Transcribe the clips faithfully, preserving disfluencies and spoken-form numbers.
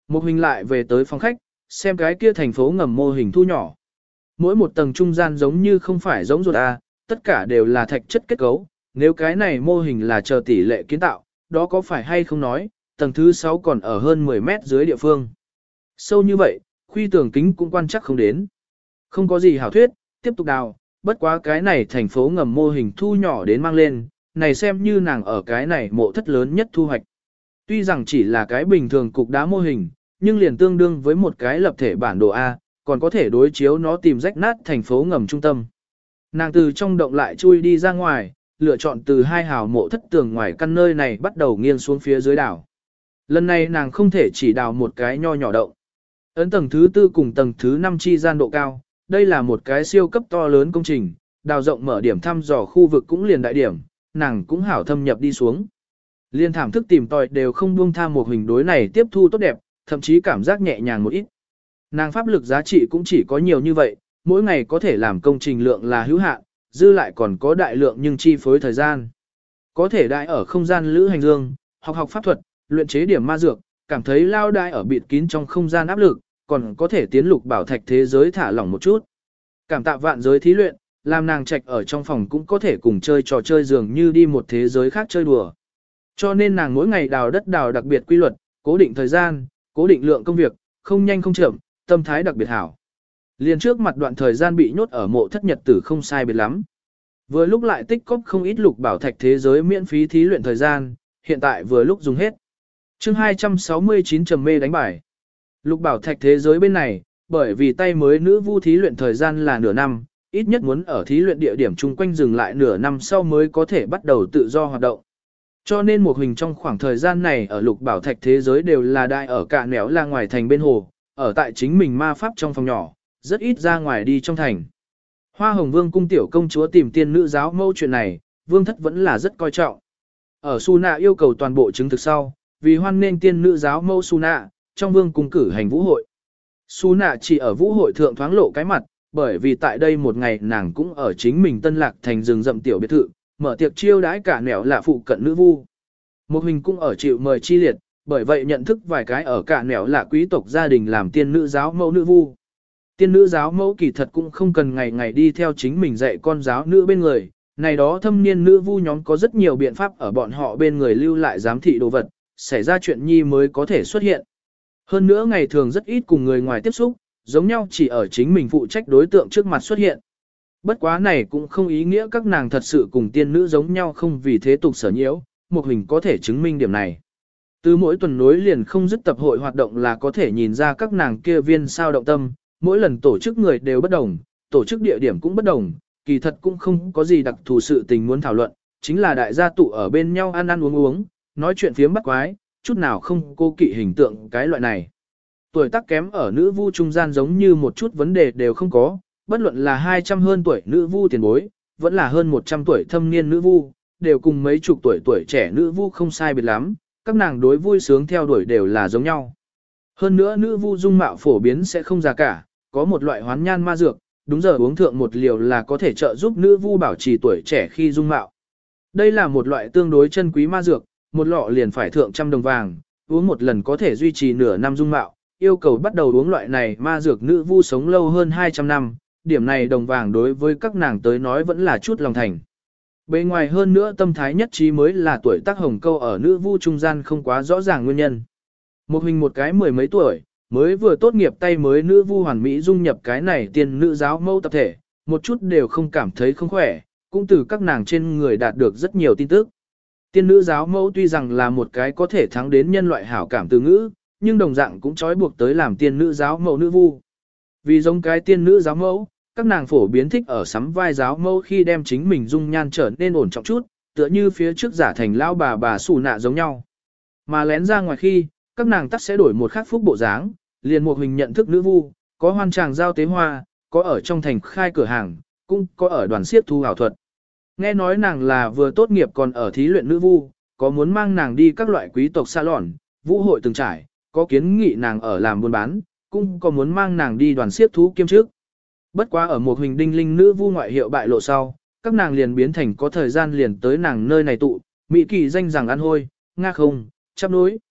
Một hình lại về tới phòng khách, xem cái kia thành phố ngầm mô hình thu nhỏ. Mỗi một tầng trung gian giống như không phải giống ruột A, tất cả đều là thạch chất kết cấu. Nếu cái này mô hình là chờ tỷ lệ kiến tạo, đó có phải hay không nói, tầng thứ sáu còn ở hơn mười mét dưới địa phương. Sâu như vậy, khuy tường kính cũng quan chắc không đến. Không có gì hảo thuyết, tiếp tục đào, bất quá cái này thành phố ngầm mô hình thu nhỏ đến mang lên, này xem như nàng ở cái này mộ thất lớn nhất thu hoạch. Tuy rằng chỉ là cái bình thường cục đá mô hình, nhưng liền tương đương với một cái lập thể bản đồ A, còn có thể đối chiếu nó tìm rách nát thành phố ngầm trung tâm. Nàng từ trong động lại chui đi ra ngoài, lựa chọn từ hai hào mộ thất tường ngoài căn nơi này bắt đầu nghiêng xuống phía dưới đảo. Lần này nàng không thể chỉ đào một cái nho nhỏ động. Ấn tầng thứ tư cùng tầng thứ năm chi gian độ cao, đây là một cái siêu cấp to lớn công trình, đào rộng mở điểm thăm dò khu vực cũng liền đại điểm, nàng cũng hảo thâm nhập đi xuống. Liên thảm thức tìm tòi đều không buông tha một hình đối này tiếp thu tốt đẹp, thậm chí cảm giác nhẹ nhàng một ít. Nàng pháp lực giá trị cũng chỉ có nhiều như vậy, mỗi ngày có thể làm công trình lượng là hữu hạn, dư lại còn có đại lượng nhưng chi phối thời gian. Có thể đại ở không gian lữ hành dương, học học pháp thuật, luyện chế điểm ma dược, cảm thấy lao đại ở bịt kín trong không gian áp lực, còn có thể tiến lục bảo thạch thế giới thả lỏng một chút. Cảm tạ vạn giới thí luyện, làm nàng trạch ở trong phòng cũng có thể cùng chơi trò chơi dường như đi một thế giới khác chơi đùa. Cho nên nàng mỗi ngày đào đất đào đặc biệt quy luật, cố định thời gian, cố định lượng công việc, không nhanh không chậm, tâm thái đặc biệt hảo. Liền trước mặt đoạn thời gian bị nhốt ở mộ thất nhật tử không sai biệt lắm. Vừa lúc lại tích cóp không ít lục bảo thạch thế giới miễn phí thí luyện thời gian, hiện tại vừa lúc dùng hết. Chương hai trăm sáu mươi chín trầm mê đánh bài. Lục bảo thạch thế giới bên này, bởi vì tay mới nữ vu thí luyện thời gian là nửa năm, ít nhất muốn ở thí luyện địa điểm chung quanh dừng lại nửa năm sau mới có thể bắt đầu tự do hoạt động. Cho nên một hình trong khoảng thời gian này ở lục bảo thạch thế giới đều là đại ở cả nẻo là ngoài thành bên hồ, ở tại chính mình ma pháp trong phòng nhỏ, rất ít ra ngoài đi trong thành. Hoa Hồng Vương cung tiểu công chúa tìm tiên nữ giáo mâu chuyện này, Vương thất vẫn là rất coi trọng. Ở Su Nạ yêu cầu toàn bộ chứng thực sau, vì hoan nên tiên nữ giáo mâu Su Nạ, trong vương cung cử hành vũ hội. Su Nạ chỉ ở vũ hội thượng thoáng lộ cái mặt, bởi vì tại đây một ngày nàng cũng ở chính mình tân lạc thành rừng rậm tiểu biệt thự, mở tiệc chiêu đãi cả nẻo là phụ cận nữ vu. Một hình cũng ở chịu mời chi liệt, bởi vậy nhận thức vài cái ở cả nẻo là quý tộc gia đình làm tiên nữ giáo mẫu nữ vu. Tiên nữ giáo mẫu kỳ thật cũng không cần ngày ngày đi theo chính mình dạy con giáo nữ bên người, này đó thâm niên nữ vu nhóm có rất nhiều biện pháp ở bọn họ bên người lưu lại giám thị đồ vật, xảy ra chuyện nhi mới có thể xuất hiện. Hơn nữa ngày thường rất ít cùng người ngoài tiếp xúc, giống nhau chỉ ở chính mình phụ trách đối tượng trước mặt xuất hiện. Bất quá này cũng không ý nghĩa các nàng thật sự cùng tiên nữ giống nhau không vì thế tục sở nhiễu, một hình có thể chứng minh điểm này. Từ mỗi tuần nối liền không dứt tập hội hoạt động là có thể nhìn ra các nàng kia viên sao động tâm, mỗi lần tổ chức người đều bất đồng, tổ chức địa điểm cũng bất đồng, kỳ thật cũng không có gì đặc thù sự tình muốn thảo luận, chính là đại gia tụ ở bên nhau ăn ăn uống uống, nói chuyện phiếm bắt quái, chút nào không cô kỵ hình tượng cái loại này. Tuổi tác kém ở nữ vu trung gian giống như một chút vấn đề đều không có, bất luận là hai trăm hơn tuổi nữ vu tiền bối, vẫn là hơn một trăm tuổi thâm niên nữ vu, đều cùng mấy chục tuổi tuổi trẻ nữ vu không sai biệt lắm, các nàng đối vui sướng theo đuổi đều là giống nhau. Hơn nữa nữ vu dung mạo phổ biến sẽ không già cả, có một loại hoán nhan ma dược, đúng giờ uống thượng một liều là có thể trợ giúp nữ vu bảo trì tuổi trẻ khi dung mạo. Đây là một loại tương đối chân quý ma dược, một lọ liền phải thượng trăm đồng vàng, uống một lần có thể duy trì nửa năm dung mạo, yêu cầu bắt đầu uống loại này ma dược nữ vu sống lâu hơn hai trăm năm, điểm này đồng vàng đối với các nàng tới nói vẫn là chút lòng thành. Bề ngoài hơn nữa tâm thái nhất trí mới là tuổi tác hồng câu ở nữ vu trung gian không quá rõ ràng nguyên nhân. Một hình một cái mười mấy tuổi, mới vừa tốt nghiệp tay mới nữ vu hoàn mỹ dung nhập cái này tiên nữ giáo mâu tập thể, một chút đều không cảm thấy không khỏe, cũng từ các nàng trên người đạt được rất nhiều tin tức. Tiên nữ giáo mẫu tuy rằng là một cái có thể thắng đến nhân loại hảo cảm từ ngữ, nhưng đồng dạng cũng trói buộc tới làm tiên nữ giáo mẫu nữ vu. Vì giống cái tiên nữ giáo mẫu, các nàng phổ biến thích ở sắm vai giáo mẫu khi đem chính mình dung nhan trở nên ổn trọng chút, tựa như phía trước giả thành lão bà bà xù nạ giống nhau. Mà lén ra ngoài khi, các nàng tắc sẽ đổi một khác phúc bộ dáng, liền một hình nhận thức nữ vu, có hoan tràng giao tế hoa, có ở trong thành khai cửa hàng, cũng có ở đoàn siết thu ảo thuật. Nghe nói nàng là vừa tốt nghiệp còn ở thí luyện nữ vu, có muốn mang nàng đi các loại quý tộc salon, vũ hội từng trải, có kiến nghị nàng ở làm buôn bán, cũng có muốn mang nàng đi đoàn siết thú kiêm trước. Bất quá ở một hình đinh linh nữ vu ngoại hiệu bại lộ sau, các nàng liền biến thành có thời gian liền tới nàng nơi này tụ, mỹ kỳ danh rằng ăn hôi, nga không, chắp đối.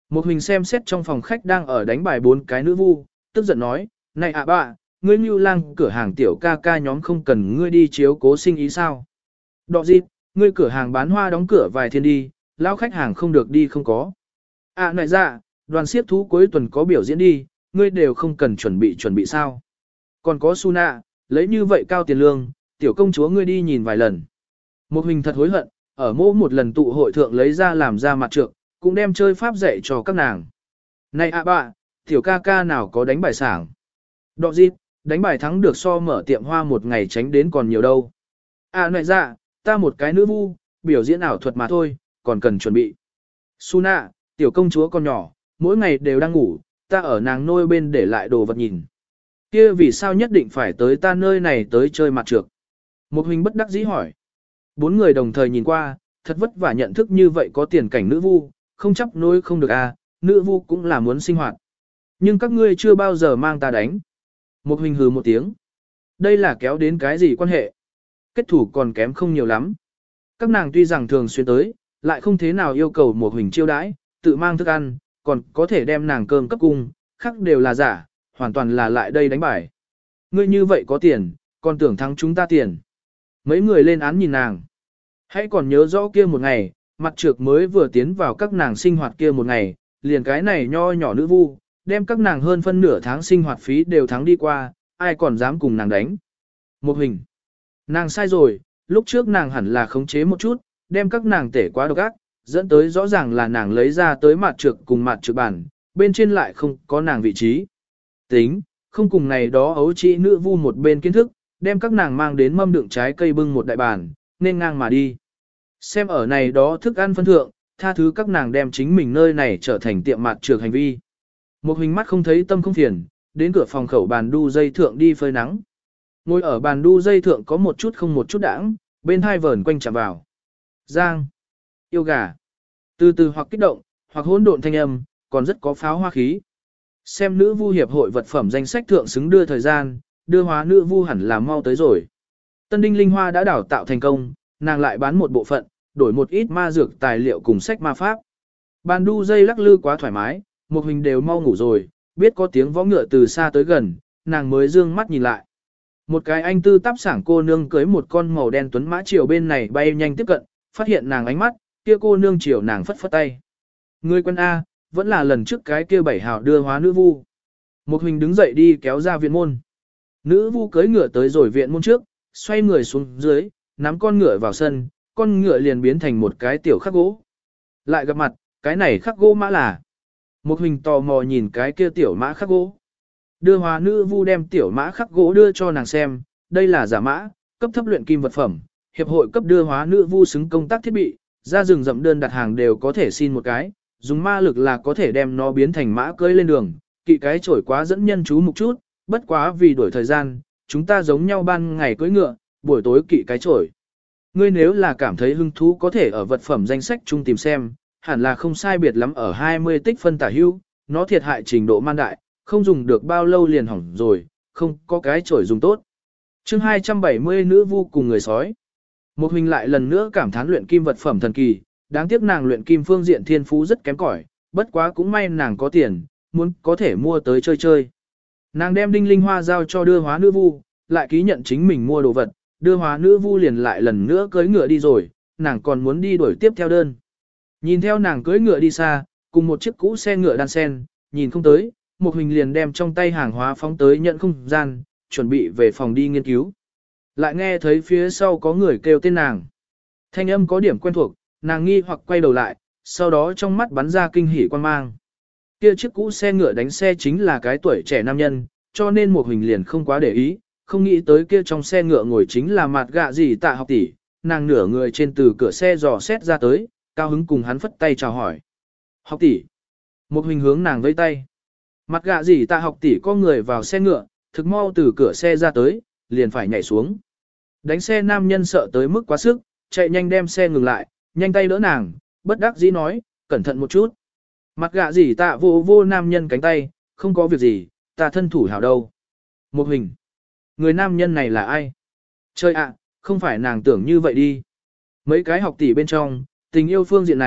Một hình xem xét trong phòng khách đang ở đánh bài bốn cái nữ vu, tức giận nói, này ạ bạ, ngươi Nưu Lang cửa hàng tiểu ca ca nhóm không cần ngươi đi chiếu cố sinh ý sao? Đọ dịp, ngươi cửa hàng bán hoa đóng cửa vài thiên đi, lão khách hàng không được đi không có. À này dạ, đoàn siết thú cuối tuần có biểu diễn đi, ngươi đều không cần chuẩn bị chuẩn bị sao? Còn có Suna, lấy như vậy cao tiền lương, tiểu công chúa ngươi đi nhìn vài lần. Một hình thật hối hận, ở mô một lần tụ hội thượng lấy ra làm ra mặt trược, cũng đem chơi pháp dạy cho các nàng. Này ạ bạ, tiểu ca ca nào có đánh bài sảng. Đọ dịp, đánh bài thắng được so mở tiệm hoa một ngày tránh đến còn nhiều đâu. À này dạ, ta một cái nữ vu, biểu diễn ảo thuật mà thôi, còn cần chuẩn bị. Suna, tiểu công chúa con nhỏ, mỗi ngày đều đang ngủ, ta ở nàng nôi bên để lại đồ vật nhìn. Kia vì sao nhất định phải tới ta nơi này tới chơi mặt trược? Một hình bất đắc dĩ hỏi. Bốn người đồng thời nhìn qua, thật vất vả nhận thức như vậy có tiền cảnh nữ vu, không chấp nối không được à, nữ vu cũng là muốn sinh hoạt. Nhưng các ngươi chưa bao giờ mang ta đánh. Một hình hừ một tiếng. Đây là kéo đến cái gì quan hệ? Kết thủ còn kém không nhiều lắm. Các nàng tuy rằng thường xuyên tới, lại không thế nào yêu cầu một hình chiêu đãi, tự mang thức ăn, còn có thể đem nàng cơm cấp cung, khác đều là giả, hoàn toàn là lại đây đánh bài. Ngươi như vậy có tiền, còn tưởng thắng chúng ta tiền. Mấy người lên án nhìn nàng. Hãy còn nhớ rõ kia một ngày, mặt trược mới vừa tiến vào các nàng sinh hoạt kia một ngày, liền cái này nho nhỏ nữ vu, đem các nàng hơn phân nửa tháng sinh hoạt phí đều thắng đi qua, ai còn dám cùng nàng đánh. Một hình. Nàng sai rồi, lúc trước nàng hẳn là khống chế một chút, đem các nàng tể quá độc ác, dẫn tới rõ ràng là nàng lấy ra tới mặt trược cùng mặt trược bản, bên trên lại không có nàng vị trí. Tính, không cùng này đó ấu trĩ nữ vu một bên kiến thức, đem các nàng mang đến mâm đựng trái cây bưng một đại bàn, nên ngang mà đi. Xem ở này đó thức ăn phân thượng, tha thứ các nàng đem chính mình nơi này trở thành tiệm mặt trược hành vi. Một hình mắt không thấy tâm không phiền, đến cửa phòng khẩu bàn đu dây thượng đi phơi nắng. Ngồi ở bàn đu dây thượng có một chút không một chút đãng, bên hai vờn quanh chạm vào. Giang, yêu gà, từ từ hoặc kích động, hoặc hỗn độn thanh âm, còn rất có pháo hoa khí. Xem nữ vu hiệp hội vật phẩm danh sách thượng xứng đưa thời gian, đưa hóa nữ vu hẳn là mau tới rồi. Tân đinh linh hoa đã đào tạo thành công, nàng lại bán một bộ phận, đổi một ít ma dược tài liệu cùng sách ma pháp. Bàn đu dây lắc lư quá thoải mái, một hình đều mau ngủ rồi, biết có tiếng võ ngựa từ xa tới gần, nàng mới dương mắt nhìn lại. Một cái anh tư táp sảng cô nương cưới một con màu đen tuấn mã chiều bên này bay nhanh tiếp cận, phát hiện nàng ánh mắt, kia cô nương chiều nàng phất phất tay. Người quân A, vẫn là lần trước cái kia bảy hào đưa hóa nữ vu. Một hình đứng dậy đi kéo ra viện môn. Nữ vu cưới ngựa tới rồi viện môn trước, xoay người xuống dưới, nắm con ngựa vào sân, con ngựa liền biến thành một cái tiểu khắc gỗ. Lại gặp mặt, cái này khắc gỗ mã là. Một hình tò mò nhìn cái kia tiểu mã khắc gỗ. Đưa hóa nữ vu đem tiểu mã khắc gỗ đưa cho nàng xem, đây là giả mã, cấp thấp luyện kim vật phẩm, hiệp hội cấp đưa hóa nữ vu xứng công tác thiết bị, ra rừng rậm đơn đặt hàng đều có thể xin một cái, dùng ma lực là có thể đem nó biến thành mã cưỡi lên đường, kỵ cái chổi quá dẫn nhân chú một chút, bất quá vì đổi thời gian, chúng ta giống nhau ban ngày cưỡi ngựa, buổi tối kỵ cái chổi. Ngươi nếu là cảm thấy hứng thú có thể ở vật phẩm danh sách chung tìm xem, hẳn là không sai biệt lắm ở hai mươi tích phân tả hữu, nó thiệt hại trình độ man đại, không dùng được bao lâu liền hỏng rồi, không có cái chổi dùng tốt. Chương hai trăm bảy mươi nữ vu cùng người sói. Một hình lại lần nữa cảm thán luyện kim vật phẩm thần kỳ, đáng tiếc nàng luyện kim phương diện thiên phú rất kém cỏi, bất quá cũng may nàng có tiền, muốn có thể mua tới chơi chơi. Nàng đem đinh linh hoa giao cho đưa hóa nữ vu, lại ký nhận chính mình mua đồ vật, đưa hóa nữ vu liền lại lần nữa cưỡi ngựa đi rồi, nàng còn muốn đi đuổi tiếp theo đơn. Nhìn theo nàng cưỡi ngựa đi xa, cùng một chiếc cũ xe ngựa đan sen, nhìn không tới, một hình liền đem trong tay hàng hóa phóng tới nhận không gian, chuẩn bị về phòng đi nghiên cứu. Lại nghe thấy phía sau có người kêu tên nàng. Thanh âm có điểm quen thuộc, nàng nghi hoặc quay đầu lại, sau đó trong mắt bắn ra kinh hỉ quan mang. Kia chiếc cũ xe ngựa đánh xe chính là cái tuổi trẻ nam nhân, cho nên một hình liền không quá để ý, không nghĩ tới kia trong xe ngựa ngồi chính là mặt gạ gì tạ học tỷ, nàng nửa người trên từ cửa xe dò xét ra tới, cao hứng cùng hắn phất tay chào hỏi. Học tỷ. Một hình hướng nàng vẫy tay. Mặt gạ gì tạ học tỷ có người vào xe ngựa, thực mau từ cửa xe ra tới, liền phải nhảy xuống. Đánh xe nam nhân sợ tới mức quá sức, chạy nhanh đem xe ngừng lại, nhanh tay đỡ nàng, bất đắc dĩ nói, cẩn thận một chút. Mặt gạ gì tạ vô vô nam nhân cánh tay, không có việc gì, ta thân thủ hảo đâu. Một hình. Người nam nhân này là ai? Chơi ạ, không phải nàng tưởng như vậy đi. Mấy cái học tỷ bên trong, tình yêu phương diện này,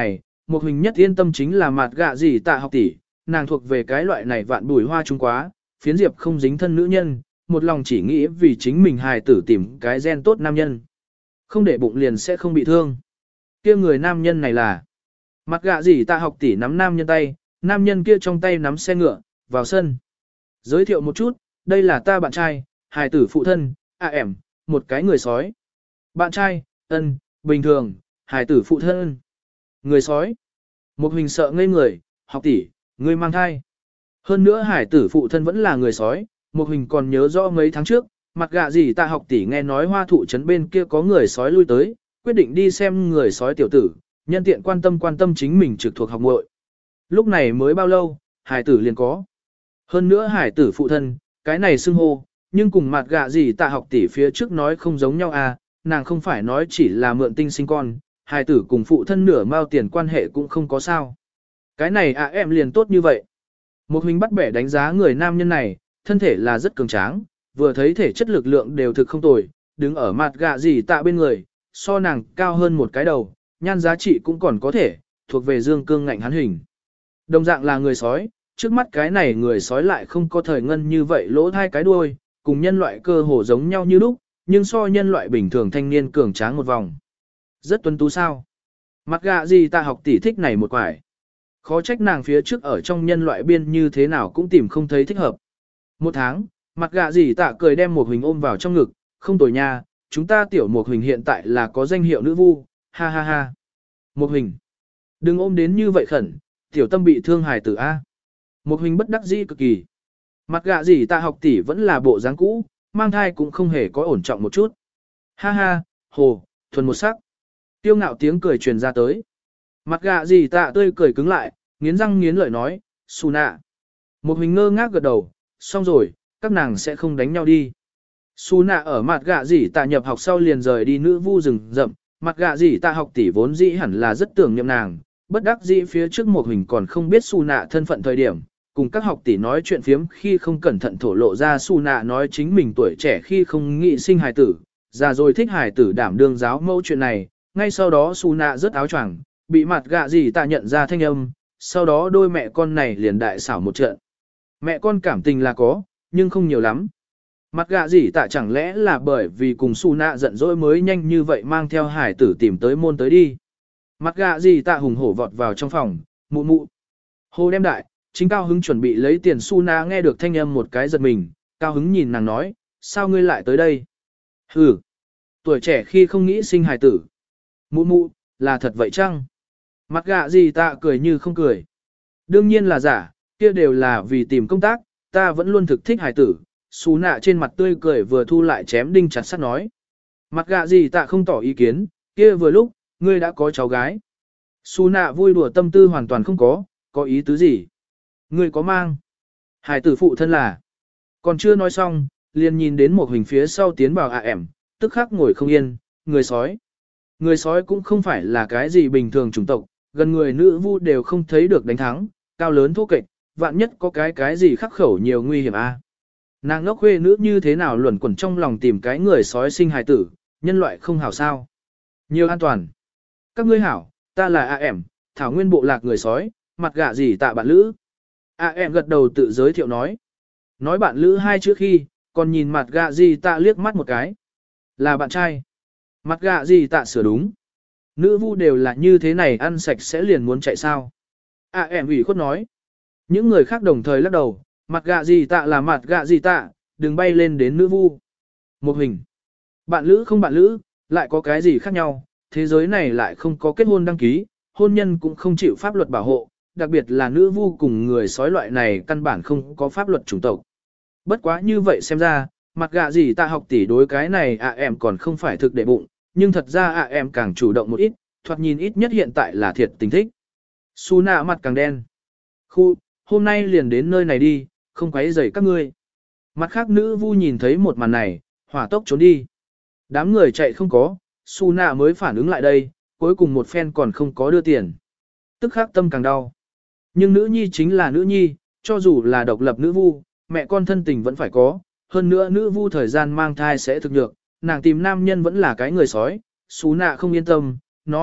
một hình nhất yên tâm chính là mặt gạ gì tạ học tỷ, nàng thuộc về cái loại này vạn bùi hoa trung quá, phiến diệp không dính thân nữ nhân, một lòng chỉ nghĩ vì chính mình hài tử tìm cái gen tốt nam nhân. Không để bụng liền sẽ không bị thương. Kia người nam nhân này là mặt gạ gì tạ học tỷ nắm nam nhân tay, nam nhân kia trong tay nắm xe ngựa, vào sân. Giới thiệu một chút, đây là ta bạn trai, hài tử phụ thân, à em, một cái người sói. Bạn trai, ân, bình thường, hài tử phụ thân. Người sói. Một hình sợ ngây người, học tỷ, người mang thai. Hơn nữa hải tử phụ thân vẫn là người sói, một hình còn nhớ rõ mấy tháng trước, mặt gạ gì ta học tỷ nghe nói hoa thụ trấn bên kia có người sói lui tới, quyết định đi xem người sói tiểu tử, nhân tiện quan tâm quan tâm chính mình trực thuộc học muội. Lúc này mới bao lâu, hải tử liền có. Hơn nữa hải tử phụ thân, cái này xưng hô, nhưng cùng mặt gạ gì ta học tỷ phía trước nói không giống nhau à, nàng không phải nói chỉ là mượn tinh sinh con, hải tử cùng phụ thân nửa mao tiền quan hệ cũng không có sao. Cái này à em liền tốt như vậy. Một hình bắt bẻ đánh giá người nam nhân này, thân thể là rất cường tráng, vừa thấy thể chất lực lượng đều thực không tồi, đứng ở mặt gạ gì tạ bên người, so nàng cao hơn một cái đầu, nhan giá trị cũng còn có thể, thuộc về dương cương ngạnh hắn hình. Đồng dạng là người sói, trước mắt cái này người sói lại không có thời ngân như vậy lỗ hai cái đuôi, cùng nhân loại cơ hồ giống nhau như lúc, nhưng so nhân loại bình thường thanh niên cường tráng một vòng. Rất tuấn tú sao. Mặt gạ gì ta học tỷ thích này một quải. Khó trách nàng phía trước ở trong nhân loại biên như thế nào cũng tìm không thấy thích hợp. Một tháng, mặt gạ gì tạ cười đem một hình ôm vào trong ngực, không tồi nha, chúng ta tiểu một hình hiện tại là có danh hiệu nữ vu, ha ha ha. Một hình, đừng ôm đến như vậy khẩn, tiểu tâm bị thương hài tử A. Một hình bất đắc dĩ cực kỳ. Mặt gạ gì tạ học tỷ vẫn là bộ dáng cũ, mang thai cũng không hề có ổn trọng một chút. Ha ha, hồ, thuần một sắc. Tiêu ngạo tiếng cười truyền ra tới. Mặt gạ gì tạ tươi cười cứng lại, nghiến răng nghiến lợi nói, xù nạ. Một hình ngơ ngác gật đầu, xong rồi, các nàng sẽ không đánh nhau đi. Xù nạ ở mặt gạ gì tạ nhập học sau liền rời đi nữ vu rừng rậm, mặt gạ gì tạ học tỷ vốn dĩ hẳn là rất tưởng niệm nàng, bất đắc dĩ phía trước một hình còn không biết xù nạ thân phận thời điểm, cùng các học tỷ nói chuyện phiếm khi không cẩn thận thổ lộ ra xù nạ nói chính mình tuổi trẻ khi không nghĩ sinh hài tử, già rồi thích hài tử đảm đương giáo mẫu chuyện này, ngay sau đó xù nạ rất áo choàng, bị mặt gạ gì tạ nhận ra thanh âm, sau đó đôi mẹ con này liền đại xảo một trận. Mẹ con cảm tình là có, nhưng không nhiều lắm. Mặt gạ gì tạ chẳng lẽ là bởi vì cùng xù nạ giận dỗi mới nhanh như vậy mang theo hải tử tìm tới môn tới đi. Mặt gạ gì tạ hùng hổ vọt vào trong phòng, mụ mụ. Hồ đem đại, chính cao hứng chuẩn bị lấy tiền xù nạ nghe được thanh âm một cái giật mình, cao hứng nhìn nàng nói, sao ngươi lại tới đây? Hừ, tuổi trẻ khi không nghĩ sinh hải tử. Mụ mụ, là thật vậy chăng? Mặt gạ gì tạ cười như không cười. Đương nhiên là giả, kia đều là vì tìm công tác, ta vẫn luôn thực thích hải tử. Xú nạ trên mặt tươi cười vừa thu lại chém đinh chặt sắt nói. Mặt gạ gì tạ không tỏ ý kiến, kia vừa lúc, ngươi đã có cháu gái. Xú nạ vui đùa tâm tư hoàn toàn không có, có ý tứ gì? Ngươi có mang. Hải tử phụ thân là. Còn chưa nói xong, liền nhìn đến một hình phía sau tiến vào à ẻm, tức khắc ngồi không yên, người sói. Người sói cũng không phải là cái gì bình thường chủng tộc, gần người nữ vu đều không thấy được đánh thắng, cao lớn thô kệch, vạn nhất có cái cái gì khắc khẩu nhiều nguy hiểm a. À. Nàng ngốc khuê nữ như thế nào luẩn quẩn trong lòng tìm cái người sói sinh hài tử, nhân loại không hảo sao. Nhiều an toàn. Các ngươi hảo, ta là a em, thảo nguyên bộ lạc người sói, mặt gạ gì tạ bạn lữ. a em gật đầu tự giới thiệu nói. Nói bạn lữ hai chữ khi, còn nhìn mặt gạ gì tạ liếc mắt một cái. Là bạn trai. Mặt gạ gì tạ sửa đúng. Nữ vu đều là như thế này ăn sạch sẽ liền muốn chạy sao. a em ủy khuất nói. Những người khác đồng thời lắc đầu. Mặt gạ gì tạ là mặt gạ gì tạ, đừng bay lên đến nữ vu. Một hình. Bạn lữ không bạn lữ, lại có cái gì khác nhau, thế giới này lại không có kết hôn đăng ký, hôn nhân cũng không chịu pháp luật bảo hộ, đặc biệt là nữ vu cùng người sói loại này căn bản không có pháp luật chủng tộc. Bất quá như vậy xem ra, mặt gạ gì tạ học tỷ đối cái này à em còn không phải thực để bụng, nhưng thật ra à em càng chủ động một ít, thoạt nhìn ít nhất hiện tại là thiệt tình thích. Su nạ mặt càng đen. Khu, hôm nay liền đến nơi này đi, không quấy rầy các ngươi. Mặt khác nữ vu nhìn thấy một màn này, hỏa tốc trốn đi. Đám người chạy không có, Su nạ mới phản ứng lại đây, cuối cùng một phen còn không có đưa tiền. Tức khắc tâm càng đau. Nhưng nữ nhi chính là nữ nhi, cho dù là độc lập nữ vu, mẹ con thân tình vẫn phải có. Hơn nữa nữ vu thời gian mang thai sẽ thực được, nàng tìm nam nhân vẫn là cái người sói. Su nạ không yên tâm, nói,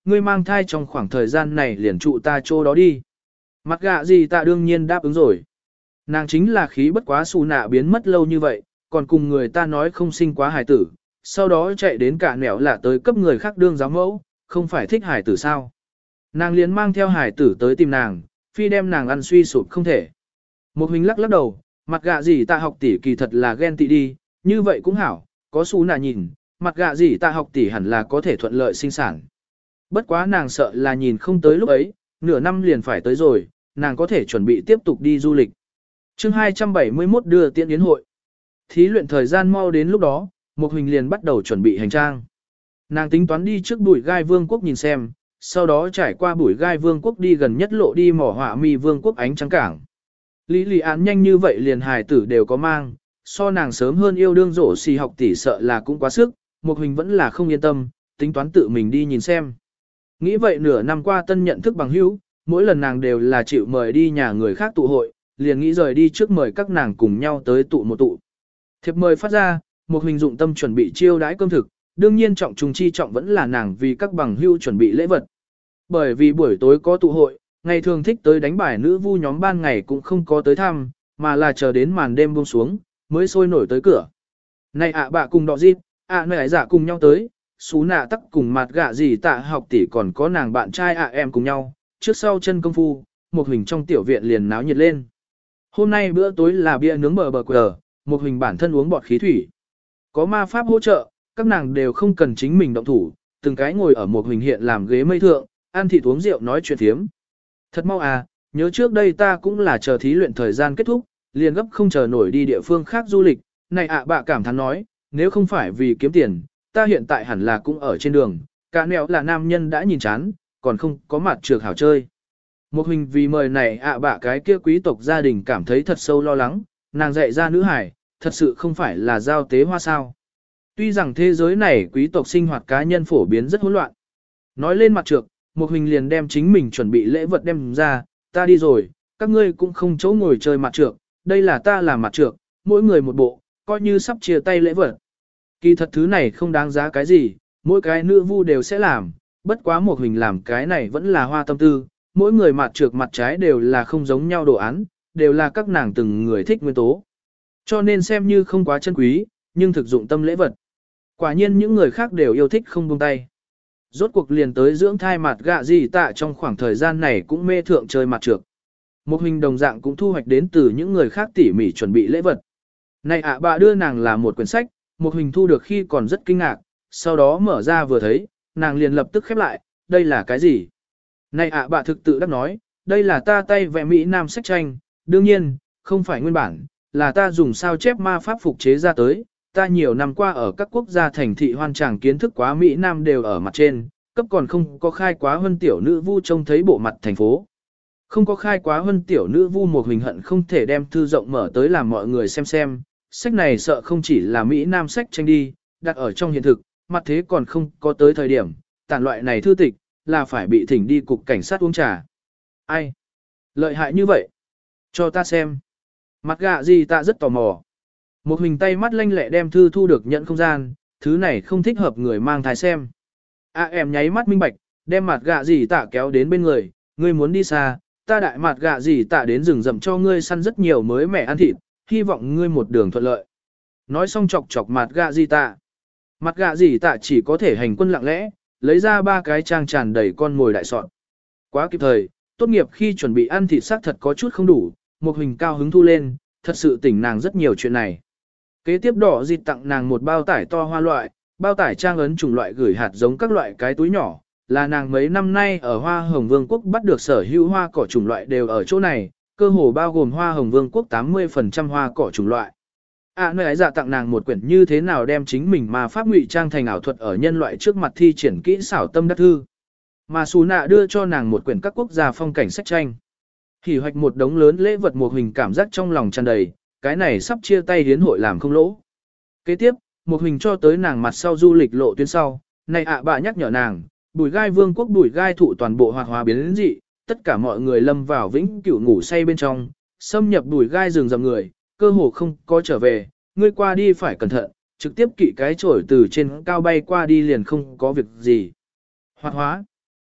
ngươi mang thai trong khoảng thời gian này liền trụ ta chỗ đó đi. Mặt gạ gì tạ đương nhiên đáp ứng rồi. Nàng chính là khí bất quá xù nạ biến mất lâu như vậy, còn cùng người ta nói không sinh quá hài tử, sau đó chạy đến cả nẻo là tới cấp người khác đương giáo mẫu, không phải thích hài tử sao. Nàng liền mang theo hài tử tới tìm nàng, phi đem nàng ăn suy sụp không thể. Một hình lắc lắc đầu, mặt gạ gì tạ học tỷ kỳ thật là ghen tị đi, như vậy cũng hảo, có xù nạ nhìn, mặt gạ gì tạ học tỷ hẳn là có thể thuận lợi sinh sản. Bất quá nàng sợ là nhìn không tới lúc ấy, nửa năm liền phải tới rồi, nàng có thể chuẩn bị tiếp tục đi du lịch. chương hai trăm bảy mươi mốt đưa tiễn yến hội. Thí luyện thời gian mau đến lúc đó, Mục Huỳnh liền bắt đầu chuẩn bị hành trang. Nàng tính toán đi trước bụi gai vương quốc nhìn xem, sau đó trải qua bụi gai vương quốc đi gần nhất lộ đi mỏ họa mi vương quốc ánh trắng cảng. Lý lì án nhanh như vậy liền hài tử đều có mang, so nàng sớm hơn yêu đương rổ xì học tỷ sợ là cũng quá sức, Mục Huỳnh vẫn là không yên tâm, tính toán tự mình đi nhìn xem. Nghĩ vậy nửa năm qua tân nhận thức bằng hữu, mỗi lần nàng đều là chịu mời đi nhà người khác tụ hội, liền nghĩ rời đi trước mời các nàng cùng nhau tới tụ một tụ. Thiệp mời phát ra, Mục Huỳnh dụng tâm chuẩn bị chiêu đãi cơm thực, đương nhiên trọng trùng chi trọng vẫn là nàng vì các bằng hữu chuẩn bị lễ vật. Bởi vì buổi tối có tụ hội, ngày thường thích tới đánh bài nữ vu nhóm ban ngày cũng không có tới thăm, mà là chờ đến màn đêm buông xuống, mới sôi nổi tới cửa. Này ạ bạ cùng đọ dịp, ạ à, này giả cùng nhau tới, xú nạ tắc cùng mặt gạ gì tạ học tỷ còn có nàng bạn trai ạ em cùng nhau, trước sau chân công phu, Mục Huỳnh trong tiểu viện liền náo nhiệt lên. Hôm nay bữa tối là bia nướng bờ bờ quờ, Mục Huỳnh bản thân uống bọt khí thủy. Có ma pháp hỗ trợ, các nàng đều không cần chính mình động thủ, từng cái ngồi ở Mục Huỳnh hiện làm ghế mây thượng, ăn thịt uống rượu nói chuyện thiếm. Thật mau à, nhớ trước đây ta cũng là chờ thí luyện thời gian kết thúc, liền gấp không chờ nổi đi địa phương khác du lịch. Này ạ bạ cảm thán nói, nếu không phải vì kiếm tiền, ta hiện tại hẳn là cũng ở trên đường, cả nẻo là nam nhân đã nhìn chán, còn không có mặt trược hảo chơi. Một hình vì mời này ạ bạ cái kia quý tộc gia đình cảm thấy thật sâu lo lắng, nàng dạy ra nữ hải, thật sự không phải là giao tế hoa sao. Tuy rằng thế giới này quý tộc sinh hoạt cá nhân phổ biến rất hỗn loạn. Nói lên mặt trược, một hình liền đem chính mình chuẩn bị lễ vật đem ra, ta đi rồi, các ngươi cũng không chỗ ngồi chơi mặt trược, đây là ta làm mặt trược, mỗi người một bộ, coi như sắp chia tay lễ vật. Kỳ thật thứ này không đáng giá cái gì, mỗi cái nữ vu đều sẽ làm, bất quá một hình làm cái này vẫn là hoa tâm tư, mỗi người mặt trược mặt trái đều là không giống nhau đồ án, đều là các nàng từng người thích nguyên tố. Cho nên xem như không quá chân quý, nhưng thực dụng tâm lễ vật. Quả nhiên những người khác đều yêu thích không buông tay. Rốt cuộc liền tới dưỡng thai mặt gạ gì tạ trong khoảng thời gian này cũng mê thượng chơi mặt trược. Một hình đồng dạng cũng thu hoạch đến từ những người khác tỉ mỉ chuẩn bị lễ vật. Này ạ bà đưa nàng là một quyển sách, một hình thu được khi còn rất kinh ngạc, sau đó mở ra vừa thấy, nàng liền lập tức khép lại, đây là cái gì? Này ạ bà thực tự đắc nói, đây là ta tay vẽ Mỹ Nam sách tranh, đương nhiên, không phải nguyên bản, là ta dùng sao chép ma pháp phục chế ra tới, ta nhiều năm qua ở các quốc gia thành thị hoan tràng kiến thức quá Mỹ Nam đều ở mặt trên, cấp còn không có khai quá hơn tiểu nữ vu trông thấy bộ mặt thành phố. Không có khai quá hơn tiểu nữ vu một hình hận không thể đem thư rộng mở tới làm mọi người xem xem, sách này sợ không chỉ là Mỹ Nam sách tranh đi, đặt ở trong hiện thực, mặt thế còn không có tới thời điểm, tản loại này thư tịch, là phải bị thỉnh đi cục cảnh sát uống trà. Ai? Lợi hại như vậy? Cho ta xem. Mặt gạ gì ta rất tò mò. Một hình tay mắt lanh lẹ đem thư thu được nhận không gian, thứ này không thích hợp người mang thai xem. À em nháy mắt minh bạch, đem mặt gạ gì tạ kéo đến bên người, ngươi muốn đi xa, ta đại mặt gạ gì tạ đến rừng rậm cho ngươi săn rất nhiều mới mẻ ăn thịt, hy vọng ngươi một đường thuận lợi. Nói xong chọc chọc mặt gạ gì tạ. Mặt gạ gì tạ chỉ có thể hành quân lặng lẽ, lấy ra ba cái trang tràn đầy con ngồi đại sọn. Quá kịp thời, tốt nghiệp khi chuẩn bị ăn thịt xác thật có chút không đủ, một hình cao hứng thu lên, thật sự tỉnh nàng rất nhiều chuyện này. Kế tiếp đỏ dịt tặng nàng một bao tải to hoa loại, bao tải trang ấn chủng loại gửi hạt giống các loại cái túi nhỏ, là nàng mấy năm nay ở Hoa Hồng Vương quốc bắt được sở hữu hoa cỏ chủng loại đều ở chỗ này, cơ hồ bao gồm Hoa Hồng Vương quốc tám mươi phần trăm hoa cỏ chủng loại. À nơi ấy dạ tặng nàng một quyển như thế nào đem chính mình mà pháp ngụy trang thành ảo thuật ở nhân loại trước mặt thi triển kỹ xảo tâm đắc thư. Mà Sú Nạ đưa cho nàng một quyển các quốc gia phong cảnh sách tranh. Hỉ hoạch một đống lớn lễ vật một hình cảm giác trong lòng tràn đầy, cái này sắp chia tay hiến hội làm không lỗ. Kế tiếp, một hình cho tới nàng mặt sau du lịch lộ tuyến sau, này ạ à bà nhắc nhở nàng, bùi gai vương quốc bùi gai thụ toàn bộ hoạt hóa biến đến dị, tất cả mọi người lâm vào vĩnh cửu ngủ say bên trong, xâm nhập bùi gai rừng rậm người, cơ hồ không có trở về, ngươi qua đi phải cẩn thận, trực tiếp kỵ cái chổi từ trên cao bay qua đi liền không có việc gì. Hoạt hóa.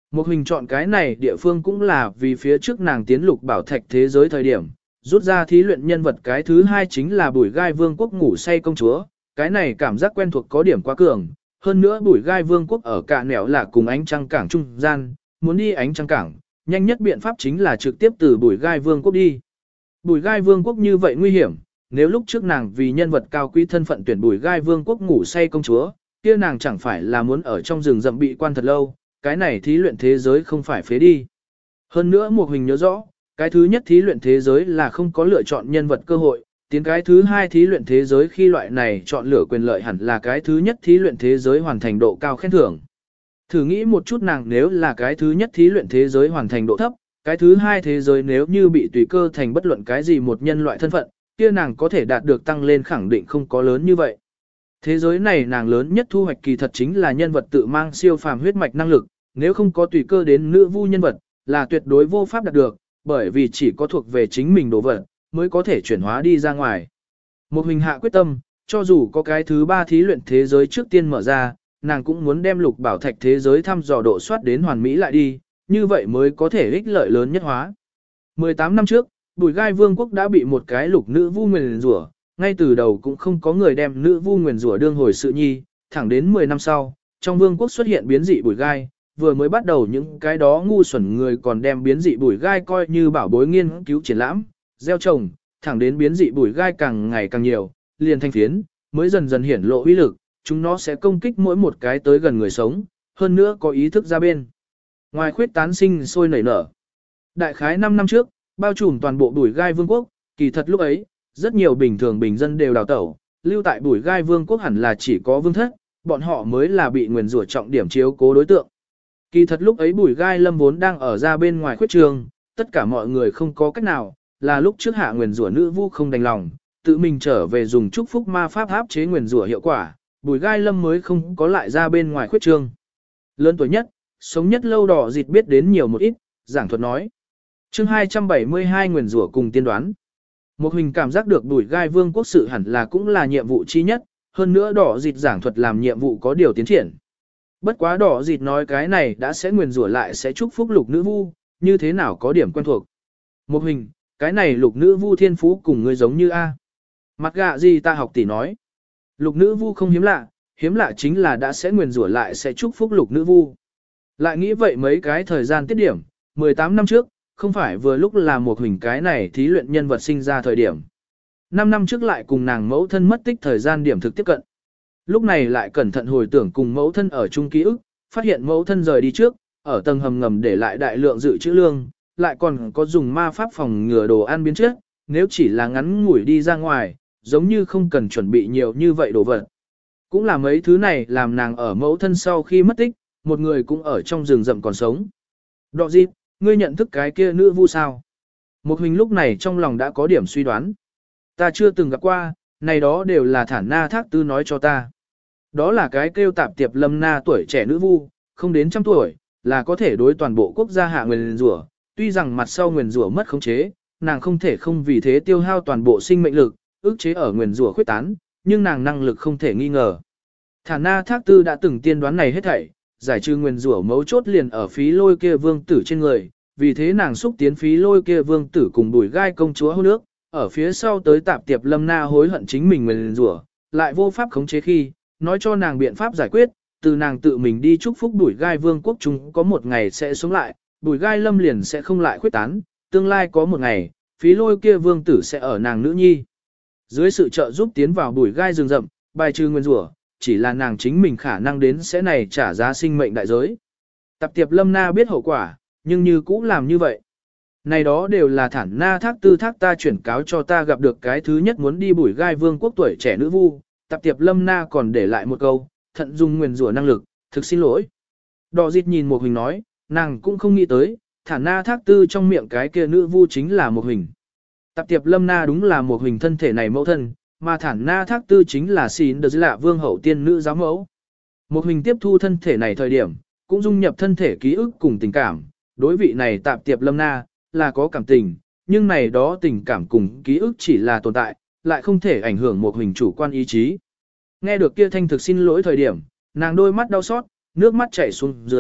Một hình chọn cái này địa phương cũng là vì phía trước nàng tiến lục bảo thạch thế giới thời điểm, rút ra thí luyện nhân vật cái thứ hai chính là bùi gai vương quốc ngủ say công chúa, cái này cảm giác quen thuộc có điểm quá cường, hơn nữa bùi gai vương quốc ở cả nẻo là cùng ánh trăng cảng trung gian, muốn đi ánh trăng cảng, nhanh nhất biện pháp chính là trực tiếp từ bùi gai vương quốc đi. Bùi gai vương quốc như vậy nguy hiểm, nếu lúc trước nàng vì nhân vật cao quý thân phận tuyển bùi gai vương quốc ngủ say công chúa, kia nàng chẳng phải là muốn ở trong rừng rậm bị quan thật lâu, cái này thí luyện thế giới không phải phế đi. Hơn nữa một hình nhớ rõ, cái thứ nhất thí luyện thế giới là không có lựa chọn nhân vật cơ hội, tiến cái thứ hai thí luyện thế giới khi loại này chọn lựa quyền lợi hẳn là cái thứ nhất thí luyện thế giới hoàn thành độ cao khen thưởng. Thử nghĩ một chút nàng nếu là cái thứ nhất thí luyện thế giới hoàn thành độ thấp, cái thứ hai thế giới nếu như bị tùy cơ thành bất luận cái gì một nhân loại thân phận, kia nàng có thể đạt được tăng lên khẳng định không có lớn như vậy. Thế giới này nàng lớn nhất thu hoạch kỳ thật chính là nhân vật tự mang siêu phàm huyết mạch năng lực, nếu không có tùy cơ đến nữ vu nhân vật, là tuyệt đối vô pháp đạt được, bởi vì chỉ có thuộc về chính mình đồ vật, mới có thể chuyển hóa đi ra ngoài. Một hình hạ quyết tâm, cho dù có cái thứ ba thí luyện thế giới trước tiên mở ra, nàng cũng muốn đem lục bảo thạch thế giới thăm dò độ soát đến hoàn mỹ lại đi, như vậy mới có thể ích lợi lớn nhất hóa. mười tám năm trước, Bùi Gai Vương quốc đã bị một cái lục nữ vu nguyền rủa, ngay từ đầu cũng không có người đem nữ vu nguyền rủa đương hồi sự nhi, thẳng đến mười năm sau, trong vương quốc xuất hiện biến dị Bùi Gai, vừa mới bắt đầu những cái đó ngu xuẩn người còn đem biến dị Bùi Gai coi như bảo bối nghiên cứu triển lãm, gieo trồng, thẳng đến biến dị Bùi Gai càng ngày càng nhiều, liền thanh phiến, mới dần dần hiển lộ uy lực, chúng nó sẽ công kích mỗi một cái tới gần người sống, hơn nữa có ý thức ra bên. Ngoài khuyết tán sinh sôi nảy nở. Đại khái năm năm trước, bao trùm toàn bộ Bùi Gai Vương quốc, kỳ thật lúc ấy, rất nhiều bình thường bình dân đều đào tẩu, lưu tại Bùi Gai Vương quốc hẳn là chỉ có vương thất, bọn họ mới là bị nguyền rủa trọng điểm chiếu cố đối tượng. Kỳ thật lúc ấy Bùi Gai Lâm vốn đang ở ra bên ngoài khuyết trường, tất cả mọi người không có cách nào, là lúc trước hạ nguyền rủa nữ vu không đành lòng, tự mình trở về dùng chúc phúc ma pháp áp chế nguyền rủa hiệu quả, Bùi Gai Lâm mới không có lại ra bên ngoài khuyết trường. Lớn tuổi nhất, sống nhất lâu đỏ dịt biết đến nhiều một ít, giảng thuật nói. Chương hai trăm bảy mươi hai nguyền rủa cùng tiên đoán. Một hình cảm giác được Bùi Gai Vương quốc sự hẳn là cũng là nhiệm vụ chi nhất, hơn nữa đỏ dịt giảng thuật làm nhiệm vụ có điều tiến triển. Bất quá đỏ dịt nói cái này đã sẽ nguyền rủa lại sẽ chúc phúc lục nữ vu, như thế nào có điểm quen thuộc. Một hình, cái này lục nữ vu thiên phú cùng người giống như A. Mặt gạ gì ta học tỷ nói. Lục nữ vu không hiếm lạ, hiếm lạ chính là đã sẽ nguyền rủa lại sẽ chúc phúc lục nữ vu. Lại nghĩ vậy mấy cái thời gian tiết điểm, mười tám năm trước, không phải vừa lúc là một hình cái này thí luyện nhân vật sinh ra thời điểm. năm năm trước lại cùng nàng mẫu thân mất tích thời gian điểm thực tiếp cận. Lúc này lại cẩn thận hồi tưởng cùng mẫu thân ở chung ký ức, phát hiện mẫu thân rời đi trước, ở tầng hầm ngầm để lại đại lượng dự trữ lương, lại còn có dùng ma pháp phòng ngừa đồ ăn biến chất, nếu chỉ là ngắn ngủi đi ra ngoài, giống như không cần chuẩn bị nhiều như vậy đồ vật. Cũng là mấy thứ này làm nàng ở mẫu thân sau khi mất tích, một người cũng ở trong rừng rậm còn sống. Đọ dịp, ngươi nhận thức cái kia nữ vu sao? Một hình lúc này trong lòng đã có điểm suy đoán. Ta chưa từng gặp qua, này đó đều là thản na thác tư nói cho ta. Đó là cái kêu tạp tiệp lâm na tuổi trẻ nữ vu, không đến trăm tuổi, là có thể đối toàn bộ quốc gia hạ nguyền rủa. Tuy rằng mặt sau nguyền rủa mất khống chế, nàng không thể không vì thế tiêu hao toàn bộ sinh mệnh lực, ức chế ở nguyền rủa khuyết tán, nhưng nàng năng lực không thể nghi ngờ. Thản na thác tư đã từng tiên đoán này hết thảy, giải trừ nguyền rủa mấu chốt liền ở phí lôi kia vương tử trên người, vì thế nàng xúc tiến phí lôi kia vương tử cùng Bùi Gai công chúa hôn nước, ở phía sau tới tạp tiệp lâm na hối hận chính mình nguyền rủa, lại vô pháp khống chế khi, nói cho nàng biện pháp giải quyết, từ nàng tự mình đi chúc phúc Bùi Gai vương quốc chúng có một ngày sẽ sống lại, Bùi Gai lâm liền sẽ không lại khuyết tán, tương lai có một ngày, phí lôi kia vương tử sẽ ở nàng nữ nhi. Dưới sự trợ giúp tiến vào Bùi Gai rừng rậm, bài trừ nguyền rủa, chỉ là nàng chính mình khả năng đến sẽ này trả giá sinh mệnh đại giới. Tạp tiệp lâm na biết hậu quả, nhưng như cũ làm như vậy. Này đó đều là thản na thác tư thác ta chuyển cáo cho ta gặp được cái thứ nhất muốn đi Bùi Gai vương quốc tuổi trẻ nữ vu, tạp tiệp lâm na còn để lại một câu, thận dung nguyền rủa năng lực, thực xin lỗi. Đỏ dịt nhìn một hình nói, nàng cũng không nghĩ tới, thản na thác tư trong miệng cái kia nữ vu chính là một hình. Tạp tiệp lâm na đúng là một hình thân thể này mẫu thân, mà thản na thác tư chính là xin đờ lạ vương hậu tiên nữ giáo mẫu. Một hình tiếp thu thân thể này thời điểm, cũng dung nhập thân thể ký ức cùng tình cảm, đối vị này tạp tiệp lâm na, là có cảm tình, nhưng này đó tình cảm cùng ký ức chỉ là tồn tại, lại không thể ảnh hưởng một hình chủ quan ý chí. Nghe được kia thanh thực xin lỗi thời điểm, nàng đôi mắt đau xót, nước mắt chảy xuống dưới,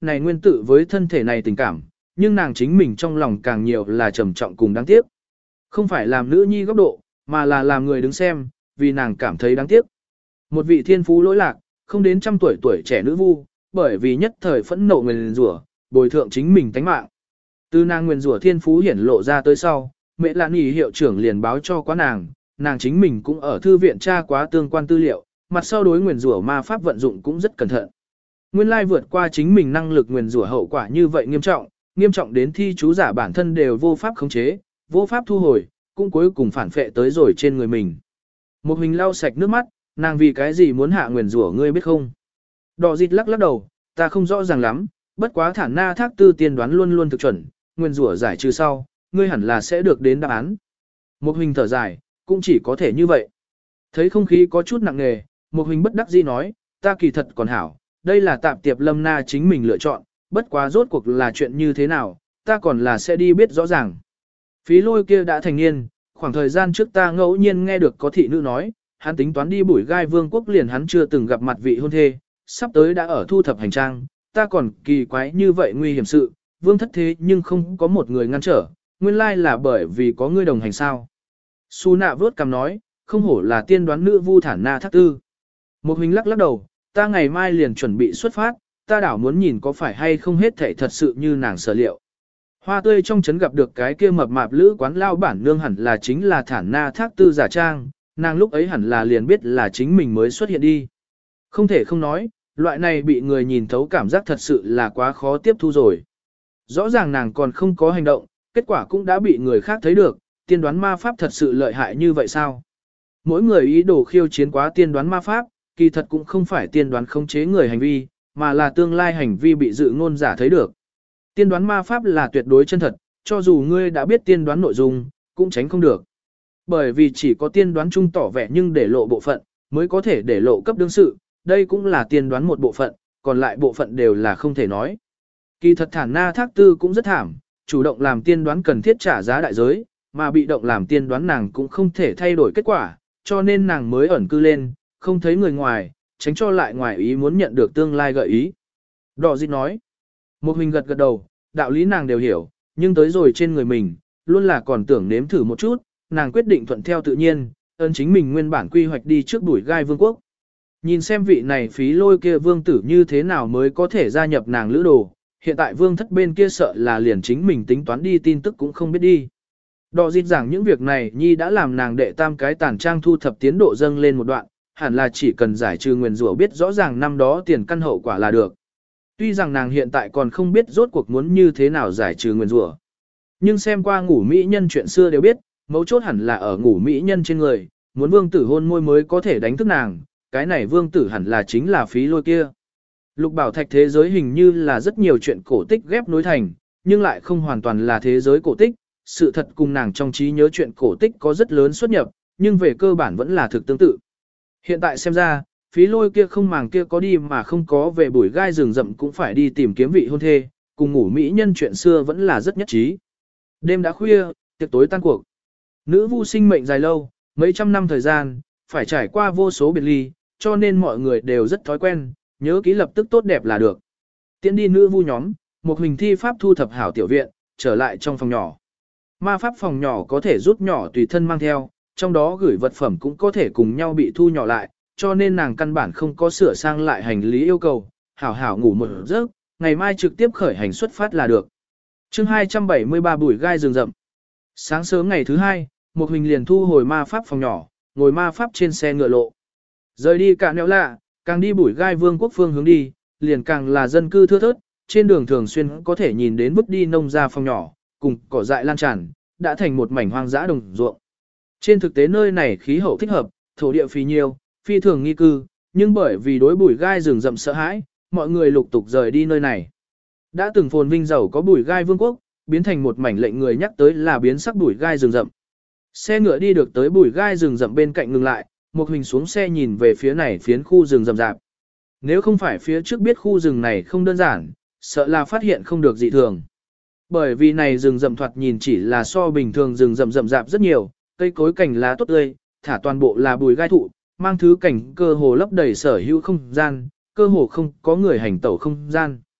này nguyên tử với thân thể này tình cảm, nhưng nàng chính mình trong lòng càng nhiều là trầm trọng cùng đáng tiếc. Không phải làm nữ nhi góc độ, mà là làm người đứng xem, vì nàng cảm thấy đáng tiếc. Một vị thiên phú lỗi lạc, không đến trăm tuổi tuổi trẻ nữ vu, bởi vì nhất thời phẫn nộ nguyền rủa, bồi thượng chính mình tánh mạng. Từ nàng nguyền rủa thiên phú hiển lộ ra tới sau, mẹ lạn nghỉ hiệu trưởng liền báo cho quá nàng, nàng chính mình cũng ở thư viện tra quá tương quan tư liệu, mặt sau đối nguyền rủa ma pháp vận dụng cũng rất cẩn thận. Nguyên lai vượt qua chính mình năng lực nguyền rủa hậu quả như vậy nghiêm trọng, nghiêm trọng đến thi chú giả bản thân đều vô pháp khống chế, vô pháp thu hồi, cũng cuối cùng phản phệ tới rồi trên người mình. Một hình lau sạch nước mắt, nàng vì cái gì muốn hạ nguyền rủa ngươi biết không? Đỏ dịt lắc lắc đầu, ta không rõ ràng lắm, bất quá thản na thác tư tiên đoán luôn luôn thực chuẩn, nguyền rủa giải trừ sau, ngươi hẳn là sẽ được đến đáp án. Một hình thở dài, cũng chỉ có thể như vậy. Thấy không khí có chút nặng nề, một hình bất đắc dĩ nói, ta kỳ thật còn hảo, đây là tạp tiệp lâm na chính mình lựa chọn, bất quá rốt cuộc là chuyện như thế nào, ta còn là sẽ đi biết rõ ràng. Phí lôi kia đã thành niên, khoảng thời gian trước ta ngẫu nhiên nghe được có thị nữ nói, hắn tính toán đi bùi gai vương quốc liền hắn chưa từng gặp mặt vị hôn thê, sắp tới đã ở thu thập hành trang, ta còn kỳ quái như vậy nguy hiểm sự, vương thất thế nhưng không có một người ngăn trở, nguyên lai là bởi vì có ngươi đồng hành sao. Su nạ vớt cằm nói, không hổ là tiên đoán nữ vu thản na thác tư. Một hình lắc lắc đầu, ta ngày mai liền chuẩn bị xuất phát, ta đảo muốn nhìn có phải hay không hết thảy thật sự như nàng sở liệu. Hoa tươi trong trấn gặp được cái kia mập mạp lữ quán lao bản nương hẳn là chính là thản na thác tư giả trang, nàng lúc ấy hẳn là liền biết là chính mình mới xuất hiện đi. Không thể không nói, loại này bị người nhìn thấu cảm giác thật sự là quá khó tiếp thu rồi. Rõ ràng nàng còn không có hành động, kết quả cũng đã bị người khác thấy được, tiên đoán ma pháp thật sự lợi hại như vậy sao? Mỗi người ý đồ khiêu chiến quá tiên đoán ma pháp, kỳ thật cũng không phải tiên đoán khống chế người hành vi, mà là tương lai hành vi bị dự ngôn giả thấy được. Tiên đoán ma pháp là tuyệt đối chân thật, cho dù ngươi đã biết tiên đoán nội dung, cũng tránh không được. Bởi vì chỉ có tiên đoán chung tỏ vẻ nhưng để lộ bộ phận, mới có thể để lộ cấp đương sự, đây cũng là tiên đoán một bộ phận, còn lại bộ phận đều là không thể nói. Kỳ thật thản na thác tư cũng rất thảm, chủ động làm tiên đoán cần thiết trả giá đại giới, mà bị động làm tiên đoán nàng cũng không thể thay đổi kết quả, cho nên nàng mới ẩn cư lên, không thấy người ngoài, tránh cho lại ngoài ý muốn nhận được tương lai gợi ý. Đỏ dịch nói, một hình gật gật đầu, đạo lý nàng đều hiểu, nhưng tới rồi trên người mình, luôn là còn tưởng nếm thử một chút, nàng quyết định thuận theo tự nhiên, ơn chính mình nguyên bản quy hoạch đi trước đuổi gai vương quốc. Nhìn xem vị này phí lôi kia vương tử như thế nào mới có thể gia nhập nàng lữ đồ, hiện tại vương thất bên kia sợ là liền chính mình tính toán đi tin tức cũng không biết đi. Đỏ dịch giảng những việc này nhi đã làm nàng đệ tam cái tàn trang thu thập tiến độ dâng lên một đoạn, hẳn là chỉ cần giải trừ nguyền rủa biết rõ ràng năm đó tiền căn hậu quả là được. Tuy rằng nàng hiện tại còn không biết rốt cuộc muốn như thế nào giải trừ nguyền rủa, nhưng xem qua ngủ mỹ nhân chuyện xưa đều biết, mấu chốt hẳn là ở ngủ mỹ nhân trên người, muốn vương tử hôn môi mới có thể đánh thức nàng, cái này vương tử hẳn là chính là phí lôi kia. Lục bảo thạch thế giới hình như là rất nhiều chuyện cổ tích ghép nối thành, nhưng lại không hoàn toàn là thế giới cổ tích, sự thật cùng nàng trong trí nhớ chuyện cổ tích có rất lớn xuất nhập, nhưng về cơ bản vẫn là thực tương tự. Hiện tại xem ra, phí lôi kia không màng kia có đi mà không có về bụi gai rừng rậm cũng phải đi tìm kiếm vị hôn thê, cùng ngủ mỹ nhân chuyện xưa vẫn là rất nhất trí. Đêm đã khuya, tiệc tối tan cuộc. Nữ vu sinh mệnh dài lâu, mấy trăm năm thời gian, phải trải qua vô số biệt ly, cho nên mọi người đều rất thói quen, nhớ ký lập tức tốt đẹp là được. Tiến đi nữ vu nhóm, một hình thi pháp thu thập hảo tiểu viện, trở lại trong phòng nhỏ. Ma pháp phòng nhỏ có thể rút nhỏ tùy thân mang theo, trong đó gửi vật phẩm cũng có thể cùng nhau bị thu nhỏ lại, cho nên nàng căn bản không có sửa sang lại hành lý yêu cầu, hảo hảo ngủ một giấc, ngày mai trực tiếp khởi hành xuất phát là được. Chương hai trăm bảy mươi ba bụi gai rừng rậm. Sáng sớm ngày thứ hai, một hình liền thu hồi ma pháp phòng nhỏ, ngồi ma pháp trên xe ngựa lộ. Rời đi cả nẻo lạ, càng đi bụi gai vương quốc phương hướng đi, liền càng là dân cư thưa thớt, trên đường thường xuyên có thể nhìn đến bước đi nông gia phòng nhỏ, cùng cỏ dại lan tràn, đã thành một mảnh hoang dã đồng ruộng. Trên thực tế nơi này khí hậu thích hợp, thổ địa phì nhiều, phi thường nghi cư, nhưng bởi vì đối bụi gai rừng rậm sợ hãi, mọi người lục tục rời đi nơi này. Đã từng phồn vinh giàu có bụi gai vương quốc, biến thành một mảnh lệnh người nhắc tới là biến sắc bụi gai rừng rậm. Xe ngựa đi được tới bụi gai rừng rậm bên cạnh ngừng lại, một hình xuống xe nhìn về phía này phiến khu rừng rậm rạp. Nếu không phải phía trước biết khu rừng này không đơn giản, sợ là phát hiện không được dị thường. Bởi vì này rừng rậm thoạt nhìn chỉ là so bình thường rừng rậm rậm rạp rất nhiều, cây cối cành lá tốt tươi, thả toàn bộ là bùi gai thụ, mang thứ cảnh cơ hồ lấp đầy sở hữu không gian, cơ hồ không có người hành tẩu không gian.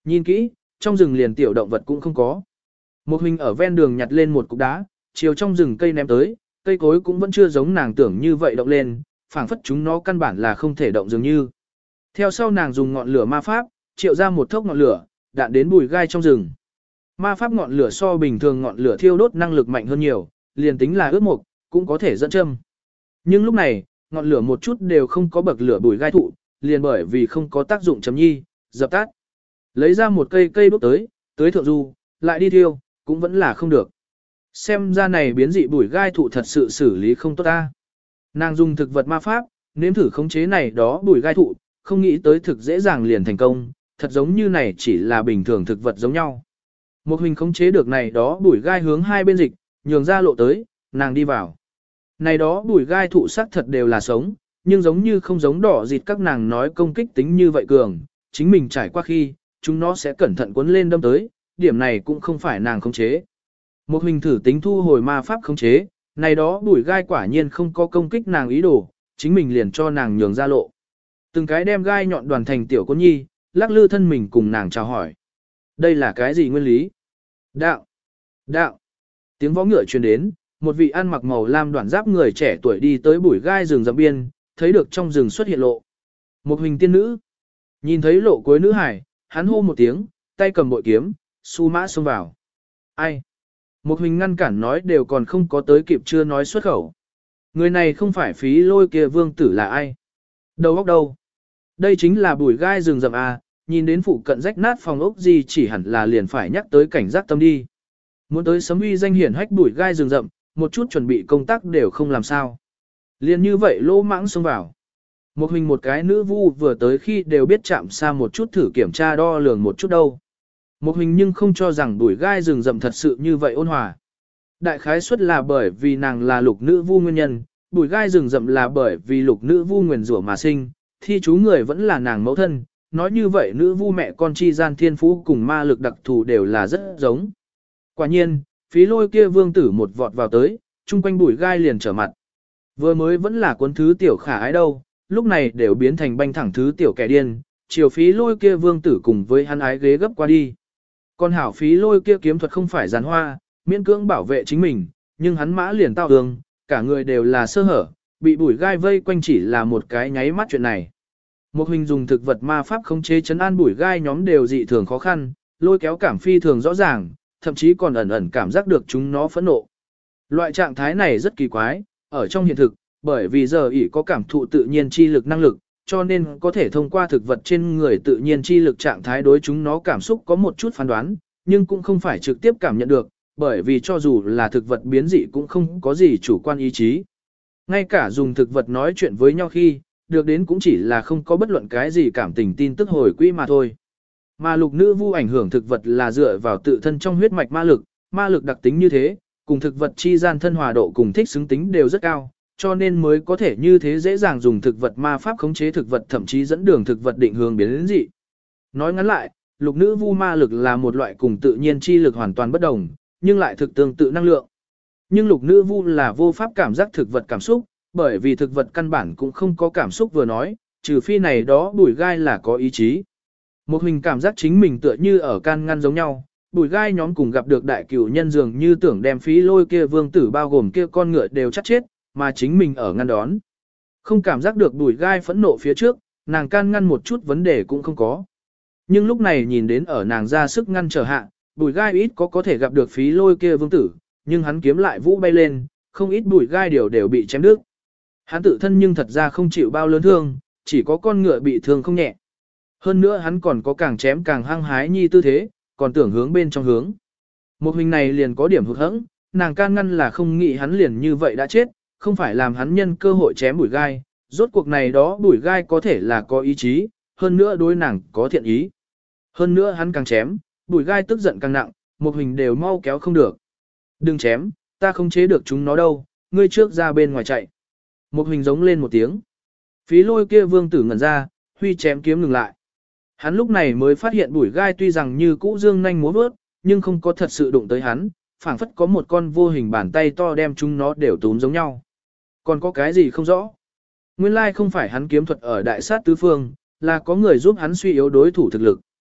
Nhìn kỹ, trong rừng liền tiểu động vật cũng không có. Một hình ở ven đường nhặt lên một cục đá, chiều trong rừng cây ném tới, cây cối cũng vẫn chưa giống nàng tưởng như vậy động lên, phảng phất chúng nó căn bản là không thể động dường như. Theo sau nàng dùng ngọn lửa ma pháp, triệu ra một thốc ngọn lửa, đạn đến bùi gai trong rừng. Ma pháp ngọn lửa so bình thường ngọn lửa thiêu đốt năng lực mạnh hơn nhiều, liền tính là ướt mục, cũng có thể dẫn châm. Nhưng lúc này, ngọn lửa một chút đều không có bậc lửa bùi gai thụ, liền bởi vì không có tác dụng chấm nhi, dập tắt. Lấy ra một cây cây đốt tới, tới thượng du, lại đi thiêu, cũng vẫn là không được. Xem ra này biến dị bùi gai thụ thật sự xử lý không tốt ta. Nàng dùng thực vật ma pháp, nếm thử khống chế này đó bùi gai thụ, không nghĩ tới thực dễ dàng liền thành công, thật giống như này chỉ là bình thường thực vật giống nhau. Một hình khống chế được này đó bùi gai hướng hai bên dịch, nhường ra lộ tới, nàng đi vào. Này đó bùi gai thụ sắc thật đều là sống, nhưng giống như không giống đỏ dịt các nàng nói công kích tính như vậy cường, chính mình trải qua khi, chúng nó sẽ cẩn thận cuốn lên đâm tới, điểm này cũng không phải nàng khống chế. Một hình thử tính thu hồi ma pháp khống chế, này đó bùi gai quả nhiên không có công kích nàng ý đồ, chính mình liền cho nàng nhường ra lộ. Từng cái đem gai nhọn đoàn thành tiểu cô nhi, lắc lư thân mình cùng nàng chào hỏi. Đây là cái gì nguyên lý? Đạo! Đạo! Tiếng võ ngựa truyền đến, một vị ăn mặc màu lam đoạn giáp người trẻ tuổi đi tới bụi gai rừng rậm biên, thấy được trong rừng xuất hiện lộ. Một hình tiên nữ. Nhìn thấy lộ cuối nữ hải, hắn hô một tiếng, tay cầm bội kiếm, su mã xông vào. Ai? Một hình ngăn cản nói đều còn không có tới kịp chưa nói xuất khẩu. Người này không phải phí lôi kia vương tử là ai? Đầu óc đâu? Đây chính là bụi gai rừng rậm à, nhìn đến phụ cận rách nát phòng ốc gì chỉ hẳn là liền phải nhắc tới cảnh giác tâm đi. Muốn tới sấm uy danh hiển hách bụi gai rừng rậm, một chút chuẩn bị công tác đều không làm sao. Liền như vậy lỗ mãng xông vào. Một hình một cái nữ vu vừa tới khi đều biết chạm xa một chút thử kiểm tra đo lường một chút đâu. Một hình nhưng không cho rằng bụi gai rừng rậm thật sự như vậy ôn hòa. Đại khái suất là bởi vì nàng là lục nữ vu nguyên nhân, bụi gai rừng rậm là bởi vì lục nữ vu nguyền rủa mà sinh, thi chú người vẫn là nàng mẫu thân. Nói như vậy nữ vu mẹ con chi gian thiên phú cùng ma lực đặc thù đều là rất giống. Quả nhiên, phí lôi kia vương tử một vọt vào tới, chung quanh bụi gai liền trở mặt. Vừa mới vẫn là cuốn thứ tiểu khả ái đâu, lúc này đều biến thành banh thẳng thứ tiểu kẻ điên, chiều phí lôi kia vương tử cùng với hắn ái ghế gấp qua đi. Còn hảo phí lôi kia kiếm thuật không phải giàn hoa, miễn cưỡng bảo vệ chính mình, nhưng hắn mã liền tao tường, cả người đều là sơ hở, bị bụi gai vây quanh chỉ là một cái nháy mắt chuyện này. Một hình dùng thực vật ma pháp khống chế chấn an bụi gai nhóm đều dị thường khó khăn, lôi kéo cảm phi thường rõ ràng, thậm chí còn ẩn ẩn cảm giác được chúng nó phẫn nộ. Loại trạng thái này rất kỳ quái, ở trong hiện thực, bởi vì giờ ỷ có cảm thụ tự nhiên chi lực năng lực, cho nên có thể thông qua thực vật trên người tự nhiên chi lực trạng thái đối chúng nó cảm xúc có một chút phán đoán, nhưng cũng không phải trực tiếp cảm nhận được, bởi vì cho dù là thực vật biến dị cũng không có gì chủ quan ý chí. Ngay cả dùng thực vật nói chuyện với nhau khi, được đến cũng chỉ là không có bất luận cái gì cảm tình tin tức hồi quỹ mà thôi. Mà lục nữ vu ảnh hưởng thực vật là dựa vào tự thân trong huyết mạch ma lực, ma lực đặc tính như thế, cùng thực vật chi gian thân hòa độ cùng thích xứng tính đều rất cao, cho nên mới có thể như thế dễ dàng dùng thực vật ma pháp khống chế thực vật thậm chí dẫn đường thực vật định hướng biến đến dị. Nói ngắn lại, lục nữ vu ma lực là một loại cùng tự nhiên chi lực hoàn toàn bất đồng, nhưng lại thực tương tự năng lượng. Nhưng lục nữ vu là vô pháp cảm giác thực vật cảm xúc, bởi vì thực vật căn bản cũng không có cảm xúc vừa nói, trừ phi này đó bùi gai là có ý chí. Một hình cảm giác chính mình tựa như ở can ngăn giống nhau, bùi gai nhóm cùng gặp được đại cửu nhân dường như tưởng đem phí lôi kia vương tử bao gồm kia con ngựa đều chắc chết, mà chính mình ở ngăn đón. Không cảm giác được bùi gai phẫn nộ phía trước, nàng can ngăn một chút vấn đề cũng không có. Nhưng lúc này nhìn đến ở nàng ra sức ngăn trở hạ, bùi gai ít có có thể gặp được phí lôi kia vương tử, nhưng hắn kiếm lại vũ bay lên, không ít bùi gai đều đều bị chém đứt. Hắn tự thân nhưng thật ra không chịu bao lớn thương, chỉ có con ngựa bị thương không nhẹ. Hơn nữa hắn còn có càng chém càng hăng hái nhi tư thế, còn tưởng hướng bên trong hướng. Một hình này liền có điểm hụt hẫng, nàng can ngăn là không nghĩ hắn liền như vậy đã chết, không phải làm hắn nhân cơ hội chém bùi gai, rốt cuộc này đó bùi gai có thể là có ý chí, hơn nữa đối nàng có thiện ý. Hơn nữa hắn càng chém, bùi gai tức giận càng nặng, một hình đều mau kéo không được. Đừng chém, ta không chế được chúng nó đâu, ngươi trước ra bên ngoài chạy. Một hình giống lên một tiếng. Phí lôi kia vương tử ngẩn ra, huy chém kiếm ngừng lại. Hắn lúc này mới phát hiện bùi gai tuy rằng như cũ dương nhanh múa vớt, nhưng không có thật sự đụng tới hắn, phảng phất có một con vô hình bàn tay to đem chúng nó đều túm giống nhau. Còn có cái gì không rõ? Nguyên lai không phải hắn kiếm thuật ở đại sát tứ phương, là có người giúp hắn suy yếu đối thủ thực lực.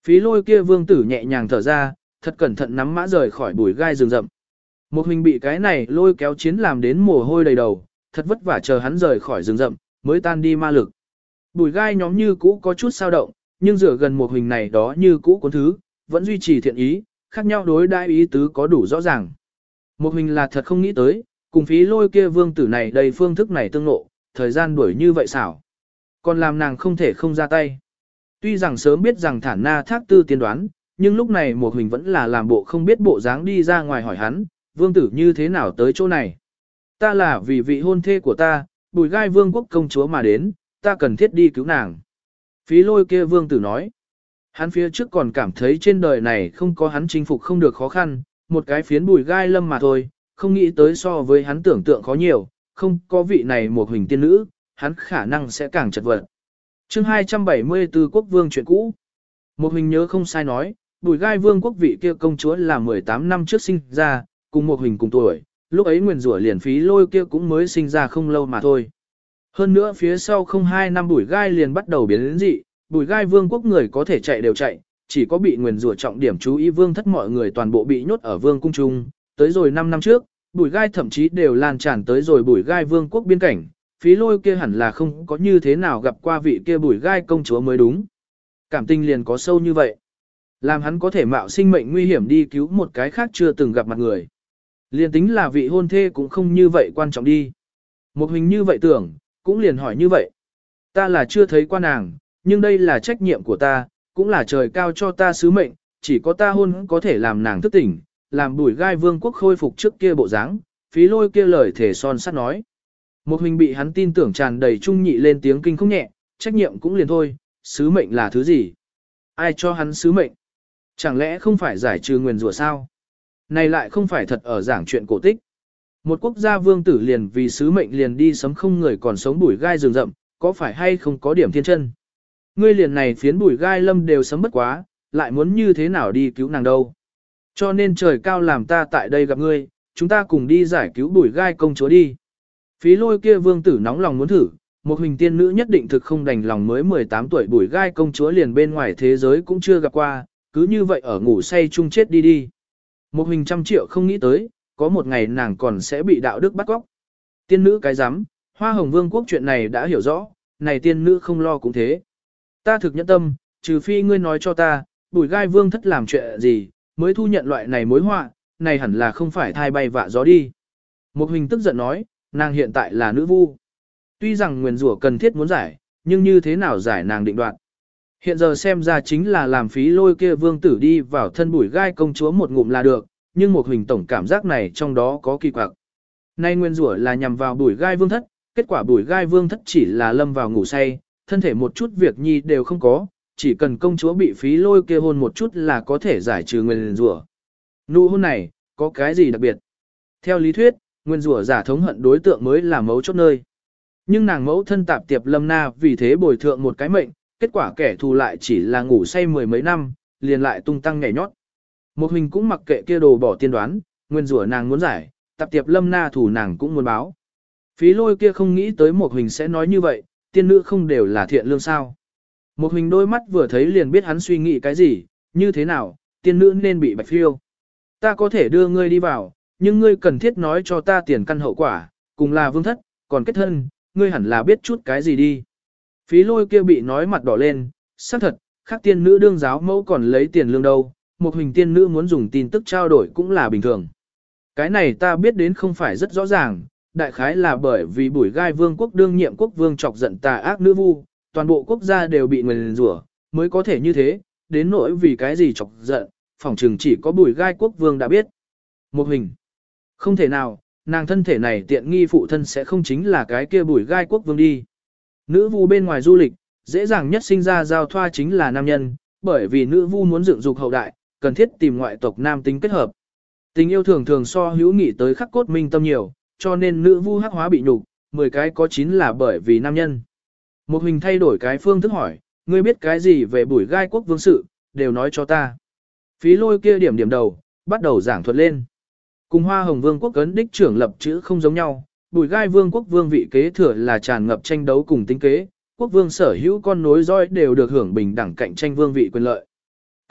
Phí lôi kia vương tử nhẹ nhàng thở ra, thật cẩn thận nắm mã rời khỏi bụi gai rừng rậm. Một hình bị cái này lôi kéo chiến làm đến mồ hôi đầy đầu, thật vất vả chờ hắn rời khỏi rừng rậm, mới tan đi ma lực. Bụi gai nhóm như cũ có chút sao động, nhưng rửa gần một hình này đó như cũ cuốn thứ, vẫn duy trì thiện ý, khác nhau đối đãi ý tứ có đủ rõ ràng. Một hình là thật không nghĩ tới, cùng phí lôi kia vương tử này đầy phương thức này tương nộ, thời gian đuổi như vậy xảo. Còn làm nàng không thể không ra tay. Tuy rằng sớm biết rằng thản na thác tư tiên đoán, nhưng lúc này một hình vẫn là làm bộ không biết bộ dáng đi ra ngoài hỏi hắn, vương tử như thế nào tới chỗ này. Ta là vì vị hôn thê của ta, bùi gai vương quốc công chúa mà đến, ta cần thiết đi cứu nàng. Phí lôi kia vương tử nói, hắn phía trước còn cảm thấy trên đời này không có hắn chinh phục không được khó khăn, một cái phiến bùi gai lâm mà thôi, không nghĩ tới so với hắn tưởng tượng khó nhiều, không có vị này một hình tiên nữ, hắn khả năng sẽ càng chật vật. Chương hai trăm bảy mươi tư Quốc vương chuyện cũ. Một hình nhớ không sai nói, bùi gai vương quốc vị kia công chúa là mười tám năm trước sinh ra, cùng một hình cùng tuổi, lúc ấy nguyền rủa liền phí lôi kia cũng mới sinh ra không lâu mà thôi. Hơn nữa phía sau không hai năm bùi gai liền bắt đầu biến đến dị, bùi gai vương quốc người có thể chạy đều chạy, chỉ có bị nguyền rủa trọng điểm chú ý vương thất mọi người toàn bộ bị nhốt ở vương cung trung, tới rồi năm năm trước, bùi gai thậm chí đều lan tràn tới rồi bùi gai vương quốc biên cảnh, phí lôi kia hẳn là không có như thế nào gặp qua vị kia bùi gai công chúa mới đúng. Cảm tình liền có sâu như vậy. Làm hắn có thể mạo sinh mệnh nguy hiểm đi cứu một cái khác chưa từng gặp mặt người. Liền tính là vị hôn thê cũng không như vậy quan trọng đi. Một hình như vậy tưởng, cũng liền hỏi như vậy. Ta là chưa thấy qua nàng, nhưng đây là trách nhiệm của ta, cũng là trời cao cho ta sứ mệnh, chỉ có ta hôn có thể làm nàng thức tỉnh, làm bùi gai vương quốc khôi phục trước kia bộ dáng. Phí lôi kia lời thể son sắt nói. Một hình bị hắn tin tưởng tràn đầy trung nhị lên tiếng kinh không nhẹ, trách nhiệm cũng liền thôi, sứ mệnh là thứ gì? Ai cho hắn sứ mệnh? Chẳng lẽ không phải giải trừ nguyền rủa sao? Này lại không phải thật ở giảng chuyện cổ tích. Một quốc gia vương tử liền vì sứ mệnh liền đi sấm không người còn sống bùi gai rừng rậm, có phải hay không có điểm thiên chân? Ngươi liền này phiến bùi gai lâm đều sấm bất quá, lại muốn như thế nào đi cứu nàng đâu? Cho nên trời cao làm ta tại đây gặp ngươi, chúng ta cùng đi giải cứu bùi gai công chúa đi. Phí lôi kia vương tử nóng lòng muốn thử, một hình tiên nữ nhất định thực không đành lòng mới mười tám tuổi bùi gai công chúa liền bên ngoài thế giới cũng chưa gặp qua, cứ như vậy ở ngủ say chung chết đi đi. Một hình trăm triệu không nghĩ tới, có một ngày nàng còn sẽ bị đạo đức bắt cóc. Tiên nữ cái rắm Hoa Hồng Vương quốc chuyện này đã hiểu rõ, này tiên nữ không lo cũng thế. Ta thực nhẫn tâm, trừ phi ngươi nói cho ta, bùi gai vương thất làm chuyện gì, mới thu nhận loại này mối họa, này hẳn là không phải thai bay vạ gió đi. Một hình tức giận nói, nàng hiện tại là nữ vu. Tuy rằng nguyền rủa cần thiết muốn giải, nhưng như thế nào giải nàng định đoạt. Hiện giờ xem ra chính là làm phí lôi kia vương tử đi vào thân bùi gai công chúa một ngụm là được, nhưng một hình tổng cảm giác này trong đó có kỳ quặc. Nay nguyên rủa là nhằm vào bùi gai vương thất, kết quả bùi gai vương thất chỉ là lâm vào ngủ say, thân thể một chút việc nhi đều không có, chỉ cần công chúa bị phí lôi kia hôn một chút là có thể giải trừ nguyên rủa. Nụ hôn này, có cái gì đặc biệt? Theo lý thuyết, nguyên rủa giả thống hận đối tượng mới là mấu chốt nơi. Nhưng nàng mẫu thân tạp tiệp lâm na vì thế bồi thượng một cái mệnh, kết quả kẻ thù lại chỉ là ngủ say mười mấy năm, liền lại tung tăng nhảy nhót. Một hình cũng mặc kệ kia đồ bỏ tiên đoán, nguyên rủa nàng muốn giải, tạp tiệp lâm na thủ nàng cũng muốn báo. Phí lôi kia không nghĩ tới một hình sẽ nói như vậy, tiên nữ không đều là thiện lương sao. Một hình đôi mắt vừa thấy liền biết hắn suy nghĩ cái gì, như thế nào, tiên nữ nên bị bạch phiêu. Ta có thể đưa ngươi đi vào, nhưng ngươi cần thiết nói cho ta tiền căn hậu quả, cùng là vương thất, còn kết thân, ngươi hẳn là biết chút cái gì đi. Phí lôi kia bị nói mặt đỏ lên, xác thật, khác tiên nữ đương giáo mẫu còn lấy tiền lương đâu, một hình tiên nữ muốn dùng tin tức trao đổi cũng là bình thường. Cái này ta biết đến không phải rất rõ ràng, đại khái là bởi vì bùi gai vương quốc đương nhiệm quốc vương chọc giận tà ác nữ vu, toàn bộ quốc gia đều bị nguyền rủa, mới có thể như thế, đến nỗi vì cái gì chọc giận, phỏng chừng chỉ có bùi gai quốc vương đã biết. Một hình, không thể nào, nàng thân thể này tiện nghi phụ thân sẽ không chính là cái kia bùi gai quốc vương đi. Nữ vu bên ngoài du lịch, dễ dàng nhất sinh ra giao thoa chính là nam nhân, bởi vì nữ vu muốn dựng dục hậu đại, cần thiết tìm ngoại tộc nam tính kết hợp. Tình yêu thường thường so hữu nghị tới khắc cốt minh tâm nhiều, cho nên nữ vu hắc hóa bị nhục, mười cái có chín là bởi vì nam nhân. Một hình thay đổi cái phương thức hỏi, ngươi biết cái gì về bùi gai quốc vương sự, đều nói cho ta. Phí lôi kia điểm điểm đầu, bắt đầu giảng thuật lên. Cùng Hoa Hồng Vương quốc ấn đích trưởng lập chữ không giống nhau, bùi gai vương quốc vương vị kế thừa là tràn ngập tranh đấu cùng tính kế, quốc vương sở hữu con nối dõi đều được hưởng bình đẳng cạnh tranh vương vị quyền lợi.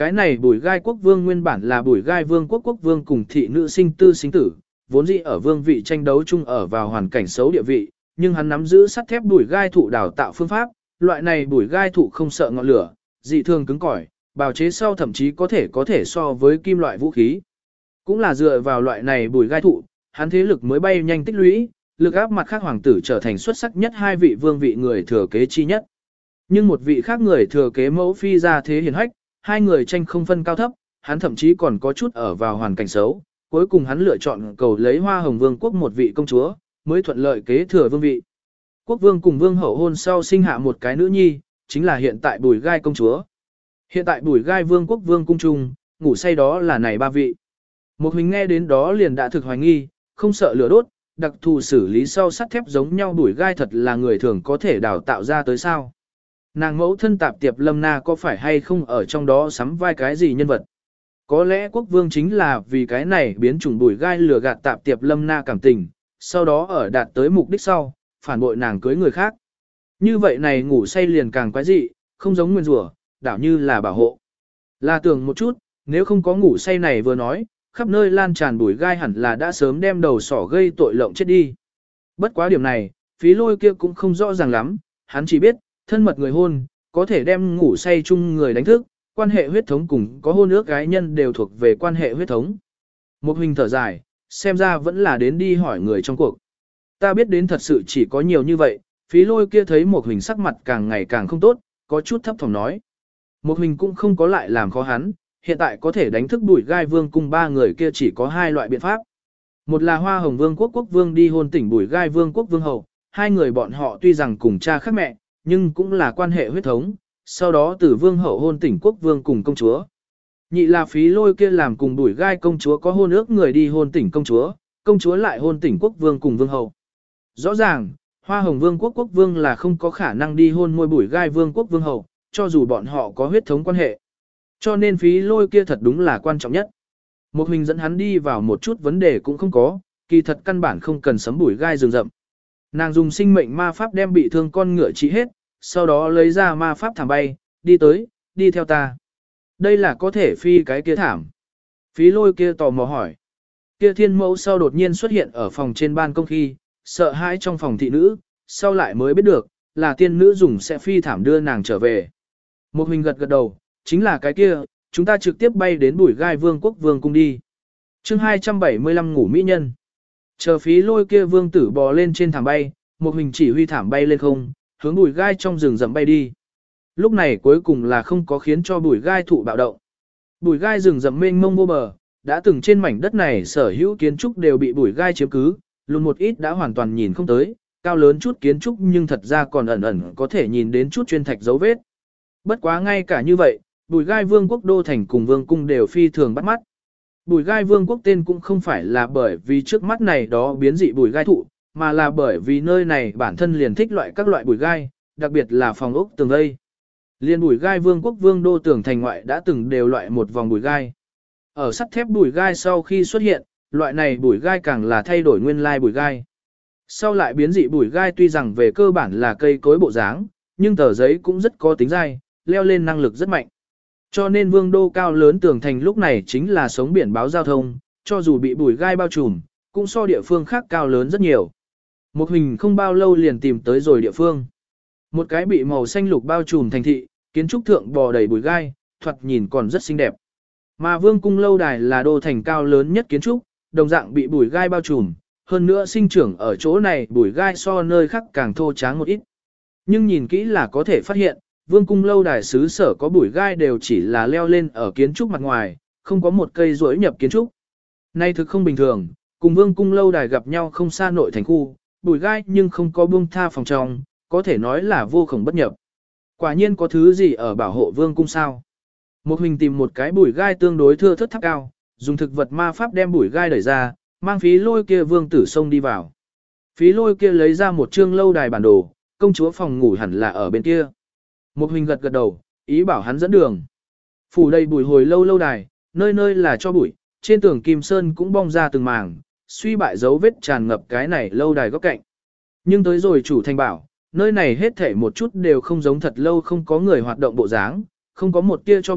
Cái này Bùi Gai quốc vương nguyên bản là Bùi Gai vương quốc quốc vương cùng thị nữ sinh tư sinh tử, vốn dĩ ở vương vị tranh đấu chung ở vào hoàn cảnh xấu địa vị, nhưng hắn nắm giữ sắt thép Bùi Gai thụ đào tạo phương pháp, loại này Bùi Gai thụ không sợ ngọn lửa, dị thường cứng cỏi, bào chế sau thậm chí có thể có thể so với kim loại vũ khí. Cũng là dựa vào loại này Bùi Gai thụ, hắn thế lực mới bay nhanh tích lũy, lực áp mặt khác hoàng tử trở thành xuất sắc nhất hai vị vương vị người thừa kế chi nhất. Nhưng một vị khác người thừa kế mẫu phi ra thế hiển hách, hai người tranh không phân cao thấp, hắn thậm chí còn có chút ở vào hoàn cảnh xấu, cuối cùng hắn lựa chọn cầu lấy Hoa Hồng Vương quốc một vị công chúa, mới thuận lợi kế thừa vương vị. Quốc vương cùng vương hậu hôn sau sinh hạ một cái nữ nhi, chính là hiện tại Bùi Gai công chúa. Hiện tại Bùi Gai vương quốc vương cung trung, ngủ say đó là này ba vị. Một hình nghe đến đó liền đã thực hoài nghi, không sợ lửa đốt, đặc thù xử lý sau sắt thép giống nhau Bùi Gai thật là người thường có thể đào tạo ra tới sao. Nàng mẫu thân Tạp Tiệp Lâm Na có phải hay không ở trong đó sắm vai cái gì nhân vật? Có lẽ quốc vương chính là vì cái này biến chủng Bùi Gai lừa gạt Tạp Tiệp Lâm Na cảm tình, sau đó ở đạt tới mục đích sau, phản bội nàng cưới người khác. Như vậy này ngủ say liền càng quái dị, không giống nguyên rủa, đảo như là bảo hộ. Là tưởng một chút, nếu không có ngủ say này vừa nói, khắp nơi lan tràn Bùi Gai hẳn là đã sớm đem đầu sỏ gây tội lộng chết đi. Bất quá điểm này, phí lôi kia cũng không rõ ràng lắm, hắn chỉ biết, thân mật người hôn, có thể đem ngủ say chung người đánh thức, quan hệ huyết thống cùng có hôn ước gái nhân đều thuộc về quan hệ huyết thống. Một hình thở dài, xem ra vẫn là đến đi hỏi người trong cuộc. Ta biết đến thật sự chỉ có nhiều như vậy, phí lôi kia thấy một hình sắc mặt càng ngày càng không tốt, có chút thấp thỏm nói. Một hình cũng không có lại làm khó hắn, hiện tại có thể đánh thức Bùi Gai vương cùng ba người kia chỉ có hai loại biện pháp. Một là Hoa Hồng Vương quốc quốc vương đi hôn tỉnh Bùi Gai vương quốc vương hậu, hai người bọn họ tuy rằng cùng cha khác mẹ, nhưng cũng là quan hệ huyết thống, sau đó từ vương hậu hôn tỉnh quốc vương cùng công chúa. Nhị là phí lôi kia làm cùng Bùi Gai công chúa có hôn ước người đi hôn tỉnh công chúa, công chúa lại hôn tỉnh quốc vương cùng vương hậu. Rõ ràng, Hoa Hồng Vương quốc quốc vương là không có khả năng đi hôn môi Bùi Gai vương quốc vương hậu, cho dù bọn họ có huyết thống quan hệ. Cho nên phí lôi kia thật đúng là quan trọng nhất. Một hình dẫn hắn đi vào một chút vấn đề cũng không có, kỳ thật căn bản không cần sấm Bùi Gai rừng rậm. Nàng dùng sinh mệnh ma pháp đem bị thương con ngựa trị hết, sau đó lấy ra ma pháp thảm bay, đi tới, đi theo ta. Đây là có thể phi cái kia thảm. Phí lôi kia tò mò hỏi. Kia thiên mẫu sau đột nhiên xuất hiện ở phòng trên ban công khi, sợ hãi trong phòng thị nữ, sau lại mới biết được, là tiên nữ dùng sẽ phi thảm đưa nàng trở về. Một hình gật gật đầu, chính là cái kia, chúng ta trực tiếp bay đến Bùi Gai vương quốc vương cung đi. chương hai trăm bảy mươi lăm ngủ mỹ nhân. Chờ phí lôi kia vương tử bò lên trên thảm bay, một hình chỉ huy thảm bay lên không, hướng Bùi Gai trong rừng rậm bay đi. Lúc này cuối cùng là không có khiến cho Bùi Gai thụ bạo động. Bùi Gai rừng rậm mênh mông vô bờ, đã từng trên mảnh đất này sở hữu kiến trúc đều bị Bùi Gai chiếm cứ, luôn một ít đã hoàn toàn nhìn không tới, cao lớn chút kiến trúc nhưng thật ra còn ẩn ẩn có thể nhìn đến chút chuyên thạch dấu vết. Bất quá ngay cả như vậy, Bùi Gai vương quốc đô thành cùng vương cung đều phi thường bắt mắt. Bùi Gai vương quốc tên cũng không phải là bởi vì trước mắt này đó biến dị Bùi Gai thụ, mà là bởi vì nơi này bản thân liền thích loại các loại Bùi Gai, đặc biệt là phòng ốc tường vây. Liên Bùi Gai vương quốc vương đô tường thành ngoại đã từng đều loại một vòng Bùi Gai. Ở sắt thép Bùi Gai sau khi xuất hiện, loại này Bùi Gai càng là thay đổi nguyên lai Bùi Gai. Sau lại biến dị Bùi Gai tuy rằng về cơ bản là cây cối bộ dáng, nhưng tờ giấy cũng rất có tính dai, leo lên năng lực rất mạnh. Cho nên vương đô cao lớn tường thành lúc này chính là sống biển báo giao thông, cho dù bị Bùi Gai bao trùm, cũng so địa phương khác cao lớn rất nhiều. Một hình không bao lâu liền tìm tới rồi địa phương. Một cái bị màu xanh lục bao trùm thành thị, kiến trúc thượng bò đầy Bùi Gai, thoạt nhìn còn rất xinh đẹp. Mà vương cung lâu đài là đô thành cao lớn nhất kiến trúc, đồng dạng bị Bùi Gai bao trùm, hơn nữa sinh trưởng ở chỗ này Bùi Gai so nơi khác càng thô tráng một ít. Nhưng nhìn kỹ là có thể phát hiện, vương cung lâu đài xứ sở có Bùi Gai đều chỉ là leo lên ở kiến trúc mặt ngoài, không có một cây rỗi nhập kiến trúc. Nay thực không bình thường, cùng vương cung lâu đài gặp nhau không xa nội thành khu, Bùi Gai nhưng không có buông tha phòng trong, có thể nói là vô khổng bất nhập. Quả nhiên có thứ gì ở bảo hộ vương cung sao. Một hình tìm một cái Bùi Gai tương đối thưa thớt tháp cao, dùng thực vật ma pháp đem Bùi Gai đẩy ra, mang phí lôi kia vương tử xông đi vào. Phí lôi kia lấy ra một chương lâu đài bản đồ, công chúa phòng ngủ hẳn là ở bên kia. Một hình gật gật đầu, ý bảo hắn dẫn đường. Phủ đầy bùi hồi lâu lâu đài, nơi nơi là cho bụi, trên tường kim sơn cũng bong ra từng mảng, suy bại dấu vết tràn ngập cái này lâu đài góc cạnh. Nhưng tới rồi chủ thành bảo, nơi này hết thể một chút đều không giống thật lâu không có người hoạt động bộ dáng, không có một tia cho bụi,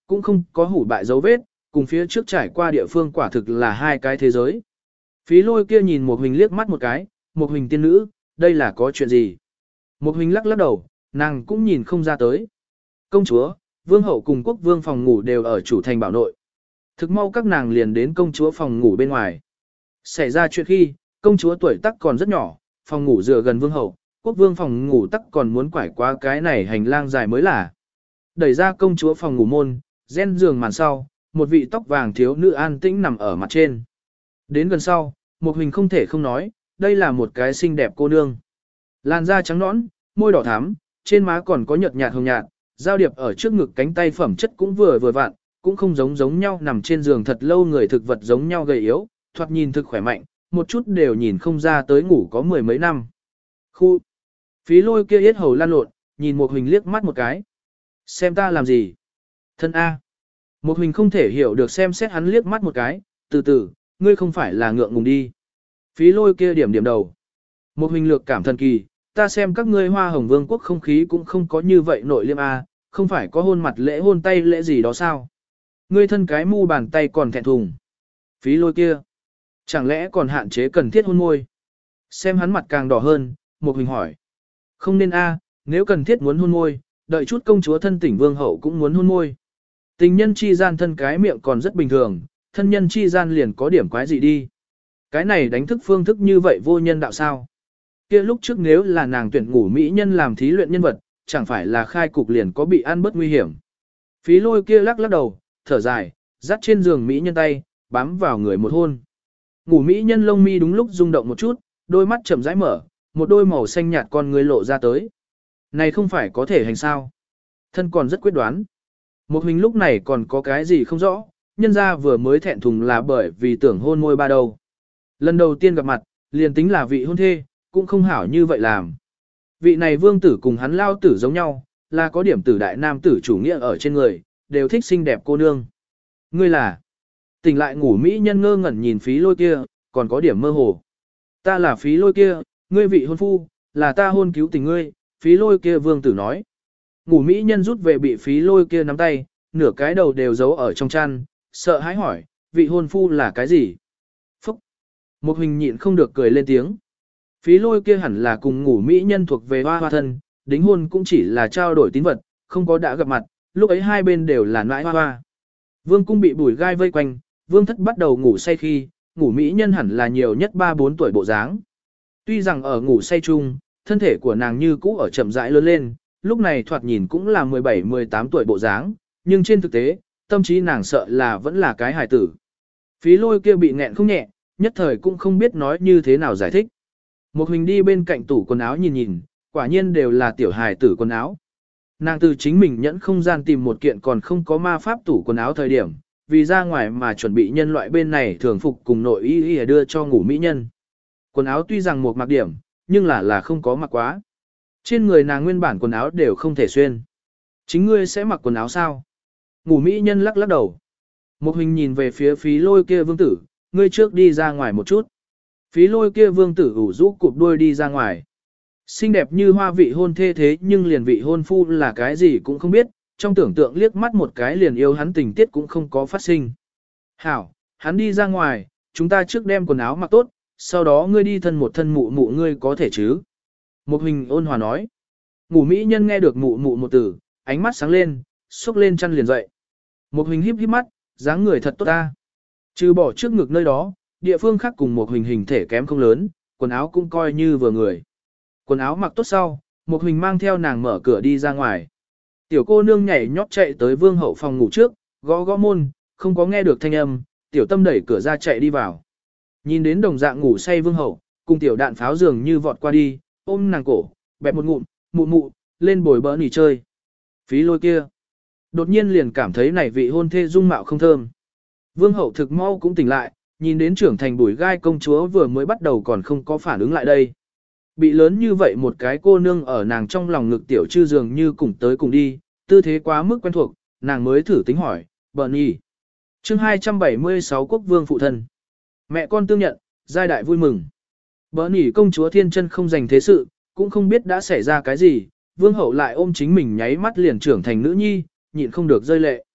cũng không có hủ bại dấu vết, cùng phía trước trải qua địa phương quả thực là hai cái thế giới. Phí lôi kia nhìn một hình liếc mắt một cái, một hình tiên nữ, đây là có chuyện gì? Một hình lắc lắc đầu, nàng cũng nhìn không ra tới. Công chúa, vương hậu cùng quốc vương phòng ngủ đều ở chủ thành bảo nội. Thực mau các nàng liền đến công chúa phòng ngủ bên ngoài. Xảy ra chuyện khi, công chúa tuổi tác còn rất nhỏ, phòng ngủ dựa gần vương hậu, quốc vương phòng ngủ tắc còn muốn quải qua cái này hành lang dài mới là. Đẩy ra công chúa phòng ngủ môn, gen giường màn sau, một vị tóc vàng thiếu nữ an tĩnh nằm ở mặt trên. Đến gần sau, một hình không thể không nói, đây là một cái xinh đẹp cô nương. Làn da trắng nõn, môi đỏ thắm, trên má còn có nhợt nhạt hồng nhạt, giao điệp ở trước ngực cánh tay phẩm chất cũng vừa vừa vặn, cũng không giống giống nhau nằm trên giường thật lâu người thực vật giống nhau gầy yếu, thoạt nhìn thực khỏe mạnh, một chút đều nhìn không ra tới ngủ có mười mấy năm. Khu! Phí lôi kia yết hầu lan lộn, nhìn một hình liếc mắt một cái. Xem ta làm gì? Thân A. Một hình không thể hiểu được xem xét hắn liếc mắt một cái, từ từ, ngươi không phải là ngượng ngùng đi. Phí lôi kia điểm điểm đầu. Một hình lược cảm thần kỳ, ta xem các ngươi hoa hồng vương quốc không khí cũng không có như vậy nội liêm A, không phải có hôn mặt lễ hôn tay lễ gì đó sao? Ngươi thân cái mu bàn tay còn thẹn thùng. Phí lôi kia. Chẳng lẽ còn hạn chế cần thiết hôn môi? Xem hắn mặt càng đỏ hơn, một hình hỏi. Không nên A, nếu cần thiết muốn hôn môi, đợi chút công chúa thân tỉnh vương hậu cũng muốn hôn môi. Tình nhân chi gian thân cái miệng còn rất bình thường, thân nhân chi gian liền có điểm quái gì đi. Cái này đánh thức phương thức như vậy vô nhân đạo sao? Kia lúc trước nếu là nàng tuyển ngủ mỹ nhân làm thí luyện nhân vật, chẳng phải là khai cục liền có bị ăn bớt nguy hiểm. Phí lôi kia lắc lắc đầu, thở dài, dắt trên giường mỹ nhân tay, bám vào người một hôn. Ngủ mỹ nhân lông mi đúng lúc rung động một chút, đôi mắt chậm rãi mở, một đôi màu xanh nhạt con người lộ ra tới. Này không phải có thể hành sao? Thân còn rất quyết đoán. Một hình lúc này còn có cái gì không rõ, nhân ra vừa mới thẹn thùng là bởi vì tưởng hôn môi ba đầu. Lần đầu tiên gặp mặt, liền tính là vị hôn thê, cũng không hảo như vậy làm. Vị này vương tử cùng hắn lao tử giống nhau, là có điểm tử đại nam tử chủ nghĩa ở trên người, đều thích xinh đẹp cô nương. Ngươi là, tỉnh lại ngủ mỹ nhân ngơ ngẩn nhìn phí lôi kia, còn có điểm mơ hồ. Ta là phí lôi kia, ngươi vị hôn phu, là ta hôn cứu tình ngươi, phí lôi kia vương tử nói. Ngủ mỹ nhân rút về bị phí lôi kia nắm tay, nửa cái đầu đều giấu ở trong chăn, sợ hãi hỏi, vị hôn phu là cái gì? Phúc! Một hình nhịn không được cười lên tiếng. Phí lôi kia hẳn là cùng ngủ mỹ nhân thuộc về hoa hoa thân, đính hôn cũng chỉ là trao đổi tín vật, không có đã gặp mặt, lúc ấy hai bên đều là nãi hoa hoa. Vương cung bị bùi gai vây quanh, vương thất bắt đầu ngủ say khi, ngủ mỹ nhân hẳn là nhiều nhất ba bốn tuổi bộ dáng. Tuy rằng ở ngủ say chung, thân thể của nàng như cũ ở chậm rãi lớn lên, lúc này thoạt nhìn cũng là mười bảy mười tám tuổi bộ dáng, nhưng trên thực tế, tâm trí nàng sợ là vẫn là cái hài tử. Phí lôi kia bị nghẹn không nhẹ, nhất thời cũng không biết nói như thế nào giải thích. Một hình đi bên cạnh tủ quần áo nhìn nhìn, quả nhiên đều là tiểu hài tử quần áo. Nàng từ chính mình nhẫn không gian tìm một kiện còn không có ma pháp tủ quần áo thời điểm, vì ra ngoài mà chuẩn bị nhân loại bên này thường phục cùng nội y y đưa cho ngủ mỹ nhân. Quần áo tuy rằng một mặc điểm, nhưng là là không có mặc quá. Trên người nàng nguyên bản quần áo đều không thể xuyên. Chính ngươi sẽ mặc quần áo sao? Ngủ mỹ nhân lắc lắc đầu. Một hình nhìn về phía phí lôi kia vương tử, ngươi trước đi ra ngoài một chút. Phí lôi kia vương tử ủ rũ cụp đuôi đi ra ngoài. Xinh đẹp như hoa vị hôn thê thế nhưng liền vị hôn phu là cái gì cũng không biết, trong tưởng tượng liếc mắt một cái liền yêu hắn tình tiết cũng không có phát sinh. Hảo, hắn đi ra ngoài, chúng ta trước đem quần áo mặc tốt, sau đó ngươi đi thân một thân mụ mụ ngươi có thể chứ. Một hình ôn hòa nói. Ngủ mỹ nhân nghe được mụ mụ một từ, ánh mắt sáng lên, xúc lên chăn liền dậy. Một hình híp híp mắt, dáng người thật tốt ta. Trừ bỏ trước ngực nơi đó, địa phương khác cùng một hình hình thể kém không lớn, quần áo cũng coi như vừa người. Quần áo mặc tốt sau, một hình mang theo nàng mở cửa đi ra ngoài. Tiểu cô nương nhảy nhót chạy tới vương hậu phòng ngủ trước, gõ gõ môn, không có nghe được thanh âm, tiểu tâm đẩy cửa ra chạy đi vào. Nhìn đến đồng dạng ngủ say vương hậu, cùng tiểu đạn pháo dường như vọt qua đi, ôm nàng cổ, bẹp một ngụm, mụ mụ, lên bồi bỡ nỉ chơi. Phí lôi kia. Đột nhiên liền cảm thấy này vị hôn thê dung mạo không thơm. Vương hậu thực mau cũng tỉnh lại, nhìn đến trưởng thành bùi gai công chúa vừa mới bắt đầu còn không có phản ứng lại đây. Bị lớn như vậy một cái cô nương ở nàng trong lòng ngực tiểu chư dường như cùng tới cùng đi, tư thế quá mức quen thuộc, nàng mới thử tính hỏi, bỡ nỉ. Chương hai trăm bảy mươi sáu quốc vương phụ thân. Mẹ con tương nhận, giai đại vui mừng. Bỡ nỉ công chúa thiên chân không dành thế sự, cũng không biết đã xảy ra cái gì, vương hậu lại ôm chính mình nháy mắt liền trưởng thành nữ nhi, nhịn không được rơi lệ.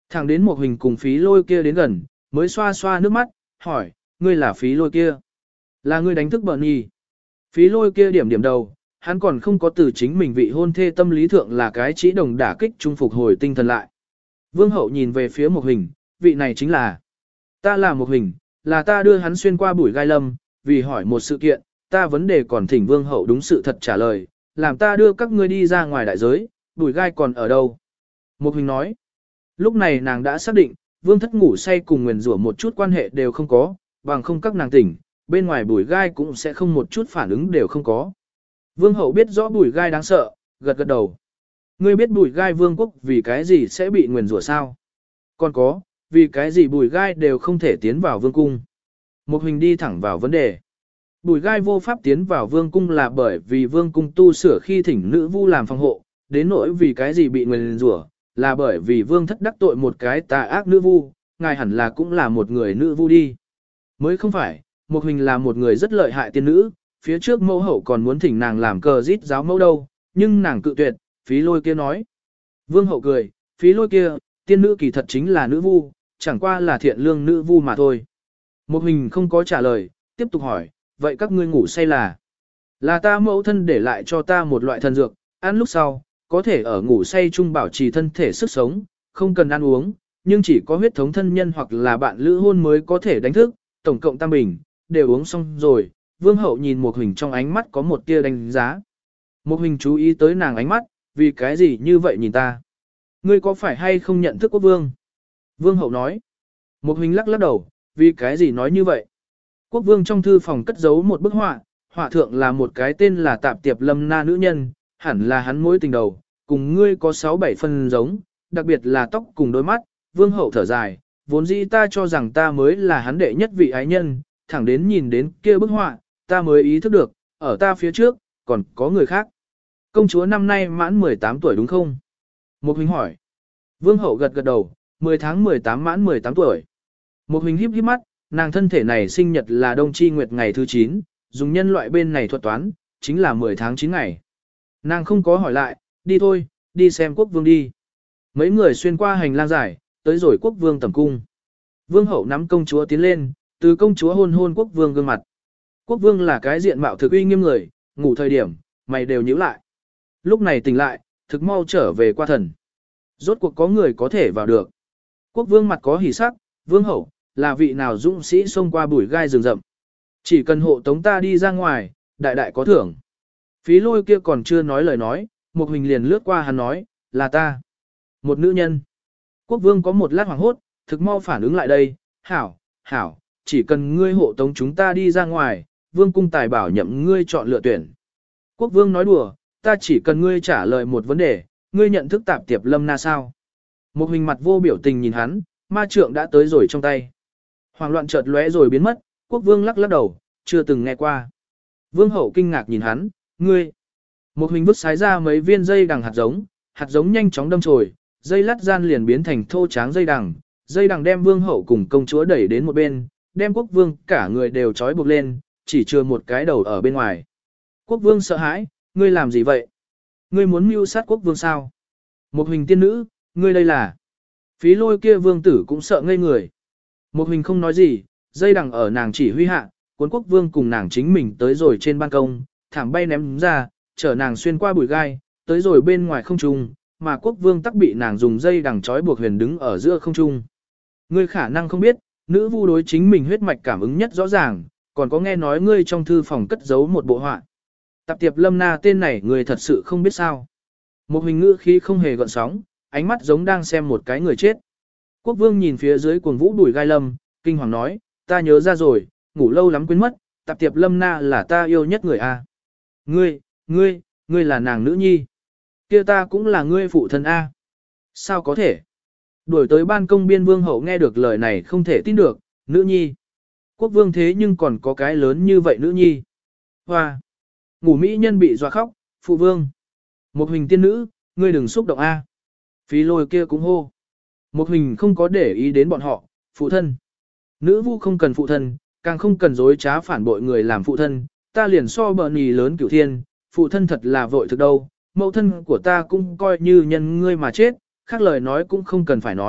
Thẳng đến một hình cùng phí lôi kia đến gần, mới xoa xoa nước mắt, hỏi, ngươi là phí lôi kia. Là ngươi đánh thức bợn nhì. Phí lôi kia điểm điểm đầu, hắn còn không có từ chính mình vị hôn thê tâm lý thượng là cái chỉ đồng đả kích trung phục hồi tinh thần lại. Vương hậu nhìn về phía một hình, vị này chính là. Ta là một hình, là ta đưa hắn xuyên qua bụi gai lâm, vì hỏi một sự kiện, ta vấn đề còn thỉnh vương hậu đúng sự thật trả lời, làm ta đưa các ngươi đi ra ngoài đại giới, bụi gai còn ở đâu. Một hình nói, lúc này nàng đã xác định, vương thất ngủ say cùng nguyền rủa một chút quan hệ đều không có, bằng không các nàng tỉnh, bên ngoài bụi gai cũng sẽ không một chút phản ứng đều không có. Vương hậu biết rõ bụi gai đáng sợ, gật gật đầu. Ngươi biết bụi gai vương quốc vì cái gì sẽ bị nguyền rủa sao? Còn có, vì cái gì bụi gai đều không thể tiến vào vương cung. Một hình đi thẳng vào vấn đề. Bụi gai vô pháp tiến vào vương cung là bởi vì vương cung tu sửa khi thỉnh nữ vu làm phòng hộ, đến nỗi vì cái gì bị nguyền rủa, là bởi vì vương thất đắc tội một cái tà ác nữ vu, ngài hẳn là cũng là một người nữ vu đi. Mới không phải, một hình là một người rất lợi hại tiên nữ, phía trước mẫu hậu còn muốn thỉnh nàng làm cờ rít giáo mẫu đâu, nhưng nàng cự tuyệt, phí lôi kia nói. Vương hậu cười, phí lôi kia, tiên nữ kỳ thật chính là nữ vu, chẳng qua là thiện lương nữ vu mà thôi. Một hình không có trả lời, tiếp tục hỏi, vậy các ngươi ngủ say là? Là ta mẫu thân để lại cho ta một loại thần dược, ăn lúc sau, có thể ở ngủ say chung bảo trì thân thể sức sống, không cần ăn uống, nhưng chỉ có huyết thống thân nhân hoặc là bạn lữ hôn mới có thể đánh thức, tổng cộng tam bình, đều uống xong rồi. Vương hậu nhìn một hình trong ánh mắt có một tia đánh giá. Một hình chú ý tới nàng ánh mắt, vì cái gì như vậy nhìn ta? Ngươi có phải hay không nhận thức quốc vương? Vương hậu nói. Một hình lắc lắc đầu, vì cái gì nói như vậy? Quốc vương trong thư phòng cất giấu một bức họa, họa thượng là một cái tên là Tạp Tiệp Lâm Na nữ nhân, hẳn là hắn mối tình đầu, cùng ngươi có sáu bảy phần giống, đặc biệt là tóc cùng đôi mắt. Vương hậu thở dài, vốn dĩ ta cho rằng ta mới là hắn đệ nhất vị ái nhân, thẳng đến nhìn đến kia bức họa, ta mới ý thức được, ở ta phía trước, còn có người khác. Công chúa năm nay mãn mười tám tuổi đúng không? Một hình hỏi. Vương hậu gật gật đầu, mười tháng mười tám mãn mười tám tuổi. Một hình híp híp mắt, nàng thân thể này sinh nhật là đông chi nguyệt ngày thứ chín, dùng nhân loại bên này thuật toán, chính là mười tháng chín ngày. Nàng không có hỏi lại, đi thôi, đi xem quốc vương đi. Mấy người xuyên qua hành lang dài, tới rồi quốc vương tẩm cung. Vương hậu nắm công chúa tiến lên, từ công chúa hôn hôn quốc vương gương mặt. Quốc vương là cái diện mạo thực uy nghiêm người, ngủ thời điểm, mày đều nhíu lại. Lúc này tỉnh lại, thực mau trở về qua thần. Rốt cuộc có người có thể vào được. Quốc vương mặt có hỉ sắc, vương hậu, là vị nào dũng sĩ xông qua bụi gai rừng rậm. Chỉ cần hộ tống ta đi ra ngoài, đại đại có thưởng. Phí lôi kia còn chưa nói lời nói, một hình liền lướt qua hắn nói, là ta. Một nữ nhân. Quốc vương có một lát hoảng hốt, thực mau phản ứng lại đây, hảo, hảo, chỉ cần ngươi hộ tống chúng ta đi ra ngoài, vương cung tài bảo nhậm ngươi chọn lựa tuyển. Quốc vương nói đùa, ta chỉ cần ngươi trả lời một vấn đề, ngươi nhận thức Tạp Tiệp Lâm Na sao? Một hình mặt vô biểu tình nhìn hắn, ma trượng đã tới rồi trong tay. Hoàng loạn chợt lóe rồi biến mất, quốc vương lắc lắc đầu, chưa từng nghe qua. Vương hậu kinh ngạc nhìn hắn, ngươi. Một hình vứt sái ra mấy viên dây đằng hạt giống, hạt giống nhanh chóng đâm chồi, dây lát gian liền biến thành thô tráng dây đằng. Dây đằng đem vương hậu cùng công chúa đẩy đến một bên, đem quốc vương cả người đều trói buộc lên, chỉ chừa một cái đầu ở bên ngoài. Quốc vương sợ hãi, ngươi làm gì vậy? Ngươi muốn mưu sát quốc vương sao? Một hình tiên nữ, ngươi đây là. Phí lôi kia vương tử cũng sợ ngây người. Một hình không nói gì, dây đằng ở nàng chỉ huy hạ, cuốn quốc vương cùng nàng chính mình tới rồi trên ban công, thảm bay ném ra, chở nàng xuyên qua bụi gai, tới rồi bên ngoài không trung, mà quốc vương tắc bị nàng dùng dây đằng trói buộc huyền đứng ở giữa không trung. Ngươi khả năng không biết, nữ vu đối chính mình huyết mạch cảm ứng nhất rõ ràng, còn có nghe nói ngươi trong thư phòng cất giấu một bộ họa. Tạp Tiệp Lâm Na tên này ngươi thật sự không biết sao. Một hình ngữ khí không hề gợn sóng, ánh mắt giống đang xem một cái người chết. Quốc vương nhìn phía dưới cuồng vũ bùi gai lâm, kinh hoàng nói, ta nhớ ra rồi, ngủ lâu lắm quên mất, Tạp Tiệp Lâm Na là ta yêu nhất người a. Ngươi, ngươi, ngươi là nàng nữ nhi. Kia ta cũng là ngươi phụ thân a. Sao có thể? Đuổi tới ban công biên vương hậu nghe được lời này không thể tin được, nữ nhi. Quốc vương thế nhưng còn có cái lớn như vậy nữ nhi. Hoa. Ngủ mỹ nhân bị dọa khóc, phụ vương. Một hình tiên nữ, ngươi đừng xúc động a. Phí lôi kia cũng hô. Một hình không có để ý đến bọn họ, phụ thân. Nữ vu không cần phụ thân, càng không cần dối trá phản bội người làm phụ thân, ta liền so bờ nì lớn cửu thiên, phụ thân thật là vội thực đâu, mẫu thân của ta cũng coi như nhân ngươi mà chết, khác lời nói cũng không cần phải nói,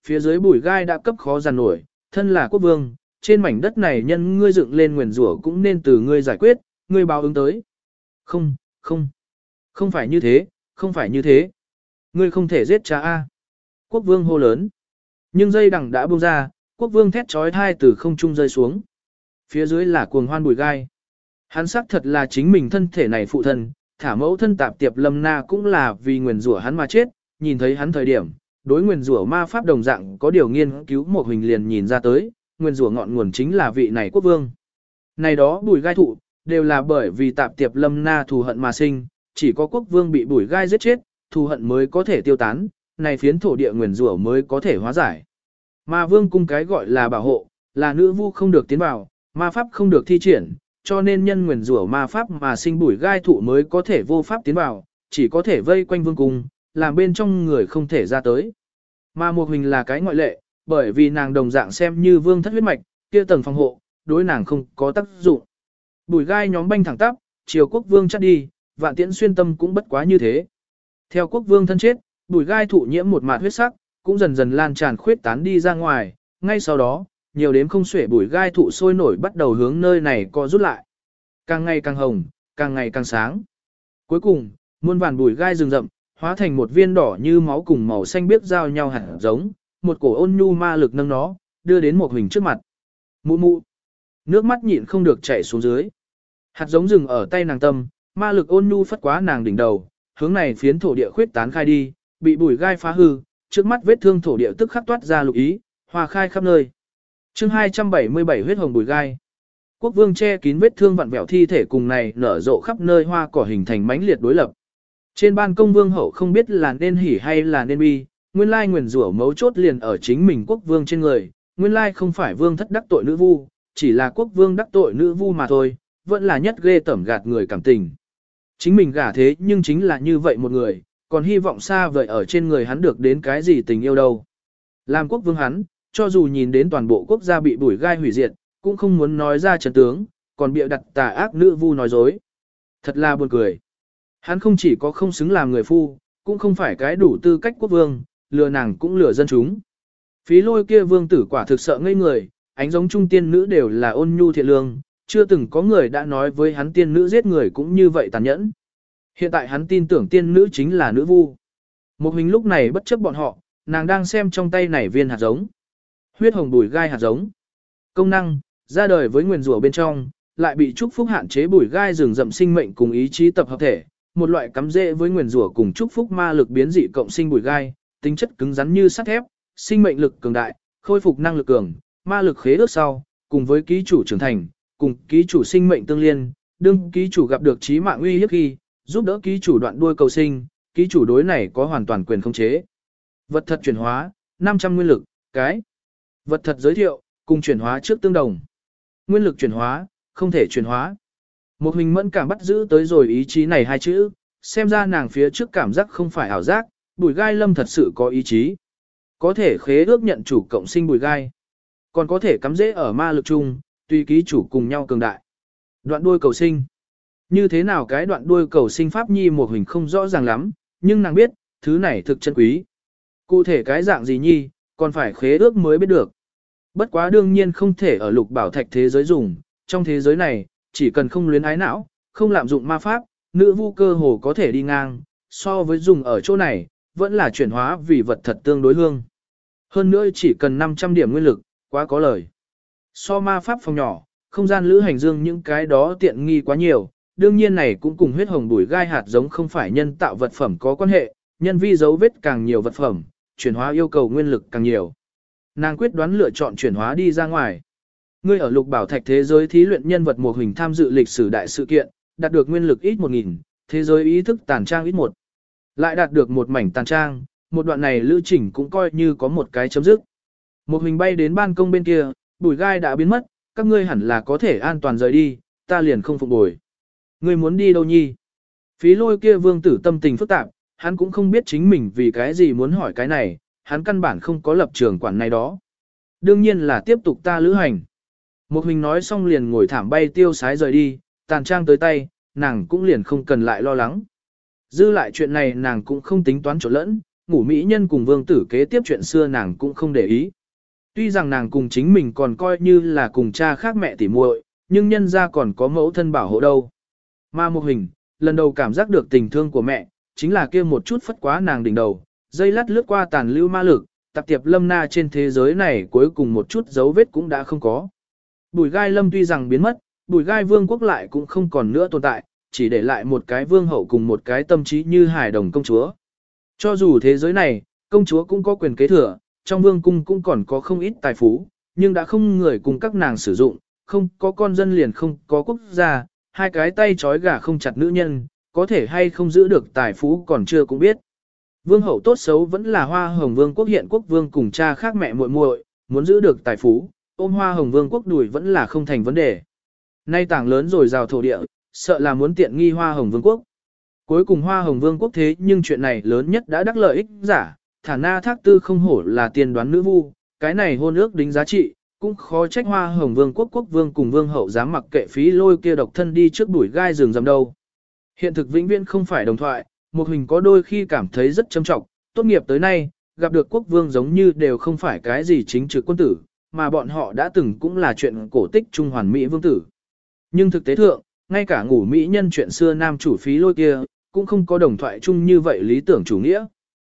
phía dưới bùi gai đã cấp khó giàn nổi, thân là quốc vương, trên mảnh đất này nhân ngươi dựng lên nguyền rủa cũng nên từ ngươi giải quyết, ngươi báo ứng tới. Không, không, không phải như thế, không phải như thế. Ngươi không thể giết cha A. Quốc vương hô lớn. Nhưng dây đằng đã buông ra, quốc vương thét trói thai từ không trung rơi xuống. Phía dưới là cuồng hoan bùi gai. Hắn xác thật là chính mình thân thể này phụ thân, thả mẫu thân tạp tiệp lâm na cũng là vì nguyền rủa hắn mà chết, nhìn thấy hắn thời điểm, đối nguyền rủa ma pháp đồng dạng có điều nghiên cứu một hình liền nhìn ra tới, nguyền rủa ngọn nguồn chính là vị này quốc vương. Này đó bùi gai thụ, đều là bởi vì tạp tiệp lâm na thù hận mà sinh, chỉ có quốc vương bị bùi gai giết chết, thù hận mới có thể tiêu tán, này phiến thổ địa nguyền rủa mới có thể hóa giải. Mà vương cung cái gọi là bảo hộ, là nữ vu không được tiến vào, ma pháp không được thi triển, cho nên nhân nguyền rủa ma pháp mà sinh bùi gai thụ mới có thể vô pháp tiến vào, chỉ có thể vây quanh vương cung, làm bên trong người không thể ra tới. Mà một hình là cái ngoại lệ, bởi vì nàng đồng dạng xem như vương thất huyết mạch, kia tầng phòng hộ, đối nàng không có tác dụng. Bùi gai nhóm banh thẳng tắp, triều quốc vương chắt đi, vạn tiễn xuyên tâm cũng bất quá như thế. Theo quốc vương thân chết, bùi gai thụ nhiễm một mạt huyết sắc, cũng dần dần lan tràn khuyết tán đi ra ngoài, ngay sau đó, nhiều đếm không xuể bùi gai thụ sôi nổi bắt đầu hướng nơi này co rút lại. Càng ngày càng hồng, càng ngày càng sáng. Cuối cùng, muôn vàn bùi gai rừng rậm, hóa thành một viên đỏ như máu cùng màu xanh biếc giao nhau hạt giống, một cổ ôn nhu ma lực nâng nó, đưa đến một hình trước mặt. Mụ mụ. Nước mắt nhịn không được chảy xuống dưới. Hạt giống rừng ở tay nàng tâm, ma lực ôn nhu phất quá nàng đỉnh đầu, hướng này phiến thổ địa khuyết tán khai đi, bị bùi gai phá hư, trước mắt vết thương thổ địa tức khắc toát ra lục ý, hoa khai khắp nơi. Chương hai trăm bảy mươi bảy huyết hồng bùi gai. Quốc vương che kín vết thương vặn vẹo thi thể cùng này nở rộ khắp nơi hoa cỏ hình thành mãnh liệt đối lập. Trên ban công vương hậu không biết là nên hỉ hay là nên bi, nguyên lai nguyền rủa mấu chốt liền ở chính mình quốc vương trên người, nguyên lai không phải vương thất đắc tội nữ vu, chỉ là quốc vương đắc tội nữ vu mà thôi, vẫn là nhất ghê tẩm gạt người cảm tình. Chính mình gả thế nhưng chính là như vậy một người, còn hy vọng xa vời ở trên người hắn được đến cái gì tình yêu đâu. Làm quốc vương hắn, cho dù nhìn đến toàn bộ quốc gia bị bùi gai hủy diệt, cũng không muốn nói ra trận tướng, còn bịa đặt tà ác nữ vu nói dối. Thật là buồn cười. Hắn không chỉ có không xứng làm người phu, cũng không phải cái đủ tư cách quốc vương, lừa nàng cũng lừa dân chúng. Phí lôi kia vương tử quả thực sợ ngây người, ánh giống trung tiên nữ đều là ôn nhu thiện lương, chưa từng có người đã nói với hắn tiên nữ giết người cũng như vậy tàn nhẫn. Hiện tại hắn tin tưởng tiên nữ chính là nữ vu. Một hình lúc này bất chấp bọn họ, nàng đang xem trong tay này viên hạt giống. Huyết hồng bùi gai hạt giống. Công năng, ra đời với nguyền rủa bên trong, lại bị chúc phúc hạn chế bùi gai rừng rậm sinh mệnh cùng ý chí tập hợp thể, một loại cắm rễ với nguyền rủa cùng chúc phúc ma lực biến dị cộng sinh bùi gai, tính chất cứng rắn như sắt thép, sinh mệnh lực cường đại, khôi phục năng lực cường, ma lực khế ước sau, cùng với ký chủ trưởng thành, cùng ký chủ sinh mệnh tương liên, đương ký chủ gặp được chí mạng uy hiếp khi, giúp đỡ ký chủ đoạn đuôi cầu sinh, ký chủ đối này có hoàn toàn quyền khống chế. Vật thật chuyển hóa, năm trăm nguyên lực, cái. Vật thật giới thiệu, cùng chuyển hóa trước tương đồng. Nguyên lực chuyển hóa, không thể chuyển hóa. Một hình mẫn cảm bắt giữ tới rồi ý chí này hai chữ, xem ra nàng phía trước cảm giác không phải ảo giác, bùi gai lâm thật sự có ý chí. Có thể khế ước nhận chủ cộng sinh bùi gai. Còn có thể cắm rễ ở ma lực chung, tùy ký chủ cùng nhau cường đại. Đoạn đuôi cầu sinh. Như thế nào cái đoạn đuôi cầu sinh pháp nhi một hình không rõ ràng lắm, nhưng nàng biết, thứ này thực chân quý. Cụ thể cái dạng gì nhi, còn phải khế ước mới biết được. Bất quá đương nhiên không thể ở lục bảo thạch thế giới dùng, trong thế giới này, chỉ cần không luyến ái não, không lạm dụng ma pháp, nữ vu cơ hồ có thể đi ngang, so với dùng ở chỗ này, vẫn là chuyển hóa vì vật thật tương đối hương. Hơn nữa chỉ cần năm trăm điểm nguyên lực, quá có lời. So ma pháp phòng nhỏ, không gian lữ hành dương những cái đó tiện nghi quá nhiều, đương nhiên này cũng cùng huyết hồng bùi gai hạt giống không phải nhân tạo vật phẩm có quan hệ, nhân vi dấu vết càng nhiều vật phẩm, chuyển hóa yêu cầu nguyên lực càng nhiều. Nàng quyết đoán lựa chọn chuyển hóa đi ra ngoài. Ngươi ở lục bảo thạch thế giới thí luyện nhân vật một hình tham dự lịch sử đại sự kiện, đạt được nguyên lực ít một nghìn, thế giới ý thức tàn trang ít một. Lại đạt được một mảnh tàn trang, một đoạn này lưu trình cũng coi như có một cái chấm dứt. Một hình bay đến ban công bên kia, bùi gai đã biến mất, các ngươi hẳn là có thể an toàn rời đi, ta liền không phục bồi. Ngươi muốn đi đâu nhi? Phí lôi kia vương tử tâm tình phức tạp, hắn cũng không biết chính mình vì cái gì muốn hỏi cái này, hắn căn bản không có lập trường quản này đó. Đương nhiên là tiếp tục ta lữ hành. Một hình nói xong liền ngồi thảm bay tiêu sái rời đi, tàn trang tới tay, nàng cũng liền không cần lại lo lắng. Dư lại chuyện này nàng cũng không tính toán trộn lẫn, ngủ mỹ nhân cùng vương tử kế tiếp chuyện xưa nàng cũng không để ý. Tuy rằng nàng cùng chính mình còn coi như là cùng cha khác mẹ tỉ muội, nhưng nhân ra còn có mẫu thân bảo hộ đâu. Mà một hình, lần đầu cảm giác được tình thương của mẹ, chính là kia một chút phất quá nàng đỉnh đầu, dây lát lướt qua tàn lưu ma lực, tạp tiệp lâm na trên thế giới này cuối cùng một chút dấu vết cũng đã không có. Bùi gai lâm tuy rằng biến mất, bùi gai vương quốc lại cũng không còn nữa tồn tại, chỉ để lại một cái vương hậu cùng một cái tâm trí như hài đồng công chúa. Cho dù thế giới này, công chúa cũng có quyền kế thừa, trong vương cung cũng còn có không ít tài phú, nhưng đã không người cùng các nàng sử dụng, không có con dân liền không có quốc gia, hai cái tay trói gà không chặt nữ nhân, có thể hay không giữ được tài phú còn chưa cũng biết. Vương hậu tốt xấu vẫn là Hoa Hồng Vương quốc hiện quốc vương cùng cha khác mẹ muội muội, muốn giữ được tài phú, ôm Hoa Hồng Vương quốc đùi vẫn là không thành vấn đề. Nay tảng lớn rồi rào thổ địa, sợ là muốn tiện nghi Hoa Hồng Vương quốc. Cuối cùng Hoa Hồng Vương quốc thế nhưng chuyện này lớn nhất đã đắc lợi ích giả, thả na thác tư không hổ là tiên đoán nữ vu, cái này hôn ước đính giá trị, cũng khó trách Hoa Hồng Vương quốc quốc vương cùng vương hậu dám mặc kệ phí lôi kia độc thân đi trước bụi gai rừng rầm đâu. Hiện thực vĩnh viễn không phải đồng thoại, một hình có đôi khi cảm thấy rất trầm trọng, tốt nghiệp tới nay, gặp được quốc vương giống như đều không phải cái gì chính trực quân tử, mà bọn họ đã từng cũng là chuyện cổ tích trung hoàn mỹ vương tử. Nhưng thực tế thượng, ngay cả ngủ mỹ nhân chuyện xưa nam chủ phí lôi kia, cũng không có đồng thoại chung như vậy lý tưởng chủ nghĩa.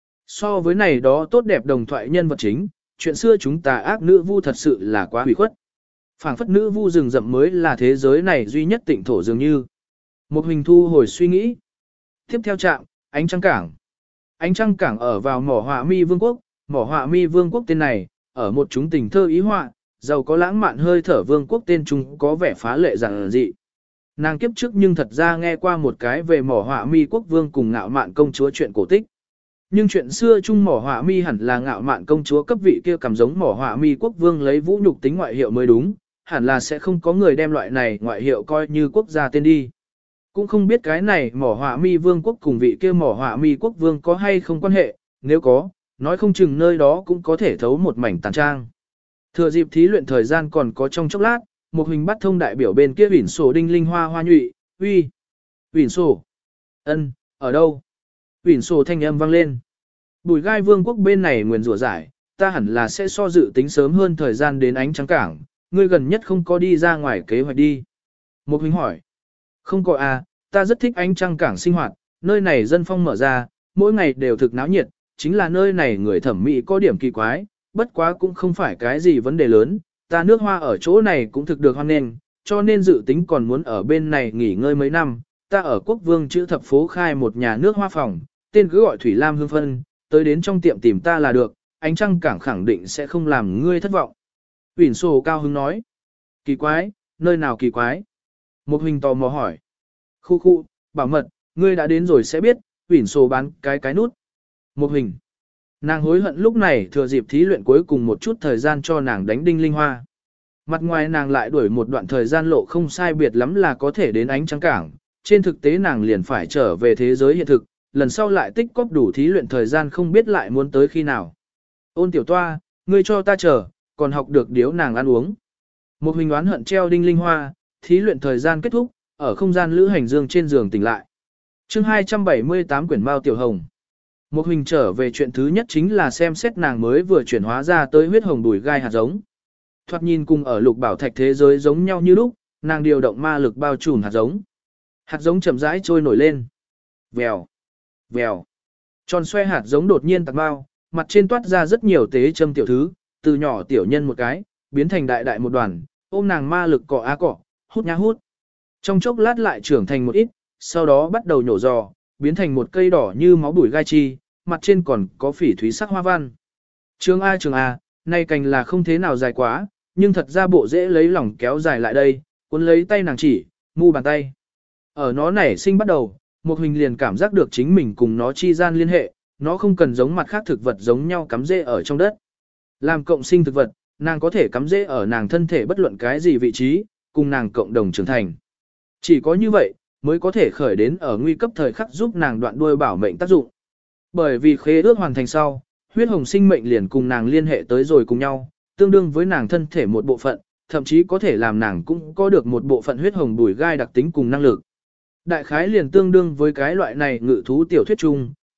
So với này đó tốt đẹp đồng thoại nhân vật chính, chuyện xưa chúng ta ác nữ vu thật sự là quá hủy khuất. Phảng phất nữ vu rừng rậm mới là thế giới này duy nhất tịnh thổ dường như. Một hình thu hồi suy nghĩ. Tiếp theo trạm, ánh trăng cảng. Ánh trăng cảng ở vào mỏ họa mi vương quốc, mỏ họa mi vương quốc tên này, ở một chúng tình thơ ý họa, giàu có lãng mạn hơi thở vương quốc tên chúng có vẻ phá lệ giản dị. Nàng kiếp trước nhưng thật ra nghe qua một cái về mỏ họa mi quốc vương cùng ngạo mạn công chúa chuyện cổ tích. Nhưng chuyện xưa chung mỏ họa mi hẳn là ngạo mạn công chúa cấp vị kia cảm giống mỏ họa mi quốc vương lấy vũ nhục tính ngoại hiệu mới đúng, hẳn là sẽ không có người đem loại này ngoại hiệu coi như quốc gia tên đi. Cũng không biết cái này mỏ họa mi vương quốc cùng vị kia mỏ họa mi quốc vương có hay không quan hệ, nếu có, nói không chừng nơi đó cũng có thể thấu một mảnh tàn trang. Thừa dịp thí luyện thời gian còn có trong chốc lát, một hình bắt thông đại biểu bên kia ủy sổ đinh linh hoa hoa nhụy, uy, ủy sổ, ân, ở đâu? Ủy sổ thanh âm vang lên. Bùi gai vương quốc bên này nguyền rủa giải, ta hẳn là sẽ so dự tính sớm hơn thời gian đến ánh trắng cảng, ngươi gần nhất không có đi ra ngoài kế hoạch đi. Một hình hỏi. Không có à, ta rất thích ánh trăng cảng sinh hoạt, nơi này dân phong mở ra, mỗi ngày đều thực náo nhiệt, chính là nơi này người thẩm mỹ có điểm kỳ quái, bất quá cũng không phải cái gì vấn đề lớn, ta nước hoa ở chỗ này cũng thực được hoan nghênh, cho nên dự tính còn muốn ở bên này nghỉ ngơi mấy năm, ta ở quốc vương chữ thập phố khai một nhà nước hoa phòng, tên cứ gọi Thủy Lam Hương Phân, tới đến trong tiệm tìm ta là được, ánh trăng cảng khẳng định sẽ không làm ngươi thất vọng. Uyển Sổ cao hứng nói, kỳ quái, nơi nào kỳ quái? Một hình tò mò hỏi. Khu khu, bảo mật, ngươi đã đến rồi sẽ biết, Uyển Sổ bán cái cái nút. Một hình. Nàng hối hận lúc này thừa dịp thí luyện cuối cùng một chút thời gian cho nàng đánh đinh linh hoa. Mặt ngoài nàng lại đuổi một đoạn thời gian lộ không sai biệt lắm là có thể đến ánh trăng cảng, trên thực tế nàng liền phải trở về thế giới hiện thực, lần sau lại tích cóp đủ thí luyện thời gian không biết lại muốn tới khi nào. Ôn tiểu toa, ngươi cho ta chờ, còn học được điếu nàng ăn uống. Một hình oán hận treo đinh linh hoa, thí luyện thời gian kết thúc, ở không gian lữ hành dương trên giường tỉnh lại. chương hai trăm bảy mươi tám quyển Mao Tiểu Hồng. Một hình trở về chuyện thứ nhất chính là xem xét nàng mới vừa chuyển hóa ra tới huyết hồng đùi gai hạt giống. Thoạt nhìn cùng ở lục bảo thạch thế giới giống nhau như lúc, nàng điều động ma lực bao trùm hạt giống. Hạt giống chậm rãi trôi nổi lên. Vèo, vèo. Tròn xoe hạt giống đột nhiên tạc bao, mặt trên toát ra rất nhiều tế châm tiểu thứ, từ nhỏ tiểu nhân một cái, biến thành đại đại một đoàn, ôm nàng ma lực cọ á cọ, hút nhá hút. Trong chốc lát lại trưởng thành một ít, sau đó bắt đầu nhổ giò, biến thành một cây đỏ như máu bùi gai chi, mặt trên còn có phỉ thúy sắc hoa văn. Trường A trường A, nay cành là không thế nào dài quá, nhưng thật ra bộ dễ lấy lỏng kéo dài lại đây, cuốn lấy tay nàng chỉ, mu bàn tay. Ở nó nảy sinh bắt đầu, một hình liền cảm giác được chính mình cùng nó chi gian liên hệ, nó không cần giống mặt khác thực vật giống nhau cắm rễ ở trong đất. Làm cộng sinh thực vật, nàng có thể cắm rễ ở nàng thân thể bất luận cái gì vị trí, cùng nàng cộng đồng trưởng thành. Chỉ có như vậy, mới có thể khởi đến ở nguy cấp thời khắc giúp nàng đoạn đuôi bảo mệnh tác dụng. Bởi vì khế ước hoàn thành sau, huyết hồng sinh mệnh liền cùng nàng liên hệ tới rồi cùng nhau, tương đương với nàng thân thể một bộ phận, thậm chí có thể làm nàng cũng có được một bộ phận huyết hồng bùi gai đặc tính cùng năng lực. Đại khái liền tương đương với cái loại này ngự thú tiểu thuyết chung,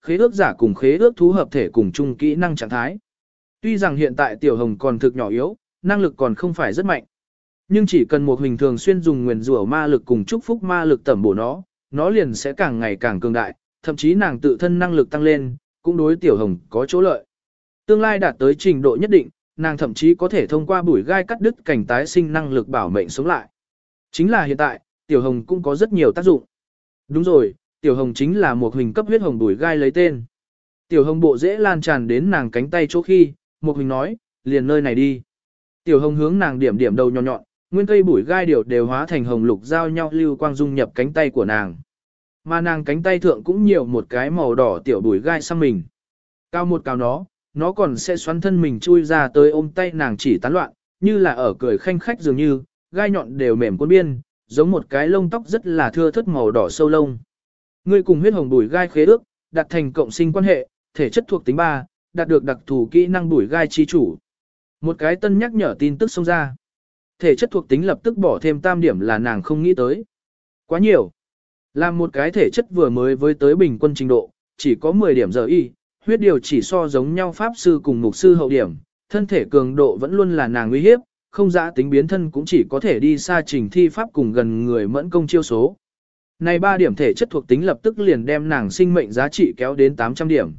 khế ước giả cùng khế ước thú hợp thể cùng chung kỹ năng trạng thái. Tuy rằng hiện tại Tiểu Hồng còn thực nhỏ yếu, năng lực còn không phải rất mạnh. Nhưng chỉ cần một hình thường xuyên dùng nguyền rủa ma lực cùng chúc phúc ma lực tẩm bổ nó, nó liền sẽ càng ngày càng cường đại, thậm chí nàng tự thân năng lực tăng lên, cũng đối Tiểu Hồng có chỗ lợi. Tương lai đạt tới trình độ nhất định, nàng thậm chí có thể thông qua bùi gai cắt đứt cảnh tái sinh năng lực bảo mệnh sống lại. Chính là hiện tại, Tiểu Hồng cũng có rất nhiều tác dụng. Đúng rồi, Tiểu Hồng chính là một hình cấp huyết hồng bùi gai lấy tên. Tiểu Hồng bộ dễ lan tràn đến nàng cánh tay chỗ khi, một hình nói, liền nơi này đi. Tiểu Hồng hướng nàng điểm điểm đầu nhọn nhọn, nguyên cây bùi gai đều đều hóa thành hồng lục giao nhau lưu quang dung nhập cánh tay của nàng. Mà nàng cánh tay thượng cũng nhiều một cái màu đỏ tiểu bùi gai xăm mình. Cao một cao nó, nó còn sẽ xoắn thân mình chui ra tới ôm tay nàng chỉ tán loạn, như là ở cười khanh khách dường như, gai nhọn đều mềm cuốn biên, giống một cái lông tóc rất là thưa thớt màu đỏ sâu lông. Ngươi cùng huyết hồng bùi gai khế ước, đặt thành cộng sinh quan hệ, thể chất thuộc tính ba, đạt được đặc thù kỹ năng bùi gai chi chủ. Một cái tân nhắc nhở tin tức xông ra. Thể chất thuộc tính lập tức bỏ thêm tam điểm là nàng không nghĩ tới. Quá nhiều. Làm một cái thể chất vừa mới với tới bình quân trình độ, chỉ có mười điểm giờ y, huyết điều chỉ so giống nhau pháp sư cùng mục sư hậu điểm, thân thể cường độ vẫn luôn là nàng uy hiếp, không dã tính biến thân cũng chỉ có thể đi xa trình thi pháp cùng gần người mẫn công chiêu số. Này ba điểm thể chất thuộc tính lập tức liền đem nàng sinh mệnh giá trị kéo đến tám trăm điểm.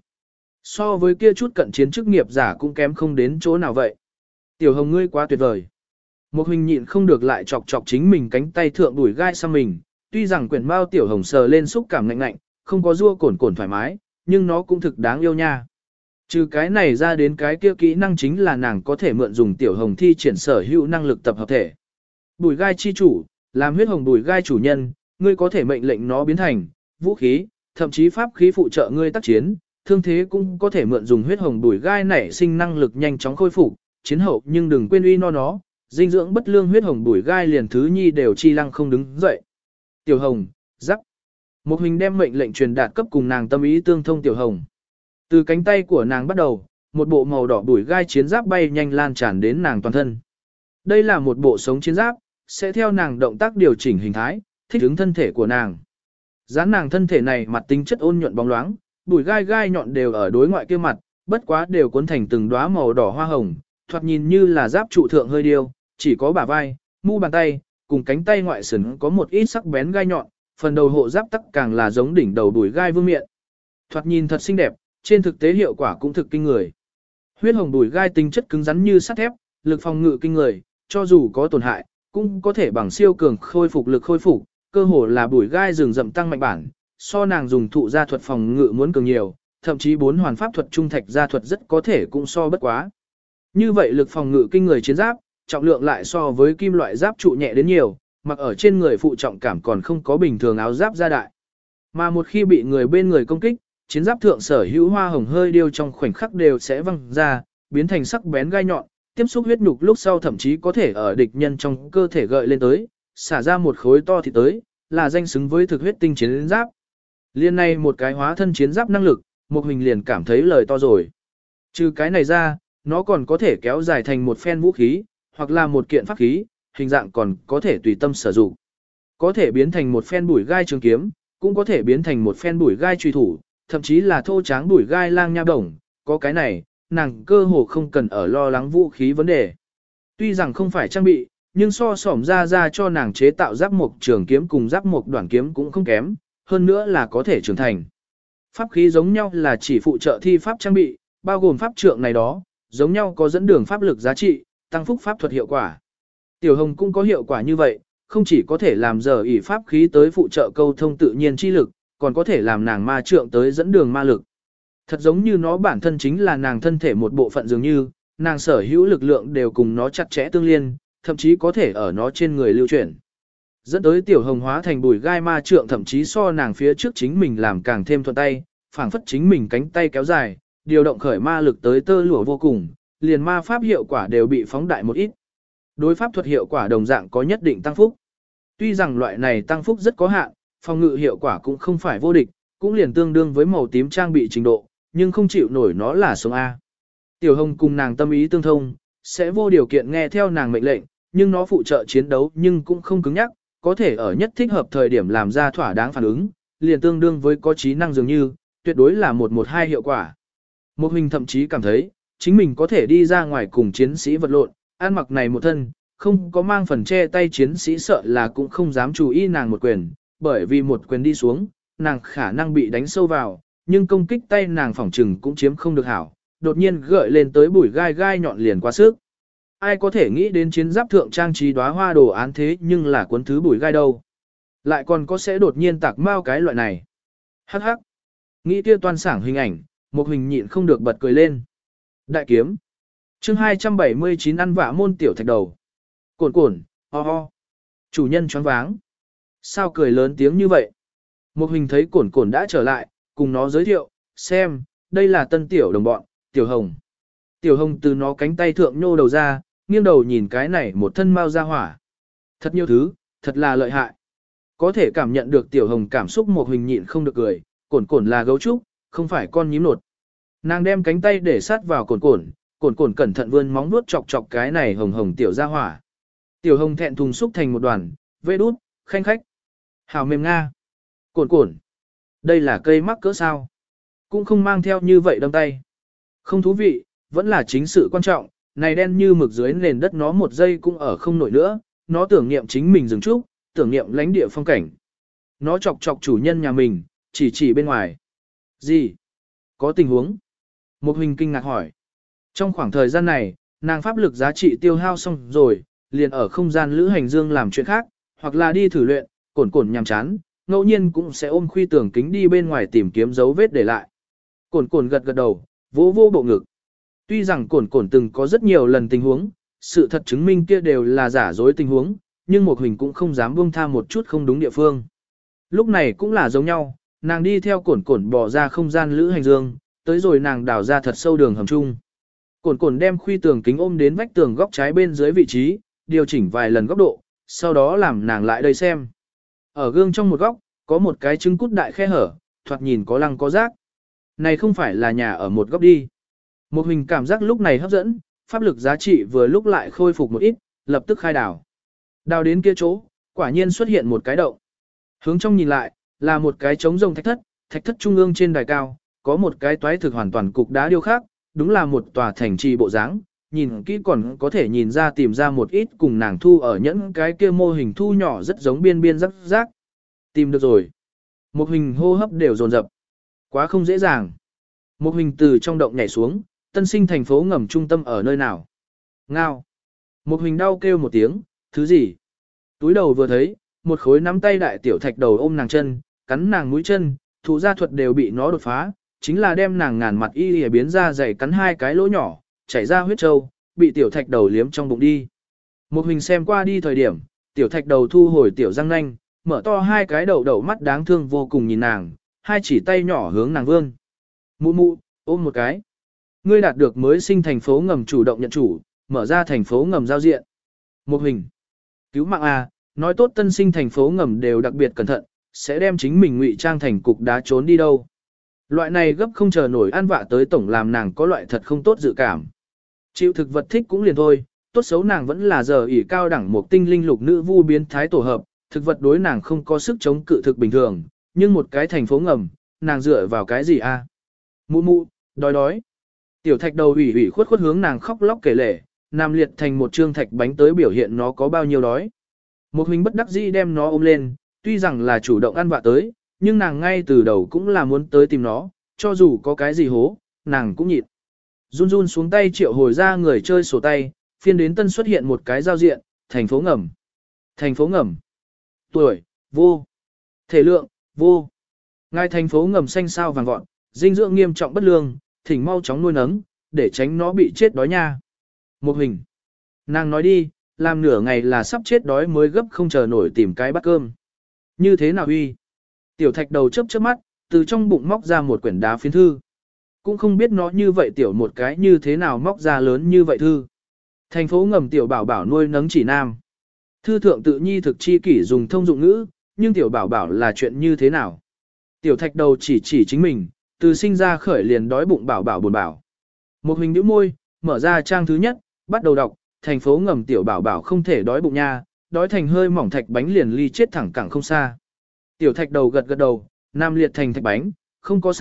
So với kia chút cận chiến chức nghiệp giả cũng kém không đến chỗ nào vậy. Tiểu Hồng ngươi quá tuyệt vời. Một hình nhịn không được lại chọc chọc chính mình cánh tay thượng đuổi gai sang mình, tuy rằng quyển bao Tiểu Hồng sờ lên xúc cảm lạnh lạnh, không có rua cồn cồn thoải mái, nhưng nó cũng thực đáng yêu nha. Trừ cái này ra đến cái kia kỹ năng chính là nàng có thể mượn dùng Tiểu Hồng thi triển sở hữu năng lực tập hợp thể. Bùi gai chi chủ, làm huyết hồng bùi gai chủ nhân, ngươi có thể mệnh lệnh nó biến thành vũ khí, thậm chí pháp khí phụ trợ ngươi tác chiến, thương thế cũng có thể mượn dùng huyết hồng bùi gai nảy sinh năng lực nhanh chóng khôi phục, chiến hậu nhưng đừng quên uy no nó, dinh dưỡng bất lương huyết hồng bùi gai liền thứ nhi đều chi lăng không đứng dậy. Tiểu Hồng, giắc. Một hình đem mệnh lệnh truyền đạt cấp cùng nàng tâm ý tương thông Tiểu Hồng. Từ cánh tay của nàng bắt đầu, một bộ màu đỏ bùi gai chiến giáp bay nhanh lan tràn đến nàng toàn thân. Đây là một bộ sống chiến giáp, sẽ theo nàng động tác điều chỉnh hình thái, thích ứng thân thể của nàng. Dán nàng thân thể này mặt tính chất ôn nhuận bóng loáng, bùi gai gai nhọn đều ở đối ngoại kia mặt, bất quá đều cuốn thành từng đóa màu đỏ hoa hồng, thoạt nhìn như là giáp trụ thượng hơi điêu, chỉ có bả vai, mu bàn tay, cùng cánh tay ngoại sườn có một ít sắc bén gai nhọn, phần đầu hộ giáp tắc càng là giống đỉnh đầu bùi gai vương miện. Thoạt nhìn thật xinh đẹp, trên thực tế hiệu quả cũng thực kinh người. Huyết hồng bùi gai tính chất cứng rắn như sắt thép, lực phòng ngự kinh người, cho dù có tổn hại, cũng có thể bằng siêu cường khôi phục lực khôi phục, cơ hồ là bùi gai rừng rậm tăng mạnh bản, so nàng dùng thụ gia thuật phòng ngự muốn cường nhiều, thậm chí bốn hoàn pháp thuật trung thạch gia thuật rất có thể cũng so bất quá. Như vậy lực phòng ngự kinh người chiến giáp, trọng lượng lại so với kim loại giáp trụ nhẹ đến nhiều, mặc ở trên người phụ trọng cảm còn không có bình thường áo giáp gia đại. Mà một khi bị người bên người công kích, chiến giáp thượng sở hữu hoa hồng hơi điêu trong khoảnh khắc đều sẽ văng ra, biến thành sắc bén gai nhọn, tiếp xúc huyết nhục lúc sau thậm chí có thể ở địch nhân trong cơ thể gợi lên tới, xả ra một khối to thịt tới, là danh xứng với thực huyết tinh chiến giáp. Liên này một cái hóa thân chiến giáp năng lực, một hình liền cảm thấy lời to rồi. Trừ cái này ra, nó còn có thể kéo dài thành một phen vũ khí, hoặc là một kiện pháp khí, hình dạng còn có thể tùy tâm sử dụng. Có thể biến thành một phen bùi gai trường kiếm, cũng có thể biến thành một phen bùi gai truy thủ, thậm chí là thô tráng bùi gai lang nha đồng, có cái này, nàng cơ hồ không cần ở lo lắng vũ khí vấn đề. Tuy rằng không phải trang bị, nhưng so sỏm ra ra cho nàng chế tạo giáp mục trường kiếm cùng giáp mục đoạn kiếm cũng không kém, hơn nữa là có thể trưởng thành. Pháp khí giống nhau là chỉ phụ trợ thi pháp trang bị, bao gồm pháp trượng này đó, giống nhau có dẫn đường pháp lực giá trị, tăng phúc pháp thuật hiệu quả. Tiểu Hồng cũng có hiệu quả như vậy, không chỉ có thể làm giờ ỷ pháp khí tới phụ trợ câu thông tự nhiên chi lực, còn có thể làm nàng ma trượng tới dẫn đường ma lực. Thật giống như nó bản thân chính là nàng thân thể một bộ phận dường như, nàng sở hữu lực lượng đều cùng nó chặt chẽ tương liên, thậm chí có thể ở nó trên người lưu chuyển. Dẫn tới Tiểu Hồng hóa thành bùi gai ma trượng thậm chí so nàng phía trước chính mình làm càng thêm thuận tay, phảng phất chính mình cánh tay kéo dài, điều động khởi ma lực tới tơ lụa vô cùng, liền ma pháp hiệu quả đều bị phóng đại một ít. Đối pháp thuật hiệu quả đồng dạng có nhất định tăng phúc. Tuy rằng loại này tăng phúc rất có hạn, phòng ngự hiệu quả cũng không phải vô địch, cũng liền tương đương với màu tím trang bị trình độ, nhưng không chịu nổi nó là sống A. Tiểu Hồng cùng nàng tâm ý tương thông, sẽ vô điều kiện nghe theo nàng mệnh lệnh, nhưng nó phụ trợ chiến đấu nhưng cũng không cứng nhắc, có thể ở nhất thích hợp thời điểm làm ra thỏa đáng phản ứng, liền tương đương với có trí năng dường như, tuyệt đối là một một hai hiệu quả. Một hình thậm chí cảm thấy, chính mình có thể đi ra ngoài cùng chiến sĩ vật lộn, ăn mặc này một thân, không có mang phần che tay chiến sĩ sợ là cũng không dám chú ý nàng một quyền, bởi vì một quyền đi xuống, nàng khả năng bị đánh sâu vào, nhưng công kích tay nàng phỏng trừng cũng chiếm không được hảo, đột nhiên gợi lên tới bụi gai gai nhọn liền quá sức. Ai có thể nghĩ đến chiến giáp thượng trang trí đóa hoa đồ án thế nhưng là cuốn thứ bụi gai đâu. Lại còn có sẽ đột nhiên tạc mau cái loại này. Hắc hắc. Nghĩ kia toàn sảng hình ảnh, một hình nhịn không được bật cười lên. Đại kiếm. chương hai trăm bảy mươi chín ăn vạ môn tiểu thạch đầu. Cồn cồn, ho ho. Chủ nhân choáng váng. Sao cười lớn tiếng như vậy? Một hình thấy cồn cồn đã trở lại, cùng nó giới thiệu, xem, đây là tân tiểu đồng bọn, tiểu hồng. Tiểu hồng từ nó cánh tay thượng nhô đầu ra, nghiêng đầu nhìn cái này một thân mau ra hỏa. Thật nhiều thứ, thật là lợi hại. Có thể cảm nhận được tiểu hồng cảm xúc một hình nhịn không được cười, cồn cồn là gấu trúc, không phải con nhím nột. Nàng đem cánh tay để sát vào cồn cồn, cồn cồn cẩn thận vươn móng vuốt chọc chọc cái này hồng hồng tiểu ra hỏa. Tiểu hồng thẹn thùng xúc thành một đoàn, vê đút, khanh khách. Hào mềm nga. Cồn cồn. Đây là cây mắc cỡ sao? Cũng không mang theo như vậy đâm tay. Không thú vị, vẫn là chính sự quan trọng, này đen như mực dưới nền đất nó một giây cũng ở không nổi nữa, nó tưởng niệm chính mình dừng trúc, tưởng niệm lãnh địa phong cảnh. Nó chọc chọc chủ nhân nhà mình, chỉ chỉ bên ngoài. Gì? Có tình huống? Một hình kinh ngạc hỏi. Trong khoảng thời gian này, nàng pháp lực giá trị tiêu hao xong rồi, liền ở không gian lữ hành dương làm chuyện khác, hoặc là đi thử luyện, cồn cồn nhàm chán, ngẫu nhiên cũng sẽ ôm khuy tưởng kính đi bên ngoài tìm kiếm dấu vết để lại. Cồn cồn gật gật đầu, vỗ vỗ bộ ngực. Tuy rằng cồn cồn từng có rất nhiều lần tình huống, sự thật chứng minh kia đều là giả dối tình huống, nhưng một hình cũng không dám buông tha một chút không đúng địa phương. Lúc này cũng là giống nhau, nàng đi theo cồn cồn bỏ ra không gian lữ hành dương, tới rồi nàng đào ra thật sâu đường hầm chung. Cồn cồn đem khuy tường kính ôm đến vách tường góc trái bên dưới vị trí, điều chỉnh vài lần góc độ, sau đó làm nàng lại đây xem. Ở gương trong một góc, có một cái trứng cút đại khe hở, thoạt nhìn có lăng có rác. Này không phải là nhà ở một góc đi. Một hình cảm giác lúc này hấp dẫn, pháp lực giá trị vừa lúc lại khôi phục một ít, lập tức khai đào. Đào đến kia chỗ, quả nhiên xuất hiện một cái động. Hướng trong nhìn lại, là một cái trống rồng thạch thất, thạch thất trung ương trên đài cao, có một cái toái thực hoàn toàn cục đá điêu khắc, đúng là một tòa thành trì bộ dáng, nhìn kỹ còn có thể nhìn ra tìm ra một ít cùng nàng thu ở những cái kia mô hình thu nhỏ rất giống biên biên rắc rác. Tìm được rồi. Một hình hô hấp đều dồn dập. Quá không dễ dàng. Một hình từ trong động nhảy xuống, tân sinh thành phố ngầm trung tâm ở nơi nào. Ngao. Một hình đau kêu một tiếng, thứ gì? Túi đầu vừa thấy, một khối nắm tay đại tiểu thạch đầu ôm nàng chân, cắn nàng mũi chân, thủ gia thuật đều bị nó đột phá, chính là đem nàng ngàn mặt y y biến ra dày cắn hai cái lỗ nhỏ, chảy ra huyết trâu, bị tiểu thạch đầu liếm trong bụng đi. Một hình xem qua đi thời điểm, tiểu thạch đầu thu hồi tiểu răng nanh, mở to hai cái đầu đầu mắt đáng thương vô cùng nhìn nàng, hai chỉ tay nhỏ hướng nàng vươn. Mụ mụ, ôm một cái. Ngươi đạt được mới sinh thành phố ngầm chủ động nhận chủ, mở ra thành phố ngầm giao diện. Một hình. Cứu mạng à, nói tốt tân sinh thành phố ngầm đều đặc biệt cẩn thận, sẽ đem chính mình ngụy trang thành cục đá trốn đi đâu. Loại này gấp không chờ nổi ăn vạ tới tổng làm nàng có loại thật không tốt dự cảm. Chịu thực vật thích cũng liền thôi, tốt xấu nàng vẫn là giờ ỷ cao đẳng một tinh linh lục nữ vu biến thái tổ hợp, thực vật đối nàng không có sức chống cự thực bình thường, nhưng một cái thành phố ngầm, nàng dựa vào cái gì a? À? Mụ mụ, đói đói. Tiểu thạch đầu ủy ủy khuất khuất hướng nàng khóc lóc kể lể, nằm liệt thành một trương thạch bánh tới biểu hiện nó có bao nhiêu đói. Một hình bất đắc dĩ đem nó ôm lên, tuy rằng là chủ động ăn vạ tới, nhưng nàng ngay từ đầu cũng là muốn tới tìm nó, cho dù có cái gì hố, nàng cũng nhịn. Run run xuống tay triệu hồi ra người chơi sổ tay, phiên đến tân xuất hiện một cái giao diện, thành phố ngầm. Thành phố ngầm. Tuổi, vô. Thể lượng, vô. Ngài thành phố ngầm xanh sao vàng vọt, dinh dưỡng nghiêm trọng bất lương, thỉnh mau chóng nuôi nấng, để tránh nó bị chết đói nha. Một hình. Nàng nói đi, làm nửa ngày là sắp chết đói mới gấp không chờ nổi tìm cái bát cơm. Như thế nào huy? Tiểu thạch đầu chớp chớp mắt, từ trong bụng móc ra một quyển đá phiến thư. Cũng không biết nó như vậy tiểu một cái như thế nào móc ra lớn như vậy thư. Thành phố ngầm tiểu bảo bảo nuôi nấng chỉ nam. Thư thượng tự nhi thực chi kỷ dùng thông dụng ngữ, nhưng tiểu bảo bảo là chuyện như thế nào? Tiểu thạch đầu chỉ chỉ chính mình, từ sinh ra khởi liền đói bụng bảo bảo buồn bảo. Một hình nhíu môi, mở ra trang thứ nhất, bắt đầu đọc, thành phố ngầm tiểu bảo bảo không thể đói bụng nha, đói thành hơi mỏng thạch bánh liền ly chết thẳng cẳng không xa. Tiểu thạch đầu gật gật đầu, nam liệt thành thạch bánh, không có sai,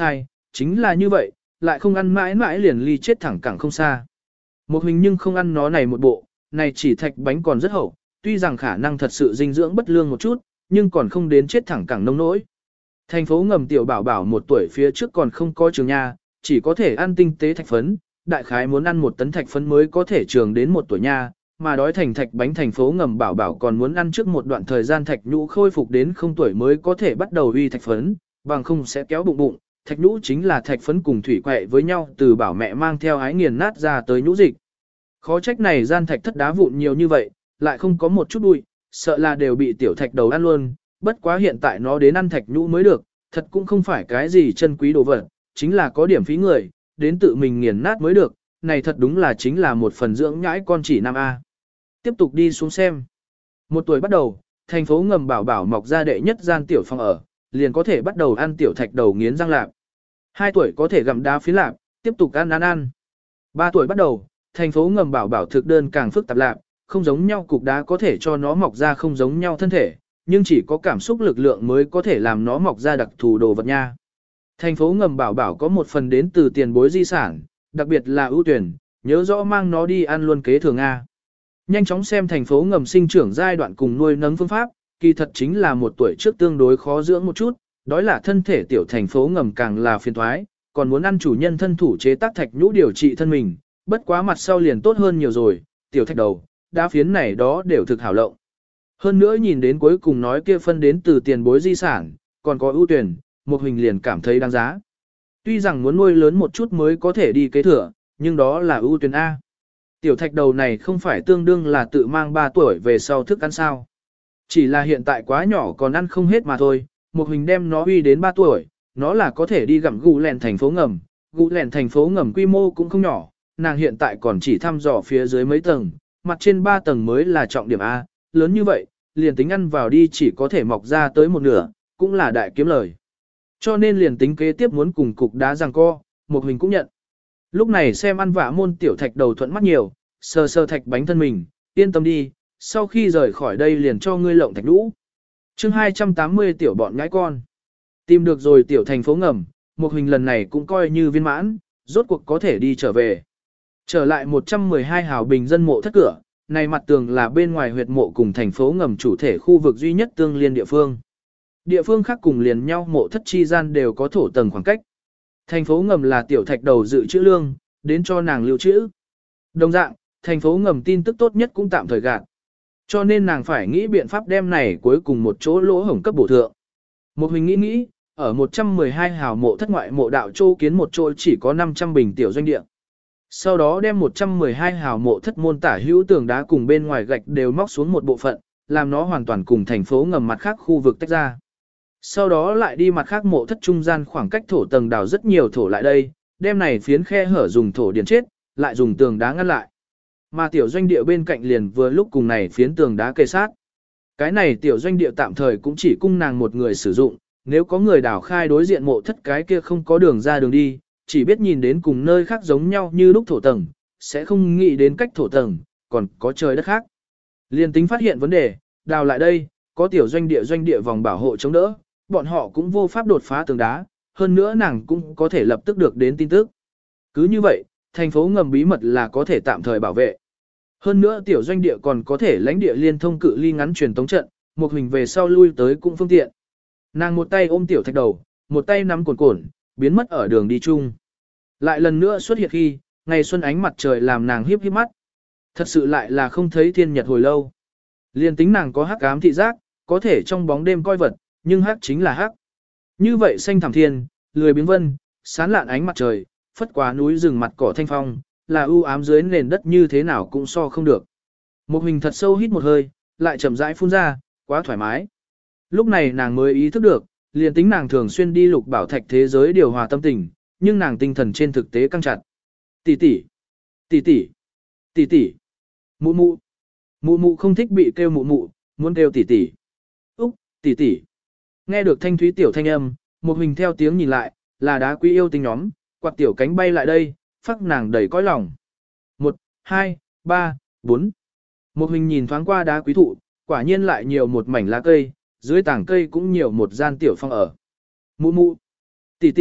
chính là như vậy, lại không ăn mãi mãi liền ly chết thẳng cẳng không xa. Một hình nhưng không ăn nó này một bộ, này chỉ thạch bánh còn rất hậu, tuy rằng khả năng thật sự dinh dưỡng bất lương một chút, nhưng còn không đến chết thẳng cẳng nông nỗi. Thành phố ngầm tiểu bảo bảo một tuổi phía trước còn không có trường nha, chỉ có thể ăn tinh tế thạch phấn, đại khái muốn ăn một tấn thạch phấn mới có thể trường đến một tuổi nha, mà đói thành thạch bánh thành phố ngầm bảo bảo còn muốn ăn trước một đoạn thời gian thạch nhũ khôi phục đến không tuổi mới có thể bắt đầu uy thạch phấn, bằng không sẽ kéo bụng bụng. Thạch nhũ chính là thạch phấn cùng thủy quẹ với nhau từ bảo mẹ mang theo ái nghiền nát ra tới nhũ dịch. Khó trách này gian thạch thất đá vụn nhiều như vậy, lại không có một chút bụi, sợ là đều bị tiểu thạch đầu ăn luôn, bất quá hiện tại nó đến ăn thạch nhũ mới được, thật cũng không phải cái gì chân quý đồ vật, chính là có điểm phí người, đến tự mình nghiền nát mới được, này thật đúng là chính là một phần dưỡng nhãi con chỉ nam A. Tiếp tục đi xuống xem. Một tuổi bắt đầu, thành phố ngầm bảo bảo mọc ra đệ nhất gian tiểu phòng ở, liền có thể bắt đầu ăn tiểu thạch đầu nghiến răng lạp. Hai tuổi có thể gặm đá phiến lạp, tiếp tục ăn ăn ăn. Ba tuổi bắt đầu, thành phố ngầm bảo bảo thực đơn càng phức tạp lạp, không giống nhau cục đá có thể cho nó mọc ra không giống nhau thân thể, nhưng chỉ có cảm xúc lực lượng mới có thể làm nó mọc ra đặc thù đồ vật nha. Thành phố ngầm bảo bảo có một phần đến từ tiền bối di sản, đặc biệt là ưu tuyển, nhớ rõ mang nó đi ăn luôn kế thường A. Nhanh chóng xem thành phố ngầm sinh trưởng giai đoạn cùng nuôi nấng phương pháp, kỳ thật chính là một tuổi trước tương đối khó dưỡng một chút, đó là thân thể tiểu thành phố ngầm càng là phiền thoái, còn muốn ăn chủ nhân thân thủ chế tác thạch nhũ điều trị thân mình, bất quá mặt sau liền tốt hơn nhiều rồi, tiểu thạch đầu, đá phiến này đó đều thực hảo lộng. Hơn nữa nhìn đến cuối cùng nói kia phân đến từ tiền bối di sản, còn có ưu tuyển, một hình liền cảm thấy đáng giá. Tuy rằng muốn nuôi lớn một chút mới có thể đi kế thừa, nhưng đó là ưu tuyển A. Tiểu thạch đầu này không phải tương đương là tự mang ba tuổi về sau thức ăn sao. Chỉ là hiện tại quá nhỏ còn ăn không hết mà thôi, một hình đem nó uy đến ba tuổi, nó là có thể đi gặm gù lèn thành phố ngầm. Gù lèn thành phố ngầm quy mô cũng không nhỏ, nàng hiện tại còn chỉ thăm dò phía dưới mấy tầng, mặt trên ba tầng mới là trọng điểm A, lớn như vậy, liền tính ăn vào đi chỉ có thể mọc ra tới một nửa, cũng là đại kiếm lời. Cho nên liền tính kế tiếp muốn cùng cục đá giằng co, một hình cũng nhận. Lúc này xem ăn vạ môn tiểu thạch đầu thuận mắt nhiều, sờ sờ thạch bánh thân mình, yên tâm đi, sau khi rời khỏi đây liền cho ngươi lộng thạch đũ. chương hai trăm tám mươi tiểu bọn nhãi con. Tìm được rồi tiểu thành phố ngầm, một hình lần này cũng coi như viên mãn, rốt cuộc có thể đi trở về. Trở lại một trăm mười hai hào bình dân mộ thất cửa, này mặt tường là bên ngoài huyệt mộ cùng thành phố ngầm chủ thể khu vực duy nhất tương liên địa phương. Địa phương khác cùng liền nhau mộ thất chi gian đều có thổ tầng khoảng cách. Thành phố ngầm là tiểu thạch đầu dự trữ lương, đến cho nàng lưu trữ. Đồng dạng, thành phố ngầm tin tức tốt nhất cũng tạm thời gạt. Cho nên nàng phải nghĩ biện pháp đem này cuối cùng một chỗ lỗ hổng cấp bổ thượng. Một mình nghĩ nghĩ, ở một trăm mười hai hào mộ thất ngoại mộ đạo châu kiến một chỗ chỉ có năm trăm bình tiểu doanh địa. Sau đó đem một trăm mười hai hào mộ thất môn tả hữu tường đá cùng bên ngoài gạch đều móc xuống một bộ phận, làm nó hoàn toàn cùng thành phố ngầm mặt khác khu vực tách ra. Sau đó lại đi mặt khác mộ thất trung gian khoảng cách thổ tầng đào rất nhiều thổ lại đây, đem này phiến khe hở dùng thổ điền chết, lại dùng tường đá ngăn lại. Mà tiểu doanh địa bên cạnh liền vừa lúc cùng này phiến tường đá kề sát. Cái này tiểu doanh địa tạm thời cũng chỉ cung nàng một người sử dụng, nếu có người đào khai đối diện mộ thất cái kia không có đường ra đường đi, chỉ biết nhìn đến cùng nơi khác giống nhau như lúc thổ tầng, sẽ không nghĩ đến cách thổ tầng, còn có trời đất khác. Liên tính phát hiện vấn đề, đào lại đây, có tiểu doanh địa doanh địa vòng bảo hộ chống đỡ, bọn họ cũng vô pháp đột phá tường đá, hơn nữa nàng cũng có thể lập tức được đến tin tức. Cứ như vậy, thành phố ngầm bí mật là có thể tạm thời bảo vệ. Hơn nữa tiểu doanh địa còn có thể lãnh địa liên thông cự ly ngắn truyền tống trận, một hình về sau lui tới cũng phương tiện. Nàng một tay ôm tiểu thạch đầu, một tay nắm cồn cồn, biến mất ở đường đi chung. Lại lần nữa xuất hiện khi, ngày xuân ánh mặt trời làm nàng hiếp hiếp mắt. Thật sự lại là không thấy thiên nhật hồi lâu. Liên tính nàng có hắc ám thị giác, có thể trong bóng đêm coi vật, nhưng hắc chính là hắc. Như vậy xanh thẳm thiên, lười biếng vân, sán lạn ánh mặt trời, phất quá núi rừng mặt cỏ thanh phong, là ưu ám dưới nền đất như thế nào cũng so không được. Một hình thật sâu hít một hơi, lại chậm rãi phun ra, quá thoải mái. Lúc này nàng mới ý thức được, liền tính nàng thường xuyên đi lục bảo thạch thế giới điều hòa tâm tình, nhưng nàng tinh thần trên thực tế căng chặt. Tỷ tỷ, tỷ tỷ, tỷ tỷ, mụ mụ, mụ mụ không thích bị kêu mụ mụ, muốn kêu tỷ tỷ. Úc, tỷ tỷ. Nghe được thanh thúy tiểu thanh âm, một hình theo tiếng nhìn lại, là đá quý yêu tinh nhóm, quạt tiểu cánh bay lại đây, phắc nàng đầy cõi lòng. Một, hai, ba, bốn. Một hình nhìn thoáng qua đá quý thụ, quả nhiên lại nhiều một mảnh lá cây, dưới tảng cây cũng nhiều một gian tiểu phong ở. Mụ mụ, tỷ tỷ,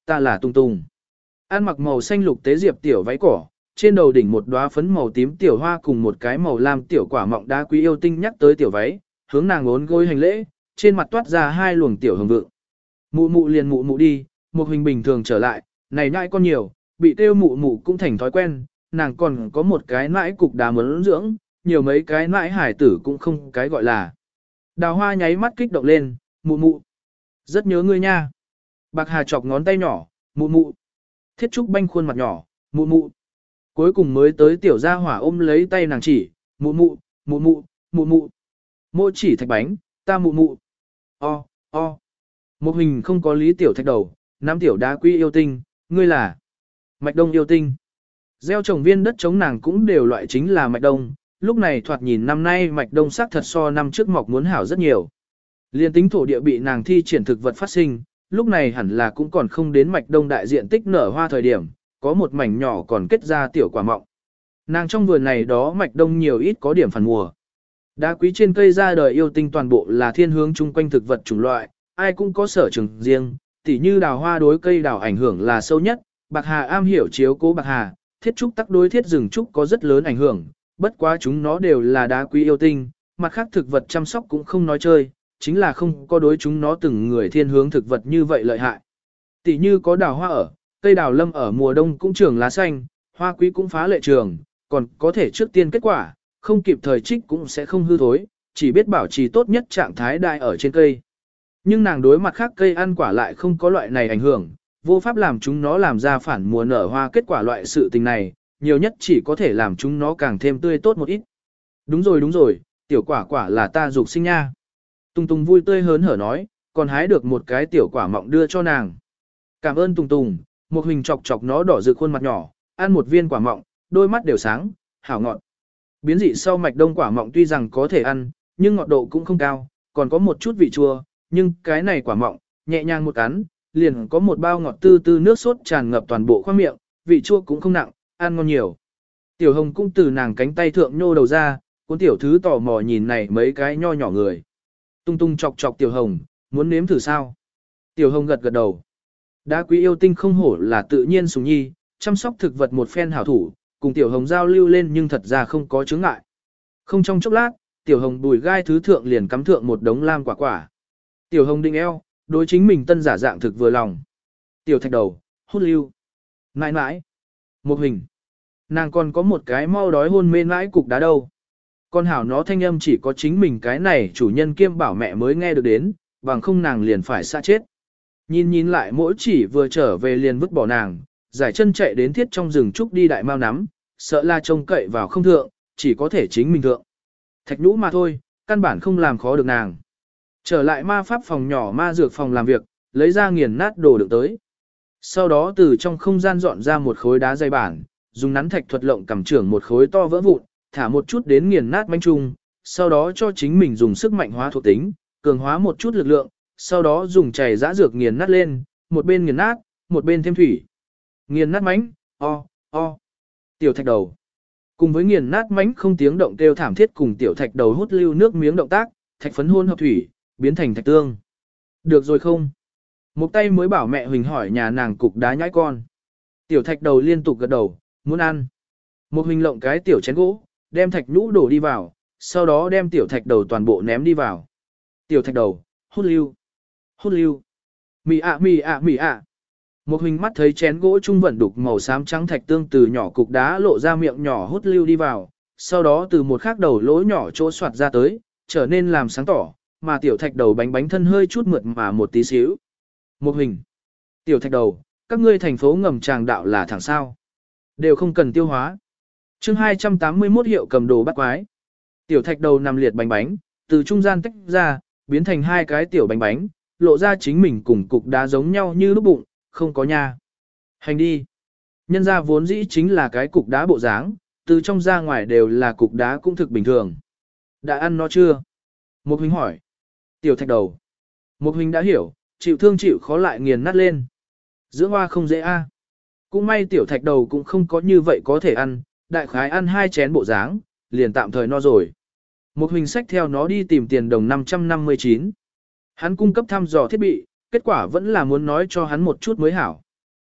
ta là Tùng Tùng. Ăn mặc màu xanh lục tế diệp tiểu váy cỏ, trên đầu đỉnh một đóa phấn màu tím tiểu hoa cùng một cái màu lam tiểu quả mọng đá quý yêu tinh nhắc tới tiểu váy, hướng nàng ốn gối hành lễ, trên mặt toát ra hai luồng tiểu hồng vượng. Mụ mụ liền mụ mụ đi, một hình bình thường trở lại, này nãi con nhiều, bị tiêu mụ mụ cũng thành thói quen, nàng còn có một cái nãi cục đá muốn dưỡng, nhiều mấy cái nãi hải tử cũng không cái gọi là. Đào hoa nháy mắt kích động lên, mụ mụ. Rất nhớ ngươi nha. Bạc Hà chọc ngón tay nhỏ, mụ mụ. Thiết Trúc banh khuôn mặt nhỏ, mụ mụ. Cuối cùng mới tới tiểu gia hỏa ôm lấy tay nàng chỉ, mụ mụ, mụ mụ, mụ mụ. Mô chỉ thạch bánh, ta mụ mụ. O, o. Một hình không có lý tiểu thạch đầu, nắm tiểu đá quý yêu tinh, ngươi là Mạch Đông yêu tinh. Gieo trồng viên đất chống nàng cũng đều loại chính là Mạch Đông, lúc này thoạt nhìn năm nay Mạch Đông sắc thật so năm trước mọc muốn hảo rất nhiều. Liên tính thổ địa bị nàng thi triển thực vật phát sinh, lúc này hẳn là cũng còn không đến Mạch Đông đại diện tích nở hoa thời điểm, có một mảnh nhỏ còn kết ra tiểu quả mọng. Nàng trong vườn này đó Mạch Đông nhiều ít có điểm phản mùa. Đá quý trên cây ra đời yêu tinh toàn bộ là thiên hướng chung quanh thực vật chủng loại, ai cũng có sở trường riêng, tỉ như đào hoa đối cây đào ảnh hưởng là sâu nhất, Bạc Hà am hiểu chiếu cố Bạc Hà, Thiết Trúc tắc đối thiết rừng trúc có rất lớn ảnh hưởng, bất quá chúng nó đều là đá quý yêu tinh, mặt khác thực vật chăm sóc cũng không nói chơi, chính là không có đối chúng nó từng người thiên hướng thực vật như vậy lợi hại. Tỉ như có đào hoa ở, cây đào lâm ở mùa đông cũng trường lá xanh, hoa quý cũng phá lệ trường, còn có thể trước tiên kết quả, không kịp thời trích cũng sẽ không hư thối, chỉ biết bảo trì tốt nhất trạng thái đại ở trên cây. Nhưng nàng đối mặt khác cây ăn quả lại không có loại này ảnh hưởng, vô pháp làm chúng nó làm ra phản mùa nở hoa kết quả loại sự tình này, nhiều nhất chỉ có thể làm chúng nó càng thêm tươi tốt một ít. Đúng rồi đúng rồi, tiểu quả quả là ta dục sinh nha. Tùng Tùng vui tươi hớn hở nói, còn hái được một cái tiểu quả mọng đưa cho nàng. Cảm ơn Tùng Tùng, một hình chọc chọc nó đỏ rực khuôn mặt nhỏ, ăn một viên quả mọng, đôi mắt đều sáng, hảo ngọt. Biến dị sau Mạch Đông quả mọng tuy rằng có thể ăn, nhưng ngọt độ cũng không cao, còn có một chút vị chua, nhưng cái này quả mọng, nhẹ nhàng một cắn, liền có một bao ngọt tư tư nước sốt tràn ngập toàn bộ khoang miệng, vị chua cũng không nặng, ăn ngon nhiều. Tiểu Hồng cũng từ nàng cánh tay thượng nhô đầu ra, cuốn tiểu thứ tò mò nhìn này mấy cái nho nhỏ người. Tung tung chọc chọc Tiểu Hồng, muốn nếm thử sao? Tiểu Hồng gật gật đầu. Đá quý yêu tinh không hổ là tự nhiên sủng nhi, chăm sóc thực vật một phen hảo thủ, cùng Tiểu Hồng giao lưu lên nhưng thật ra không có chướng ngại. Không trong chốc lát, Tiểu Hồng bùi gai thứ thượng liền cắm thượng một đống lam quả quả. Tiểu Hồng định eo, đối chính mình tân giả dạng thực vừa lòng. Tiểu thạch đầu, hút lưu. Nãi nãi. Một hình. Nàng còn có một cái mau đói hôn mê nãi cục đá đâu. Con hảo nó thanh âm chỉ có chính mình cái này chủ nhân kiêm bảo mẹ mới nghe được đến, bằng không nàng liền phải xa chết. Nhìn nhìn lại mỗi chỉ vừa trở về liền vứt bỏ nàng, giải chân chạy đến thiết trong rừng trúc đi đại mau nắm, sợ là trông cậy vào không thượng, chỉ có thể chính mình thượng. Thạch nhũ mà thôi, căn bản không làm khó được nàng. Trở lại ma pháp phòng nhỏ ma dược phòng làm việc, lấy ra nghiền nát đồ đựng tới. Sau đó từ trong không gian dọn ra một khối đá dày bản, dùng nắn thạch thuật lộng cầm trưởng một khối to vỡ vụn, thả một chút đến nghiền nát bánh chung, sau đó cho chính mình dùng sức mạnh hóa thuộc tính, cường hóa một chút lực lượng, sau đó dùng chảy giã dược nghiền nát lên, một bên nghiền nát, một bên thêm thủy. Nghiền nát bánh, o, o. Tiểu thạch đầu. Cùng với nghiền nát bánh không tiếng động kêu thảm thiết cùng tiểu thạch đầu hút lưu nước miếng động tác, thạch phấn hôn hợp thủy, biến thành thạch tương. Được rồi không? Một tay mới bảo mẹ Huỳnh hỏi nhà nàng cục đá nhãi con. Tiểu thạch đầu liên tục gật đầu, muốn ăn. Một Huỳnh lộng cái tiểu chén gỗ, đem thạch nhũ đổ đi vào, sau đó đem tiểu thạch đầu toàn bộ ném đi vào. Tiểu thạch đầu, hút lưu, hút lưu. Mì ạ mì ạ mì ạ. Một Huỳnh mắt thấy chén gỗ trung vận đục màu xám trắng thạch tương từ nhỏ cục đá lộ ra miệng nhỏ hút lưu đi vào, sau đó từ một khác đầu lỗ nhỏ chỗ soạt ra tới, trở nên làm sáng tỏ, mà tiểu thạch đầu bánh bánh thân hơi chút mượt mà một tí xíu. Một Huỳnh, tiểu thạch đầu, các ngươi thành phố ngầm tràng đạo là thẳng sao. Đều không cần tiêu hóa. chương hai trăm tám mươi mốt hiệu cầm đồ bắt quái. Tiểu thạch đầu nằm liệt bánh bánh, từ trung gian tách ra, biến thành hai cái tiểu bánh bánh, lộ ra chính mình cùng cục đá giống nhau như lúc bụng, không có nha. Hành đi. Nhân ra vốn dĩ chính là cái cục đá bộ dáng, từ trong ra ngoài đều là cục đá cũng thực bình thường. Đã ăn nó chưa? Một Huỳnh hỏi. Tiểu thạch đầu. Một Huỳnh đã hiểu, chịu thương chịu khó lại nghiền nát lên. Dưỡng hoa không dễ a. Cũng may tiểu thạch đầu cũng không có như vậy có thể ăn, đại khái ăn hai chén bộ dáng, liền tạm thời no rồi. Một Huỳnh sách theo nó đi tìm tiền đồng năm trăm năm mươi chín. Hắn cung cấp thăm dò thiết bị, kết quả vẫn là muốn nói cho hắn một chút mới hảo.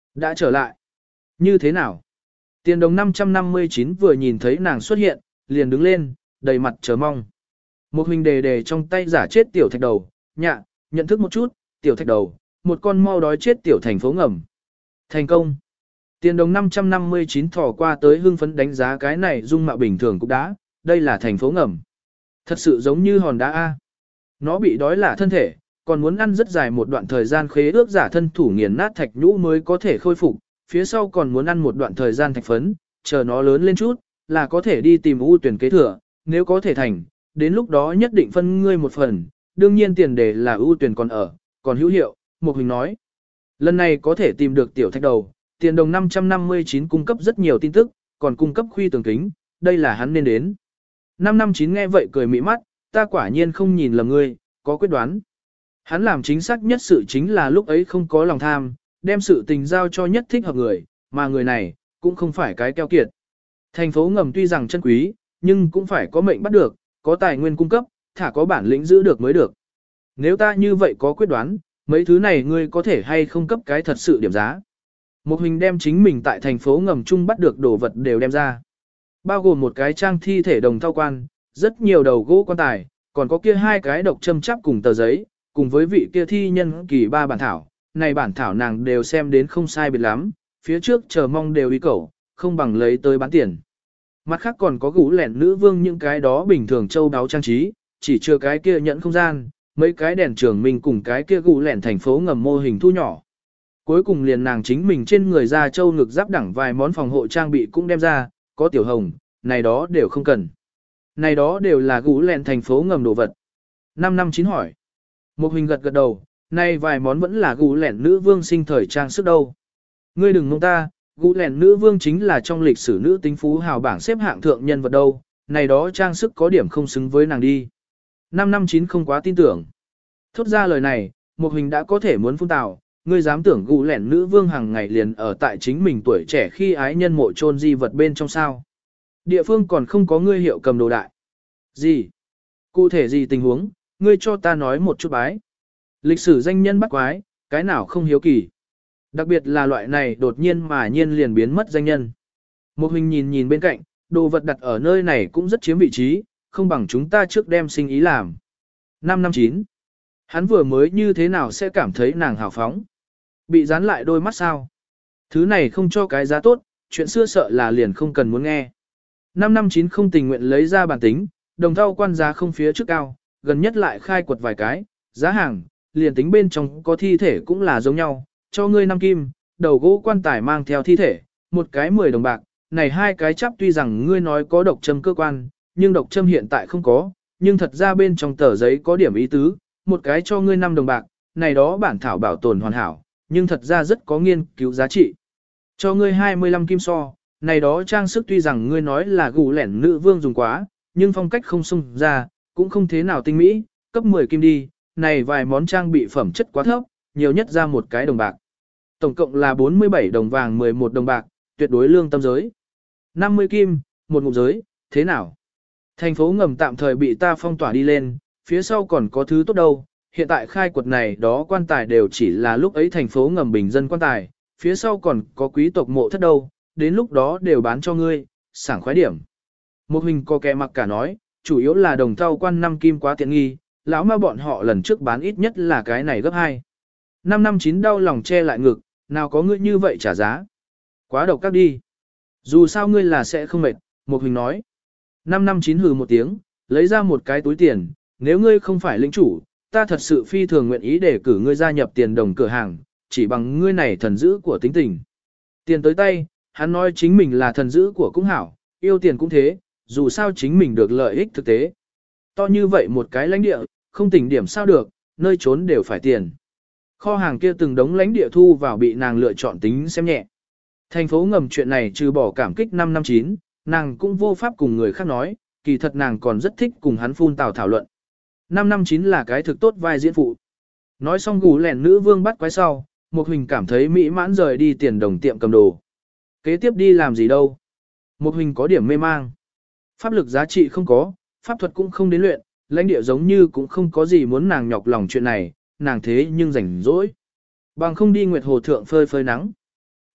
Đã trở lại. Như thế nào? Tiền đồng năm trăm năm mươi chín vừa nhìn thấy nàng xuất hiện, liền đứng lên, đầy mặt chờ mong. Một hình đề đề trong tay giả chết tiểu thạch đầu, nhạ, nhận thức một chút, tiểu thạch đầu, một con mau đói chết tiểu thành phố ngầm. Thành công. Tiền đồng năm trăm năm mươi chín thỏ qua tới hưng phấn đánh giá cái này dung mạo bình thường cũng đã, đây là thành phố ngầm. Thật sự giống như hòn đá A. Nó bị đói lả thân thể, còn muốn ăn rất dài một đoạn thời gian khế ước giả thân thủ nghiền nát thạch nhũ mới có thể khôi phục, phía sau còn muốn ăn một đoạn thời gian thạch phấn, chờ nó lớn lên chút, là có thể đi tìm ưu tuyển kế thừa, nếu có thể thành, đến lúc đó nhất định phân ngươi một phần, đương nhiên tiền đề là ưu tuyển còn ở, còn hữu hiệu, Mục Huỳnh nói. Lần này có thể tìm được tiểu thạch đầu, tiền đồng năm trăm năm mươi chín cung cấp rất nhiều tin tức, còn cung cấp khuy tường kính, đây là hắn nên đến. năm năm chín nghe vậy cười mỹ mắt, ta quả nhiên không nhìn lầm ngươi, có quyết đoán. Hắn làm chính xác nhất sự chính là lúc ấy không có lòng tham, đem sự tình giao cho nhất thích hợp người, mà người này, cũng không phải cái keo kiệt. Thành phố ngầm tuy rằng chân quý, nhưng cũng phải có mệnh bắt được, có tài nguyên cung cấp, thả có bản lĩnh giữ được mới được. Nếu ta như vậy có quyết đoán, mấy thứ này ngươi có thể hay không cấp cái thật sự điểm giá. Một hình đem chính mình tại thành phố ngầm chung bắt được đồ vật đều đem ra. Bao gồm một cái trang thi thể đồng thau quan, rất nhiều đầu gỗ quan tài, còn có kia hai cái độc châm chắp cùng tờ giấy, cùng với vị kia thi nhân kỳ ba bản thảo. Này bản thảo nàng đều xem đến không sai biệt lắm, phía trước chờ mong đều ý cầu, không bằng lấy tới bán tiền. Mặt khác còn có gũ lẻn nữ vương những cái đó bình thường châu đáo trang trí, chỉ chưa cái kia nhẫn không gian, mấy cái đèn trường mình cùng cái kia gũ lẻn thành phố ngầm mô hình thu nhỏ. Cuối cùng liền nàng chính mình trên người ra châu ngực giáp đẳng vài món phòng hộ trang bị cũng đem ra, có tiểu hồng, này đó đều không cần. Này đó đều là gũ lẻn thành phố ngầm đồ vật. năm năm chín hỏi. Một hình gật gật đầu, này vài món vẫn là gũ lẻn nữ vương sinh thời trang sức đâu. Ngươi đừng mong ta, gũ lẻn nữ vương chính là trong lịch sử nữ tính phú hào bảng xếp hạng thượng nhân vật đâu, này đó trang sức có điểm không xứng với nàng đi. năm năm chín không quá tin tưởng. Thốt ra lời này, một hình đã có thể muốn phun tào, ngươi dám tưởng gũ lẻn nữ vương hàng ngày liền ở tại chính mình tuổi trẻ khi ái nhân mộ chôn di vật bên trong sao. Địa phương còn không có ngươi hiệu cầm đồ đại. Gì? Cụ thể gì tình huống, ngươi cho ta nói một chút bái. Lịch sử danh nhân bắt quái, cái nào không hiếu kỳ. Đặc biệt là loại này đột nhiên mà nhiên liền biến mất danh nhân. Một hình nhìn nhìn bên cạnh, đồ vật đặt ở nơi này cũng rất chiếm vị trí, không bằng chúng ta trước đem sinh ý làm. năm năm chín. Hắn vừa mới như thế nào sẽ cảm thấy nàng hào phóng. Bị dán lại đôi mắt sao. Thứ này không cho cái giá tốt, chuyện xưa sợ là liền không cần muốn nghe. năm năm chín không tình nguyện lấy ra bản tính, đồng thau quan giá không phía trước cao, gần nhất lại khai quật vài cái, giá hàng, liền tính bên trong có thi thể cũng là giống nhau, cho ngươi năm kim, đầu gỗ quan tài mang theo thi thể, một cái mười đồng bạc, này hai cái chắp tuy rằng ngươi nói có độc châm cơ quan, nhưng độc châm hiện tại không có, nhưng thật ra bên trong tờ giấy có điểm ý tứ, một cái cho ngươi năm đồng bạc, này đó bản thảo bảo tồn hoàn hảo, nhưng thật ra rất có nghiên cứu giá trị. Cho ngươi hai mươi lăm kim so, này đó trang sức tuy rằng ngươi nói là gù lẻn nữ vương dùng quá, nhưng phong cách không xung ra, cũng không thế nào tinh mỹ, cấp mười kim đi, này vài món trang bị phẩm chất quá thấp, nhiều nhất ra một cái đồng bạc. Tổng cộng là bốn mươi bảy đồng vàng mười một đồng bạc, tuyệt đối lương tâm giới. năm mươi kim, một ngụm giới, thế nào? Thành phố ngầm tạm thời bị ta phong tỏa đi lên, phía sau còn có thứ tốt đâu, hiện tại khai quật này đó quan tài đều chỉ là lúc ấy thành phố ngầm bình dân quan tài, phía sau còn có quý tộc mộ thất đâu, đến lúc đó đều bán cho ngươi, sảng khoái điểm. Một hình có kẻ mặc cả nói, chủ yếu là đồng thau quan năm kim quá tiện nghi, lão ma bọn họ lần trước bán ít nhất là cái này gấp hai. năm năm chín đau lòng che lại ngực, nào có ngươi như vậy trả giá. Quá độc các đi. Dù sao ngươi là sẽ không mệt, một hình nói. năm năm chín hừ một tiếng, lấy ra một cái túi tiền, nếu ngươi không phải lĩnh chủ, ta thật sự phi thường nguyện ý để cử ngươi gia nhập tiền đồng cửa hàng, chỉ bằng ngươi này thần dữ của tính tình. Tiền tới tay, hắn nói chính mình là thần dữ của cũng hảo, yêu tiền cũng thế, dù sao chính mình được lợi ích thực tế. To như vậy một cái lãnh địa, không tỉnh điểm sao được, nơi trốn đều phải tiền. Kho hàng kia từng đống lãnh địa thu vào bị nàng lựa chọn tính xem nhẹ. Thành phố ngầm chuyện này trừ bỏ cảm kích năm năm chín, nàng cũng vô pháp cùng người khác nói, kỳ thật nàng còn rất thích cùng hắn phun tào thảo luận. năm năm chín là cái thực tốt vai diễn phụ. Nói xong gù lẻn nữ vương bắt quái sau, một hình cảm thấy mỹ mãn rời đi tiền đồng tiệm cầm đồ. Kế tiếp đi làm gì đâu? Một hình có điểm mê mang. Pháp lực giá trị không có, pháp thuật cũng không đến luyện, lãnh địa giống như cũng không có gì muốn nàng nhọc lòng chuyện này, nàng thế nhưng rảnh rỗi. Bằng không đi Nguyệt Hồ Thượng phơi phơi nắng.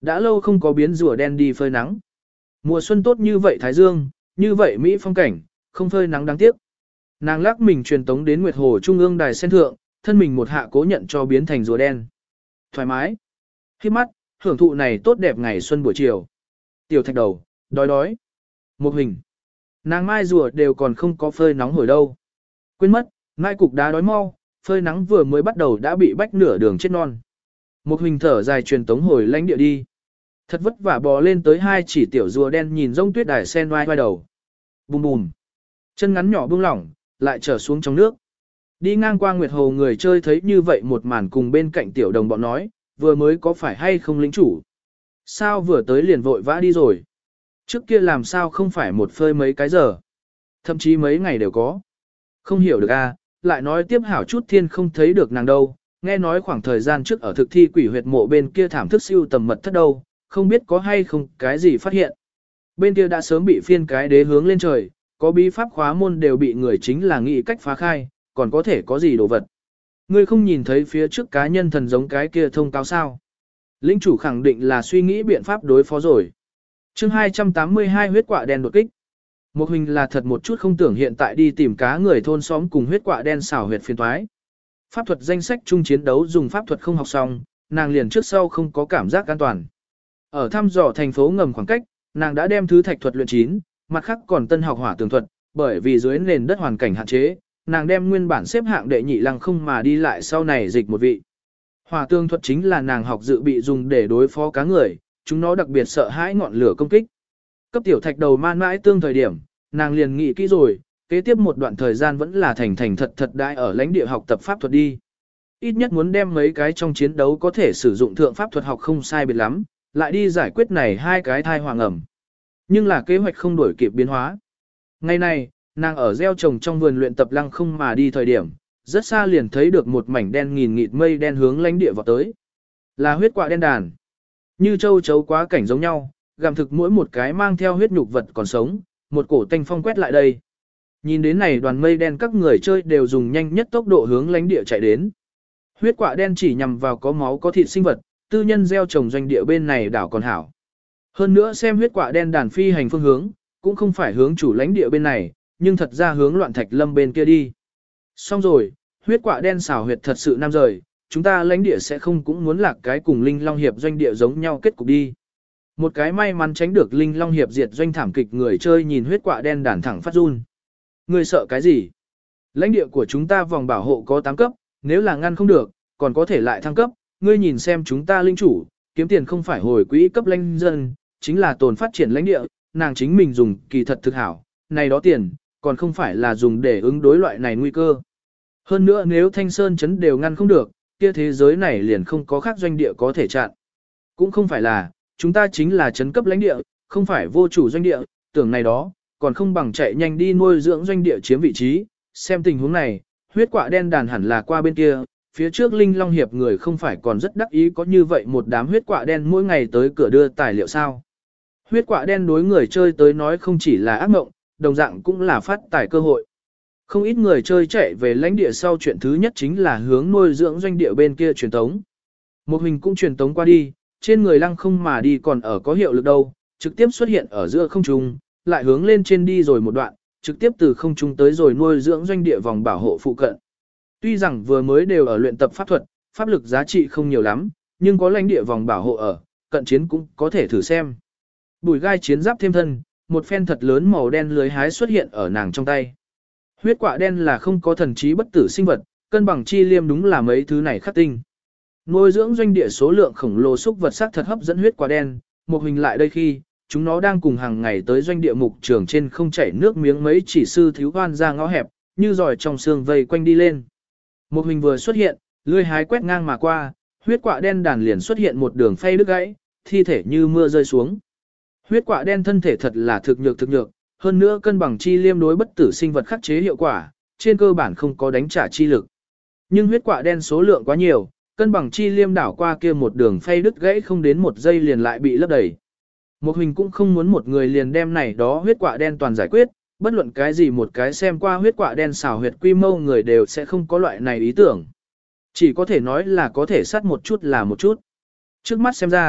Đã lâu không có biến rùa đen đi phơi nắng. Mùa xuân tốt như vậy thái dương, như vậy Mỹ phong cảnh, không phơi nắng đáng tiếc. Nàng lắc mình truyền tống đến Nguyệt Hồ Trung ương đài sen thượng, thân mình một hạ cố nhận cho biến thành rùa đen. Thoải mái. Khi mắt, hưởng thụ này tốt đẹp ngày xuân buổi chiều. Tiểu thạch đầu, đói đói. Một hình. Nàng mai rùa đều còn không có phơi nóng hồi đâu. Quên mất, mai cục đá đói mau, phơi nắng vừa mới bắt đầu đã bị bách nửa đường chết non. Một hình thở dài truyền tống hồi lãnh địa đi. Thật vất vả bò lên tới hai chỉ tiểu rùa đen nhìn rông tuyết đài sen vai vai đầu. Bùm bùm. Chân ngắn nhỏ buông lỏng, lại trở xuống trong nước. Đi ngang qua Nguyệt Hồ người chơi thấy như vậy một màn cùng bên cạnh tiểu đồng bọn nói, vừa mới có phải hay không lĩnh chủ. Sao vừa tới liền vội vã đi rồi. Trước kia làm sao không phải một phơi mấy cái giờ. Thậm chí mấy ngày đều có. Không hiểu được a, lại nói tiếp hảo chút thiên không thấy được nàng đâu. Nghe nói khoảng thời gian trước ở thực thi quỷ huyệt mộ bên kia thảm thức siêu tầm mật thất đâu, không biết có hay không cái gì phát hiện. Bên kia đã sớm bị phiên cái đế hướng lên trời, có bí pháp khóa môn đều bị người chính là nghĩ cách phá khai, còn có thể có gì đồ vật. Ngươi không nhìn thấy phía trước cá nhân thần giống cái kia thông cáo sao. Linh chủ khẳng định là suy nghĩ biện pháp đối phó rồi. chương hai trăm tám mươi hai huyết quạ đen đột kích. Một hình là thật một chút không tưởng hiện tại đi tìm cá người thôn xóm cùng huyết quạ đen xảo huyệt phiền toái. Pháp thuật danh sách chung chiến đấu dùng pháp thuật không học xong, nàng liền trước sau không có cảm giác an toàn. Ở thăm dò thành phố ngầm khoảng cách, nàng đã đem thứ thạch thuật luyện chín, mặt khác còn tân học hỏa tường thuật, bởi vì dưới nền đất hoàn cảnh hạn chế, nàng đem nguyên bản xếp hạng đệ nhị lăng không mà đi lại sau này dịch một vị. Hỏa tường thuật chính là nàng học dự bị dùng để đối phó cá người, chúng nó đặc biệt sợ hãi ngọn lửa công kích. Cấp tiểu thạch đầu man mãi tương thời điểm, nàng liền nghĩ kỹ rồi, kế tiếp một đoạn thời gian vẫn là thành thành thật thật đãi ở lãnh địa học tập pháp thuật đi. Ít nhất muốn đem mấy cái trong chiến đấu có thể sử dụng thượng pháp thuật học không sai biệt lắm, lại đi giải quyết này hai cái thai hoàng ẩm. Nhưng là kế hoạch không đổi kịp biến hóa. Ngày này, nàng ở gieo trồng trong vườn luyện tập lăng không mà đi thời điểm, rất xa liền thấy được một mảnh đen nghìn nghịt mây đen hướng lãnh địa vào tới. Là huyết quạ đen đàn. Như châu chấu quá cảnh giống nhau, gặm thực mỗi một cái mang theo huyết nhục vật còn sống, một cổ tanh phong quét lại đây. Nhìn đến này đoàn mây đen các người chơi đều dùng nhanh nhất tốc độ hướng lãnh địa chạy đến. Huyết quạ đen chỉ nhằm vào có máu có thịt sinh vật, tư nhân gieo trồng doanh địa bên này đảo còn hảo. Hơn nữa xem huyết quạ đen đàn phi hành phương hướng, cũng không phải hướng chủ lãnh địa bên này, nhưng thật ra hướng loạn thạch lâm bên kia đi. Xong rồi, huyết quạ đen xảo huyệt thật sự nam rời, chúng ta lãnh địa sẽ không cũng muốn lạc cái cùng Linh Long Hiệp doanh địa giống nhau kết cục đi. Một cái may mắn tránh được Linh Long Hiệp diệt doanh thảm kịch người chơi nhìn huyết quạ đen đàn thẳng phát run. Người sợ cái gì? Lãnh địa của chúng ta vòng bảo hộ có tám cấp, nếu là ngăn không được, còn có thể lại thăng cấp, ngươi nhìn xem chúng ta linh chủ, kiếm tiền không phải hồi quỹ cấp lãnh dân, chính là tồn phát triển lãnh địa, nàng chính mình dùng kỳ thật thực hảo, này đó tiền, còn không phải là dùng để ứng đối loại này nguy cơ. Hơn nữa nếu Thanh Sơn chấn đều ngăn không được, kia thế giới này liền không có khác doanh địa có thể chặn. Cũng không phải là, chúng ta chính là chấn cấp lãnh địa, không phải vô chủ doanh địa, tưởng này đó, còn không bằng chạy nhanh đi nuôi dưỡng doanh địa chiếm vị trí, xem tình huống này, huyết quạ đen đàn hẳn là qua bên kia, phía trước Linh Long Hiệp người không phải còn rất đắc ý có như vậy một đám huyết quạ đen mỗi ngày tới cửa đưa tài liệu sao. Huyết quạ đen đối người chơi tới nói không chỉ là ác mộng, đồng dạng cũng là phát tài cơ hội. Không ít người chơi chạy về lãnh địa sau chuyện thứ nhất chính là hướng nuôi dưỡng doanh địa bên kia truyền tống. Một hình cũng truyền tống qua đi, trên người lăng không mà đi còn ở có hiệu lực đâu, trực tiếp xuất hiện ở giữa không trung, lại hướng lên trên đi rồi một đoạn, trực tiếp từ không trung tới rồi nuôi dưỡng doanh địa vòng bảo hộ phụ cận. Tuy rằng vừa mới đều ở luyện tập pháp thuật, pháp lực giá trị không nhiều lắm, nhưng có lãnh địa vòng bảo hộ ở, cận chiến cũng có thể thử xem. Bùi gai chiến giáp thêm thân, một phen thật lớn màu đen lưới hái xuất hiện ở nàng trong tay. Huyết quạ đen là không có thần trí bất tử sinh vật, cân bằng chi liêm đúng là mấy thứ này khắc tinh. Nuôi dưỡng doanh địa số lượng khổng lồ xúc vật sắc thật hấp dẫn huyết quạ đen, một hình lại đây khi, chúng nó đang cùng hàng ngày tới doanh địa mục trường trên không chảy nước miếng mấy chỉ sư thiếu hoan ra ngõ hẹp, như giỏi trong xương vây quanh đi lên. Một hình vừa xuất hiện, lưỡi hái quét ngang mà qua, huyết quạ đen đàn liền xuất hiện một đường phay đứt gãy, thi thể như mưa rơi xuống. Huyết quạ đen thân thể thật là thực nhược thực nhược, hơn nữa cân bằng chi liêm đối bất tử sinh vật khắc chế hiệu quả, trên cơ bản không có đánh trả chi lực. Nhưng huyết quạ đen số lượng quá nhiều, cân bằng chi liêm đảo qua kia một đường phay đứt gãy không đến một giây liền lại bị lấp đầy. Một hình cũng không muốn một người liền đem này đó huyết quạ đen toàn giải quyết, bất luận cái gì một cái xem qua huyết quạ đen xào huyệt quy mô người đều sẽ không có loại này ý tưởng. Chỉ có thể nói là có thể sát một chút là một chút. Trước mắt xem ra,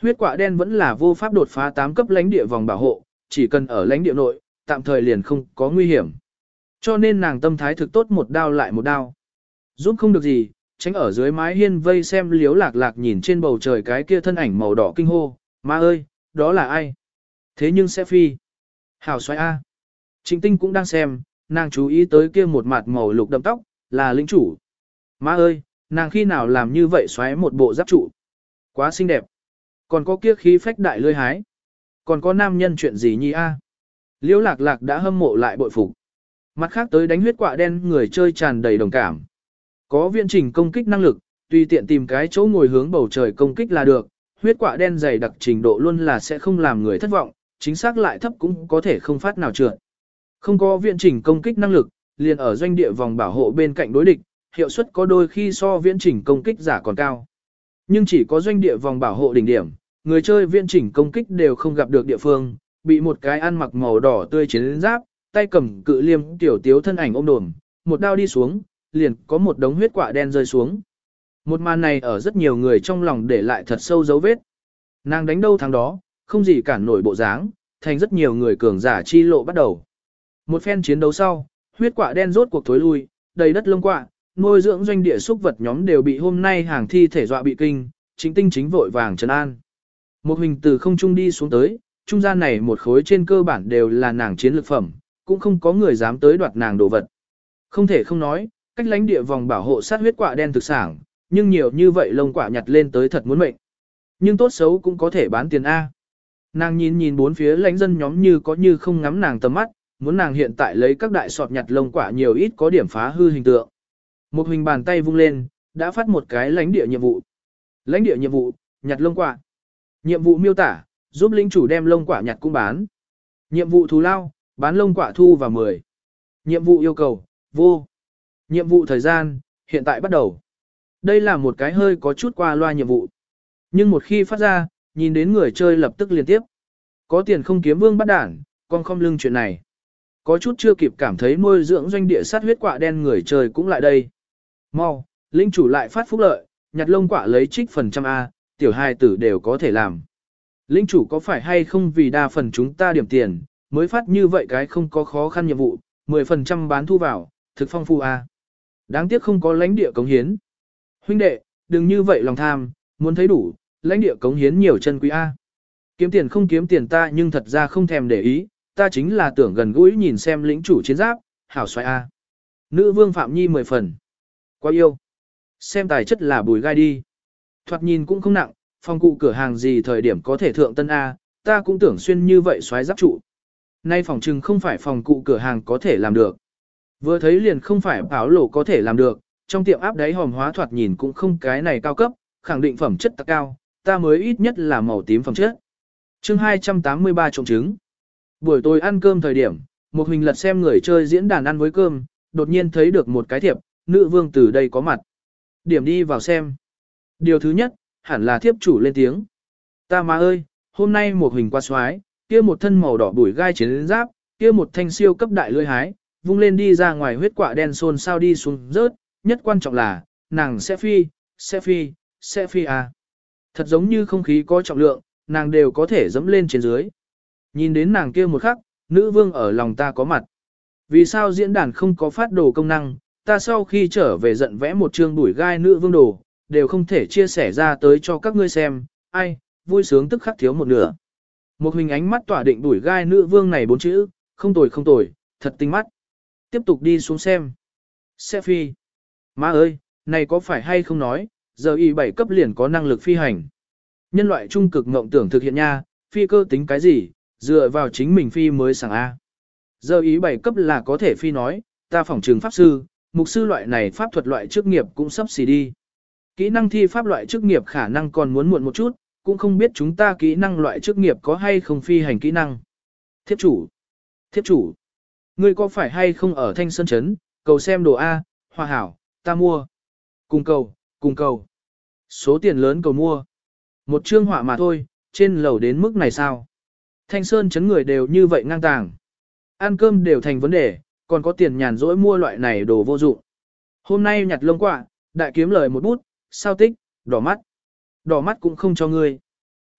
Huyết quạ đen vẫn là vô pháp đột phá tám cấp lãnh địa vòng bảo hộ, chỉ cần ở lãnh địa nội, tạm thời liền không có nguy hiểm. Cho nên nàng tâm thái thực tốt, một đao lại một đao. Giúp không được gì, tránh ở dưới mái hiên vây xem Liếu Lạc Lạc nhìn trên bầu trời cái kia thân ảnh màu đỏ kinh hô, má ơi, đó là ai? Thế nhưng sẽ phi. Hảo xoay A. Trịnh Tinh cũng đang xem, nàng chú ý tới kia một mặt màu lục đậm tóc, là lĩnh chủ. Má ơi, nàng khi nào làm như vậy xoáy một bộ giáp trụ. Quá xinh đẹp. Còn có kia khí phách đại lươi hái. Còn có nam nhân chuyện gì nhi A. Liễu Lạc Lạc đã hâm mộ lại bội phục. Mặt khác tới đánh huyết quạ đen người chơi tràn đầy đồng cảm. Có viễn trình công kích năng lực, tùy tiện tìm cái chỗ ngồi hướng bầu trời công kích là được. Huyết quạ đen dày đặc trình độ luôn là sẽ không làm người thất vọng, chính xác lại thấp cũng có thể không phát nào trượt. Không có viễn trình công kích năng lực, liền ở doanh địa vòng bảo hộ bên cạnh đối địch, hiệu suất có đôi khi so viễn trình công kích giả còn cao. Nhưng chỉ có doanh địa vòng bảo hộ đỉnh điểm, người chơi viễn trình công kích đều không gặp được địa phương, bị một cái ăn mặc màu đỏ tươi chiến giáp, tay cầm cự liêm tiểu tiếu thân ảnh ôm đồm, một đao đi xuống, liền có một đống huyết quạ đen rơi xuống. Một màn này ở rất nhiều người trong lòng để lại thật sâu dấu vết. Nàng đánh đâu thắng đó, không gì cản nổi bộ dáng, thành rất nhiều người cường giả chi lộ bắt đầu. Một phen chiến đấu sau, huyết quạ đen rốt cuộc thối lui, đầy đất lông quạ, nuôi dưỡng doanh địa súc vật nhóm đều bị hôm nay hàng thi thể dọa bị kinh, Chính Tinh chính vội vàng trấn an. Một hình từ không trung đi xuống tới, trung gian này một khối trên cơ bản đều là nàng chiến lược phẩm, cũng không có người dám tới đoạt nàng đồ vật. Không thể không nói, cách lãnh địa vòng bảo hộ sát huyết quạ đen thực sản, nhưng nhiều như vậy lông quạ nhặt lên tới thật muốn mệnh. Nhưng tốt xấu cũng có thể bán tiền A. Nàng nhìn nhìn bốn phía lãnh dân nhóm như có như không ngắm nàng tầm mắt, muốn nàng hiện tại lấy các đại sọt nhặt lông quạ nhiều ít có điểm phá hư hình tượng. Một hình bàn tay vung lên, đã phát một cái lãnh địa nhiệm vụ. Lãnh địa nhiệm vụ, nhặt lông quạ. Nhiệm vụ miêu tả, giúp lĩnh chủ đem lông quạ nhặt cũng bán. Nhiệm vụ thù lao, bán lông quạ thu vào mười. Nhiệm vụ yêu cầu, vô. Nhiệm vụ thời gian, hiện tại bắt đầu. Đây là một cái hơi có chút qua loa nhiệm vụ. Nhưng một khi phát ra, nhìn đến người chơi lập tức liên tiếp. Có tiền không kiếm vương bắt đản, con không lưng chuyện này. Có chút chưa kịp cảm thấy nuôi dưỡng doanh địa sát huyết quạ đen người chơi cũng lại đây. Mau, linh chủ lại phát phúc lợi, nhặt lông quạ lấy trích phần trăm A, tiểu hài tử đều có thể làm. Linh chủ có phải hay không vì đa phần chúng ta điểm tiền, mới phát như vậy cái không có khó khăn nhiệm vụ, mười phần trăm bán thu vào, thực phong phu A. Đáng tiếc không có lãnh địa cống hiến. Huynh đệ, đừng như vậy lòng tham, muốn thấy đủ, lãnh địa cống hiến nhiều chân quý A. Kiếm tiền không kiếm tiền ta nhưng thật ra không thèm để ý, ta chính là tưởng gần gũi nhìn xem lĩnh chủ chiến giáp, hảo xoay A. Nữ vương Phạm Nhi mười phần. Quá yêu. Xem tài chất là bùi gai đi. Thoạt nhìn cũng không nặng, phòng cụ cửa hàng gì thời điểm có thể thượng tân A, ta cũng tưởng xuyên như vậy xoáy giáp trụ. Nay phòng trừng không phải phòng cụ cửa hàng có thể làm được. Vừa thấy liền không phải áo lộ có thể làm được, trong tiệm áp đáy hòm hóa thoạt nhìn cũng không cái này cao cấp, khẳng định phẩm chất ta cao, ta mới ít nhất là màu tím phẩm chất. Chương hai trăm tám mươi ba trộm trứng. Buổi tối ăn cơm thời điểm, một hình lật xem người chơi diễn đàn ăn với cơm, đột nhiên thấy được một cái thiệp, nữ vương từ đây có mặt. Điểm đi vào xem. Điều thứ nhất, hẳn là thiếp chủ lên tiếng. Ta má ơi, hôm nay một hình qua xoái, kia một thân màu đỏ bùi gai chiến giáp, kia một thanh siêu cấp đại lưỡi hái, vung lên đi ra ngoài huyết quạ đen xôn sao đi xuống rớt, nhất quan trọng là, nàng sẽ phi, sẽ phi, sẽ phi à. Thật giống như không khí có trọng lượng, nàng đều có thể dẫm lên trên dưới. Nhìn đến nàng kia một khắc, nữ vương ở lòng ta có mặt. Vì sao diễn đàn không có phát đồ công năng, ta sau khi trở về giận vẽ một chương bùi gai nữ vương đồ, đều không thể chia sẻ ra tới cho các ngươi xem, ai, vui sướng tức khắc thiếu một nửa. Một hình ánh mắt tỏa định bùi gai nữ vương này bốn chữ, không tồi không tồi, thật tinh mắt. Tiếp tục đi xuống xem. Sẽ phi. Má ơi, này có phải hay không nói, giờ y bảy cấp liền có năng lực phi hành. Nhân loại trung cực ngộng tưởng thực hiện nha, phi cơ tính cái gì, dựa vào chính mình phi mới sảng A. Giờ ý bảy cấp là có thể phi nói, ta phỏng trường pháp sư, mục sư loại này pháp thuật loại chức nghiệp cũng sắp xỉ đi. Kỹ năng thi pháp loại chức nghiệp khả năng còn muốn muộn một chút, cũng không biết chúng ta kỹ năng loại chức nghiệp có hay không phi hành kỹ năng. Thiếp chủ. Thiếp chủ. Ngươi có phải hay không ở Thanh Sơn Trấn, cầu xem đồ A, hòa hảo, ta mua. Cùng cầu, cùng cầu. Số tiền lớn cầu mua. Một chương họa mà thôi, trên lầu đến mức này sao? Thanh Sơn Trấn người đều như vậy ngang tàng. Ăn cơm đều thành vấn đề, còn có tiền nhàn rỗi mua loại này đồ vô dụng. Hôm nay nhặt lông quạ, đại kiếm lời một bút, sao tích, đỏ mắt. Đỏ mắt cũng không cho ngươi.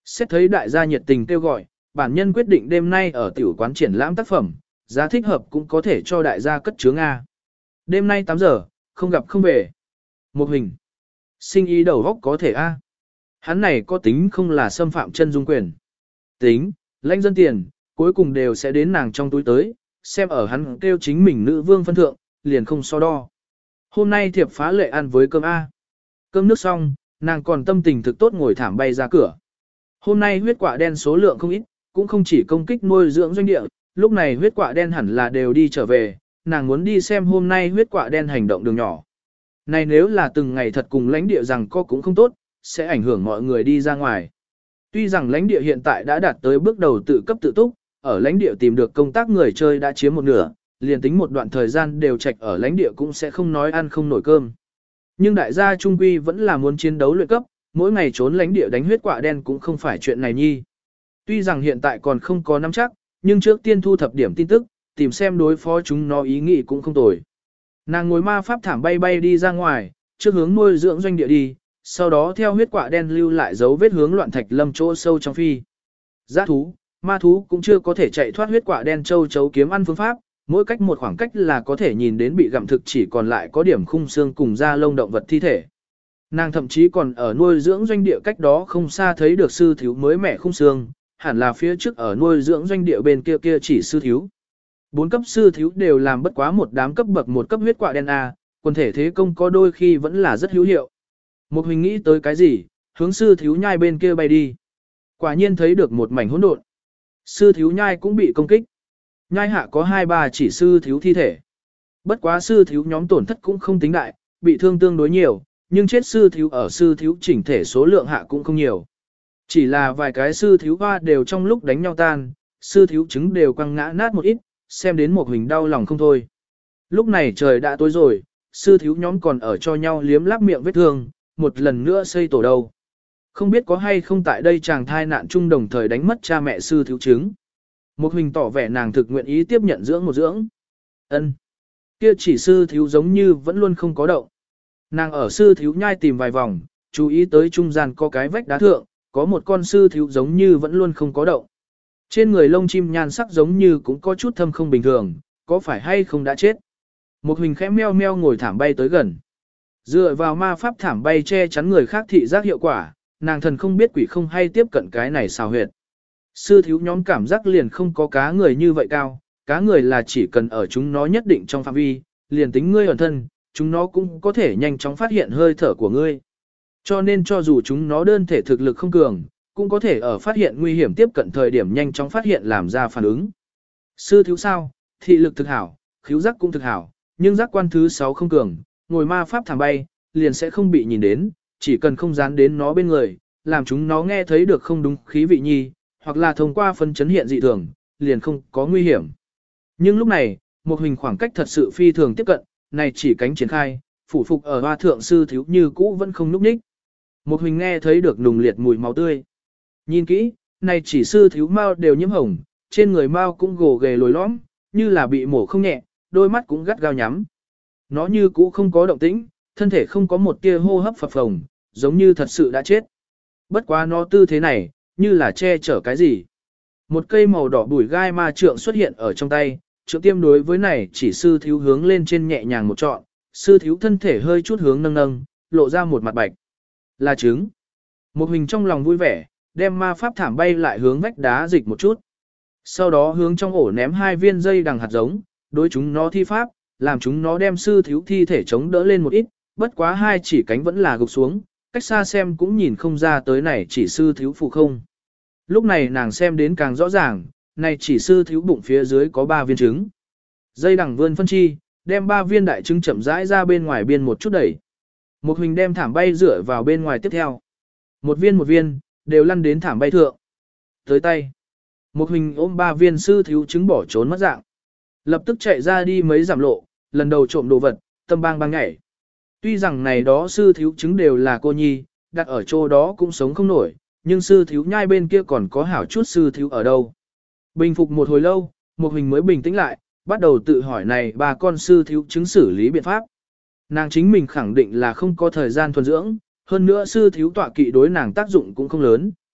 Xét thấy đại gia nhiệt tình kêu gọi, bản nhân quyết định đêm nay ở tiểu quán triển lãm tác phẩm, giá thích hợp cũng có thể cho đại gia cất chứa A. Đêm nay tám giờ, không gặp không về. Một hình. Sinh ý đầu góc có thể A. Hắn này có tính không là xâm phạm chân dung quyền. Tính, lãnh dân tiền, cuối cùng đều sẽ đến nàng trong túi tới, xem ở hắn kêu chính mình nữ vương phân thượng, liền không so đo. Hôm nay thiệp phá lệ ăn với cơm A. Cơm nước xong, nàng còn tâm tình thực tốt ngồi thảm bay ra cửa. Hôm nay huyết quạ đen số lượng không ít, cũng không chỉ công kích nuôi dưỡng doanh địa, lúc này huyết quạ đen hẳn là đều đi trở về, nàng muốn đi xem hôm nay huyết quạ đen hành động đường nhỏ. Này nếu là từng ngày thật cùng lãnh địa rằng có cũng không tốt, sẽ ảnh hưởng mọi người đi ra ngoài. Tuy rằng lãnh địa hiện tại đã đạt tới bước đầu tự cấp tự túc, ở lãnh địa tìm được công tác người chơi đã chiếm một nửa, liền tính một đoạn thời gian đều trạch ở lãnh địa cũng sẽ không nói ăn không nổi cơm. Nhưng đại gia trung quy vẫn là muốn chiến đấu luyện cấp, mỗi ngày trốn lãnh địa đánh huyết quạ đen cũng không phải chuyện này nhi. Tuy rằng hiện tại còn không có nắm chắc, nhưng trước tiên thu thập điểm tin tức, tìm xem đối phó chúng nó ý nghĩ cũng không tồi. Nàng ngồi ma pháp thảm bay bay đi ra ngoài, trước hướng nuôi dưỡng doanh địa đi, sau đó theo huyết quạ đen lưu lại dấu vết hướng loạn thạch lâm chỗ sâu trong phi. Giá thú, ma thú cũng chưa có thể chạy thoát huyết quạ đen châu chấu kiếm ăn phương pháp, mỗi cách một khoảng cách là có thể nhìn đến bị gặm thực chỉ còn lại có điểm khung xương cùng da lông động vật thi thể. Nàng thậm chí còn ở nuôi dưỡng doanh địa cách đó không xa thấy được sư thiếu mới mẻ khung xương, hẳn là phía trước ở nuôi dưỡng doanh địa bên kia kia chỉ sư thiếu. Bốn cấp sư thiếu đều làm bất quá một đám cấp bậc một cấp huyết quạ đen A, quần thể thế công có đôi khi vẫn là rất hữu hiệu. Một hình nghĩ tới cái gì, hướng sư thiếu nhai bên kia bay đi. Quả nhiên thấy được một mảnh hỗn độn. Sư thiếu nhai cũng bị công kích. Nhai hạ có hai ba chỉ sư thiếu thi thể. Bất quá sư thiếu nhóm tổn thất cũng không tính đại, bị thương tương đối nhiều, nhưng chết sư thiếu ở sư thiếu chỉnh thể số lượng hạ cũng không nhiều. Chỉ là vài cái sư thiếu hoa đều trong lúc đánh nhau tan, sư thiếu trứng đều quăng ngã nát một ít, xem đến một hình đau lòng không thôi. Lúc này trời đã tối rồi, sư thiếu nhóm còn ở cho nhau liếm láp miệng vết thương, một lần nữa xây tổ đầu. Không biết có hay không tại đây chàng thai nạn chung đồng thời đánh mất cha mẹ sư thiếu trứng. Một hình tỏ vẻ nàng thực nguyện ý tiếp nhận dưỡng một dưỡng. Ân, kia chỉ sư thiếu giống như vẫn luôn không có động. Nàng ở sư thiếu nhai tìm vài vòng, chú ý tới trung gian có cái vách đá thượng, có một con sư thiếu giống như vẫn luôn không có động. Trên người lông chim nhan sắc giống như cũng có chút thâm không bình thường, có phải hay không đã chết. Một hình khẽ meo meo ngồi thảm bay tới gần. Dựa vào ma pháp thảm bay che chắn người khác thị giác hiệu quả, nàng thần không biết quỷ không hay tiếp cận cái này xào huyệt. Sư thiếu nhóm cảm giác liền không có cá người như vậy cao, cá người là chỉ cần ở chúng nó nhất định trong phạm vi, liền tính ngươi ẩn thân, chúng nó cũng có thể nhanh chóng phát hiện hơi thở của ngươi. Cho nên cho dù chúng nó đơn thể thực lực không cường, cũng có thể ở phát hiện nguy hiểm tiếp cận thời điểm nhanh chóng phát hiện làm ra phản ứng. Sư thiếu sao, thị lực thực hảo, khứu giác cũng thực hảo, nhưng giác quan thứ sáu không cường, ngồi ma pháp thảm bay, liền sẽ không bị nhìn đến, chỉ cần không dán đến nó bên người, làm chúng nó nghe thấy được không đúng khí vị nhi, hoặc là thông qua phân chấn hiện dị thường, liền không có nguy hiểm. Nhưng lúc này, một hình khoảng cách thật sự phi thường tiếp cận, này chỉ cánh triển khai, phủ phục ở hoa thượng sư thiếu như cũ vẫn không núp ních. Một hình nghe thấy được nùng liệt mùi máu tươi. Nhìn kỹ, này chỉ sư thiếu mao đều nhiễm hồng, trên người mao cũng gồ ghề lồi lõm, như là bị mổ không nhẹ, đôi mắt cũng gắt gao nhắm. Nó như cũ không có động tĩnh, thân thể không có một tia hô hấp phập phồng, giống như thật sự đã chết. Bất quá nó tư thế này, như là che chở cái gì. Một cây màu đỏ bùi gai ma trượng xuất hiện ở trong tay, trượng tiêm đối với này chỉ sư thiếu hướng lên trên nhẹ nhàng một trọn, sư thiếu thân thể hơi chút hướng nâng nâng, lộ ra một mặt bạch. Là trứng. Một hình trong lòng vui vẻ, đem ma pháp thảm bay lại hướng vách đá dịch một chút. Sau đó hướng trong ổ ném hai viên dây đằng hạt giống, đối chúng nó thi pháp, làm chúng nó đem sư thiếu thi thể chống đỡ lên một ít, bất quá hai chỉ cánh vẫn là gục xuống, cách xa xem cũng nhìn không ra tới này chỉ sư thiếu phụ không. Lúc này nàng xem đến càng rõ ràng, này chỉ sư thiếu bụng phía dưới có ba viên trứng. Dây đằng vươn phân chi, đem ba viên đại trứng chậm rãi ra bên ngoài biên một chút đẩy. Một hình đem thảm bay rửa vào bên ngoài tiếp theo. Một viên một viên, đều lăn đến thảm bay thượng. Tới tay. Một hình ôm ba viên sư thiếu trứng bỏ trốn mất dạng. Lập tức chạy ra đi mấy giảm lộ, lần đầu trộm đồ vật, tâm bang bang nhảy. Tuy rằng này đó sư thiếu trứng đều là cô nhi, đặt ở chỗ đó cũng sống không nổi, nhưng sư thiếu nhai bên kia còn có hảo chút sư thiếu ở đâu. Bình phục một hồi lâu, một hình mới bình tĩnh lại, bắt đầu tự hỏi này ba con sư thiếu trứng xử lý biện pháp. Nàng chính mình khẳng định là không có thời gian thuần dưỡng, hơn nữa sư thiếu tọa kỵ đối nàng tác dụng cũng không lớn,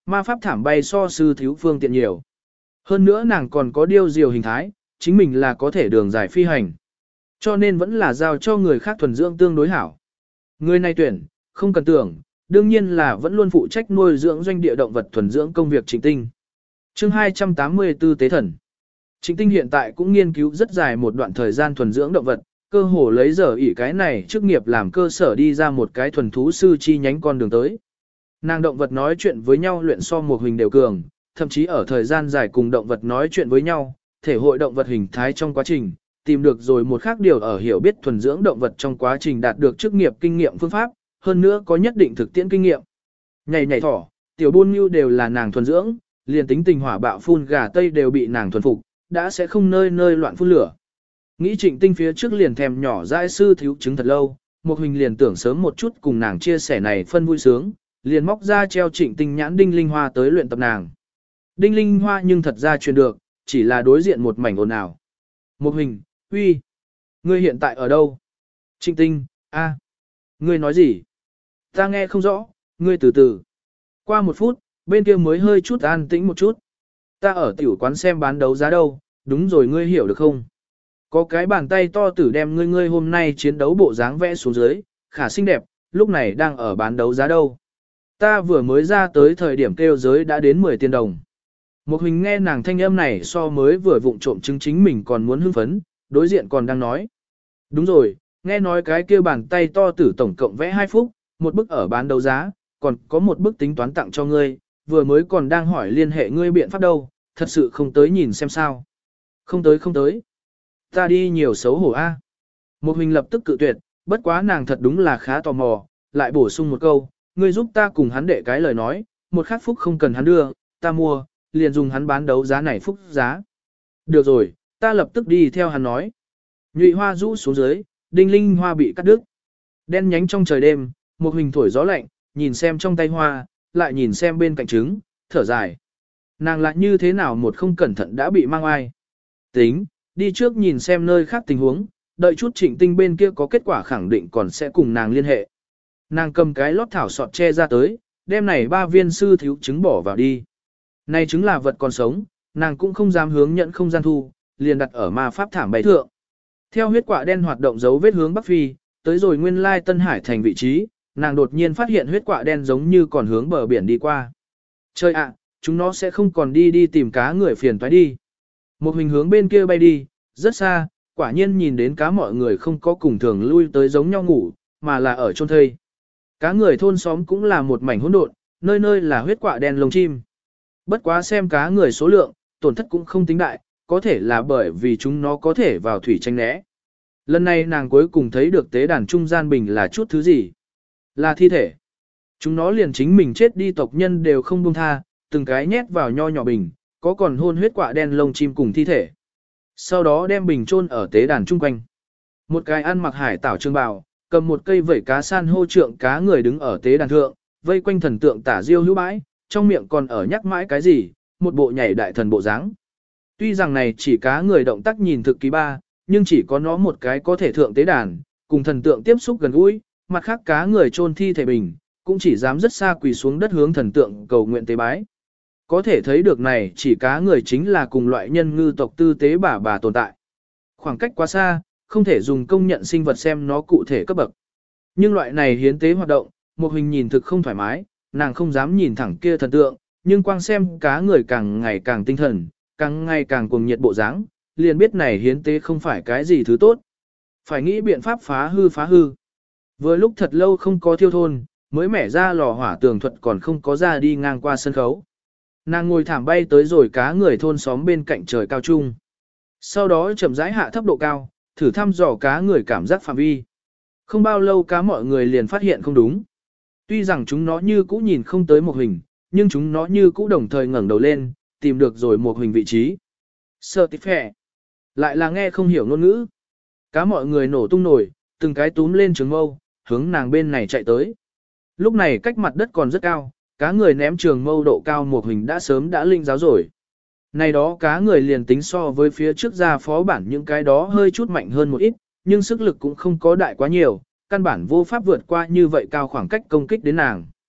ma pháp thảm bay so sư thiếu phương tiện nhiều. Hơn nữa nàng còn có điêu diều hình thái, chính mình là có thể đường dài phi hành. Cho nên vẫn là giao cho người khác thuần dưỡng tương đối hảo. Người này tuyển, không cần tưởng, đương nhiên là vẫn luôn phụ trách nuôi dưỡng doanh địa động vật thuần dưỡng công việc Trịnh Tinh. Chương hai trăm tám mươi tư Tế Thần. Trịnh Tinh hiện tại cũng nghiên cứu rất dài một đoạn thời gian thuần dưỡng động vật, cơ hồ lấy giờ ỷ cái này chức nghiệp làm cơ sở đi ra một cái thuần thú sư chi nhánh con đường tới. Nàng động vật nói chuyện với nhau luyện so một hình đều cường, thậm chí ở thời gian dài cùng động vật nói chuyện với nhau, thể hội động vật hình thái trong quá trình, tìm được rồi một khác điều ở hiểu biết thuần dưỡng động vật trong quá trình đạt được chức nghiệp kinh nghiệm phương pháp, hơn nữa có nhất định thực tiễn kinh nghiệm. Nhảy nhảy thỏ, tiểu buôn như đều là nàng thuần dưỡng, liền tính tình hỏa bạo phun gà tây đều bị nàng thuần phục, đã sẽ không nơi nơi loạn phun lửa. Nghĩ Trịnh Tinh phía trước liền thèm nhỏ dãi sư thiếu chứng thật lâu, một hình liền tưởng sớm một chút cùng nàng chia sẻ này phân vui sướng, liền móc ra treo Trịnh Tinh nhãn đinh linh hoa tới luyện tập nàng. Đinh linh hoa nhưng thật ra truyền được, chỉ là đối diện một mảnh ồn ào. Một hình, uy, ngươi hiện tại ở đâu? Trịnh Tinh, a, ngươi nói gì? Ta nghe không rõ, ngươi từ từ. Qua một phút, bên kia mới hơi chút an tĩnh một chút. Ta ở tiểu quán xem bán đấu giá đâu, đúng rồi ngươi hiểu được không? Có cái bàn tay to tử đem ngươi ngươi hôm nay chiến đấu bộ dáng vẽ xuống dưới, khả xinh đẹp, lúc này đang ở bán đấu giá đâu. Ta vừa mới ra tới thời điểm kêu giới đã đến mười tiền đồng. Một hình nghe nàng thanh âm này so mới vừa vụng trộm chứng chính mình còn muốn hưng phấn, đối diện còn đang nói. Đúng rồi, nghe nói cái kia bàn tay to tử tổng cộng vẽ hai phút, một bức ở bán đấu giá, còn có một bức tính toán tặng cho ngươi, vừa mới còn đang hỏi liên hệ ngươi biện pháp đâu, thật sự không tới nhìn xem sao. Không tới không tới. Ta đi nhiều xấu hổ a. Một hình lập tức cự tuyệt, bất quá nàng thật đúng là khá tò mò, lại bổ sung một câu, ngươi giúp ta cùng hắn đệ cái lời nói, một khắc phúc không cần hắn đưa, ta mua, liền dùng hắn bán đấu giá này phúc giá. Được rồi, ta lập tức đi theo hắn nói. Nhụy hoa rũ xuống dưới, đinh linh hoa bị cắt đứt. Đen nhánh trong trời đêm, một hình thổi gió lạnh, nhìn xem trong tay hoa, lại nhìn xem bên cạnh trứng, thở dài. Nàng lại như thế nào một không cẩn thận đã bị mang ai. Tính, đi trước nhìn xem nơi khác tình huống, đợi chút Trịnh Tinh bên kia có kết quả khẳng định còn sẽ cùng nàng liên hệ. Nàng cầm cái lót thảo sọt che ra tới, đem này ba viên sư thiếu trứng bỏ vào đi. Này trứng là vật còn sống, nàng cũng không dám hướng nhận không gian thu, liền đặt ở ma pháp thảm bày thượng. Theo huyết quạ đen hoạt động dấu vết hướng Bắc Phi, tới rồi nguyên lai Tân Hải thành vị trí, nàng đột nhiên phát hiện huyết quạ đen giống như còn hướng bờ biển đi qua. Trời ạ, chúng nó sẽ không còn đi đi tìm cá người phiền toái đi. Một hình hướng bên kia bay đi, rất xa, quả nhiên nhìn đến cá mọi người không có cùng thường lui tới giống nhau ngủ, mà là ở chôn thây. Cá người thôn xóm cũng là một mảnh hỗn độn, nơi nơi là huyết quạ đen lông chim. Bất quá xem cá người số lượng, tổn thất cũng không tính đại, có thể là bởi vì chúng nó có thể vào thủy tranh né. Lần này nàng cuối cùng thấy được tế đàn trung gian bình là chút thứ gì? Là thi thể. Chúng nó liền chính mình chết đi tộc nhân đều không buông tha, từng cái nhét vào nho nhỏ bình, có còn hôn huyết quạ đen lông chim cùng thi thể. Sau đó đem bình chôn ở tế đàn chung quanh. Một cái ăn mặc hải tảo trương bào, cầm một cây vẩy cá san hô trượng cá người đứng ở tế đàn thượng, vây quanh thần tượng tả diêu hữu bãi, trong miệng còn ở nhắc mãi cái gì, một bộ nhảy đại thần bộ dáng. Tuy rằng này chỉ cá người động tác nhìn thực kỳ ba, nhưng chỉ có nó một cái có thể thượng tế đàn, cùng thần tượng tiếp xúc gần gũi, mặt khác cá người chôn thi thể bình, cũng chỉ dám rất xa quỳ xuống đất hướng thần tượng cầu nguyện tế bái. Có thể thấy được này chỉ cá người chính là cùng loại nhân ngư tộc tư tế bà bà tồn tại. Khoảng cách quá xa, không thể dùng công nhận sinh vật xem nó cụ thể cấp bậc. Nhưng loại này hiến tế hoạt động, một hình nhìn thực không thoải mái, nàng không dám nhìn thẳng kia thần tượng, nhưng quang xem cá người càng ngày càng tinh thần, càng ngày càng cuồng nhiệt bộ dáng, liền biết này hiến tế không phải cái gì thứ tốt. Phải nghĩ biện pháp phá hư phá hư. Vừa lúc thật lâu không có thiêu thôn, mới mẻ ra lò hỏa tường thuật còn không có ra đi ngang qua sân khấu. Nàng ngồi thảm bay tới rồi cá người thôn xóm bên cạnh trời cao trung. Sau đó chậm rãi hạ thấp độ cao, thử thăm dò cá người cảm giác phạm vi. Không bao lâu cá mọi người liền phát hiện không đúng. Tuy rằng chúng nó như cũ nhìn không tới một hình, nhưng chúng nó như cũ đồng thời ngẩng đầu lên, tìm được rồi một hình vị trí. Sợ tịp phẹ. Lại là nghe không hiểu ngôn ngữ. Cá mọi người nổ tung nổi, từng cái túm lên trường mâu, hướng nàng bên này chạy tới. Lúc này cách mặt đất còn rất cao, cá người ném trường mâu độ cao một hình đã sớm đã linh giáo rồi. Này đó cá người liền tính so với phía trước ra phó bản những cái đó hơi chút mạnh hơn một ít, nhưng sức lực cũng không có đại quá nhiều, căn bản vô pháp vượt qua như vậy cao khoảng cách công kích đến nàng.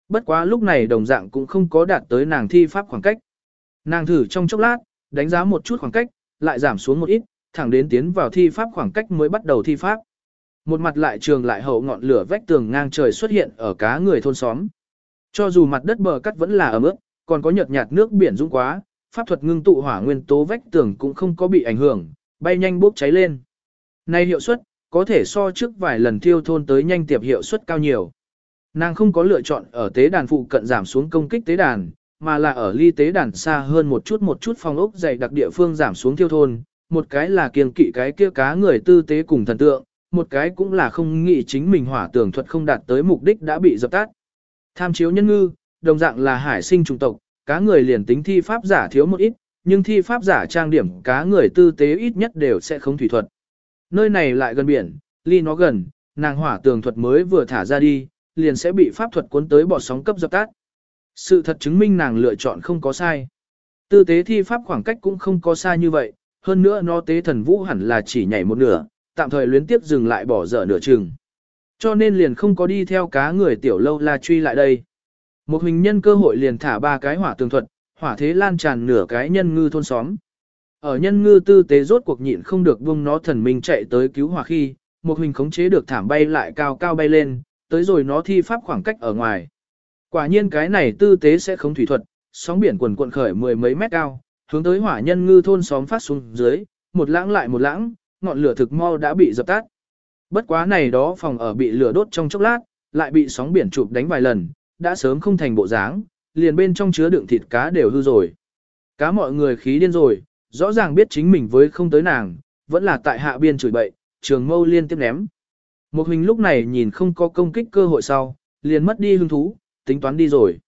Bất quá lúc này đồng dạng cũng không có đạt tới nàng thi pháp khoảng cách. Nàng thử trong chốc lát, đánh giá một chút khoảng cách, lại giảm xuống một ít, thẳng đến tiến vào thi pháp khoảng cách mới bắt đầu thi pháp. Một mặt lại trường lại hậu ngọn lửa vách tường ngang trời xuất hiện ở cá người thôn xóm. Cho dù mặt đất bờ cắt vẫn là ẩm ướt, còn có nhợt nhạt nước biển dũng quá, pháp thuật ngưng tụ hỏa nguyên tố vách tường cũng không có bị ảnh hưởng, bay nhanh bốc cháy lên. Này hiệu suất, có thể so trước vài lần thiêu thôn tới nhanh tiệp hiệu suất cao nhiều. Nàng không có lựa chọn ở tế đàn phụ cận giảm xuống công kích tế đàn, mà là ở ly tế đàn xa hơn một chút một chút phong ốc dày đặc địa phương giảm xuống thiêu thôn, một cái là kiêng kỵ cái kia cá người tư tế cùng thần tượng, một cái cũng là không nghĩ chính mình hỏa tường thuật không đạt tới mục đích đã bị dập tắt. Tham chiếu nhân ngư, đồng dạng là hải sinh chủng tộc, cá người liền tính thi pháp giả thiếu một ít, nhưng thi pháp giả trang điểm cá người tư tế ít nhất đều sẽ không thủy thuật. Nơi này lại gần biển, ly nó gần, nàng hỏa tường thuật mới vừa thả ra đi, liền sẽ bị pháp thuật cuốn tới bọt sóng cấp dập tắt. Sự thật chứng minh nàng lựa chọn không có sai. Tư tế thi pháp khoảng cách cũng không có sai như vậy, hơn nữa nó tế thần vũ hẳn là chỉ nhảy một nửa, tạm thời luyến tiếp dừng lại bỏ dở nửa chừng. Cho nên liền không có đi theo cá người tiểu lâu la truy lại đây. Một hình nhân cơ hội liền thả ba cái hỏa tường thuật, hỏa thế lan tràn nửa cái nhân ngư thôn xóm. Ở nhân ngư tư tế rốt cuộc nhịn không được buông nó thần minh chạy tới cứu hỏa khi, một hình khống chế được thảm bay lại cao cao bay lên, tới rồi nó thi pháp khoảng cách ở ngoài. Quả nhiên cái này tư tế sẽ không thủy thuật, sóng biển quần cuộn khởi mười mấy mét cao, hướng tới hỏa nhân ngư thôn xóm phát xuống dưới, một lãng lại một lãng, ngọn lửa thực mau đã bị dập tắt. Bất quá này đó phòng ở bị lửa đốt trong chốc lát, lại bị sóng biển chụp đánh vài lần, đã sớm không thành bộ dáng, liền bên trong chứa đựng thịt cá đều hư rồi. Cá mọi người khí điên rồi, rõ ràng biết chính mình với không tới nàng, vẫn là tại hạ biên chửi bậy, trường mâu liên tiếp ném. Một hình lúc này nhìn không có công kích cơ hội sau, liền mất đi hứng thú, tính toán đi rồi.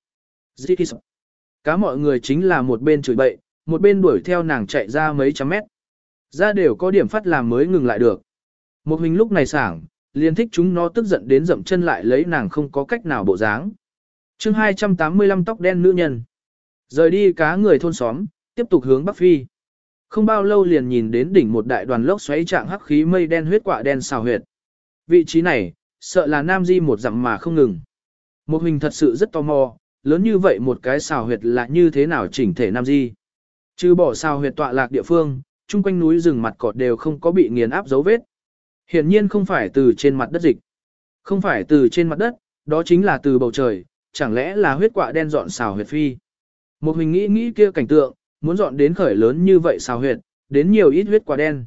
Cá mọi người chính là một bên chửi bậy, một bên đuổi theo nàng chạy ra mấy trăm mét. Ra đều có điểm phát làm mới ngừng lại được. Một hình lúc này sảng, liền thích chúng nó tức giận đến dậm chân lại lấy nàng không có cách nào bộ dáng. chương hai trăm tám mươi lăm tóc đen nữ nhân. Rời đi cá người thôn xóm, tiếp tục hướng Bắc Phi. Không bao lâu liền nhìn đến đỉnh một đại đoàn lốc xoáy trạng hắc khí mây đen huyết quạ đen xào huyệt. Vị trí này, sợ là Nam Di một dặm mà không ngừng. Một hình thật sự rất tò mò, lớn như vậy một cái xào huyệt là như thế nào chỉnh thể Nam Di. Trừ bỏ xào huyệt tọa lạc địa phương, chung quanh núi rừng mặt cọt đều không có bị nghiền áp dấu vết. Hiển nhiên không phải từ trên mặt đất dịch. Không phải từ trên mặt đất, đó chính là từ bầu trời, chẳng lẽ là huyết quạ đen dọn xào huyệt phi. Một hình nghĩ nghĩ kia cảnh tượng, muốn dọn đến khởi lớn như vậy xào huyệt, đến nhiều ít huyết quạ đen.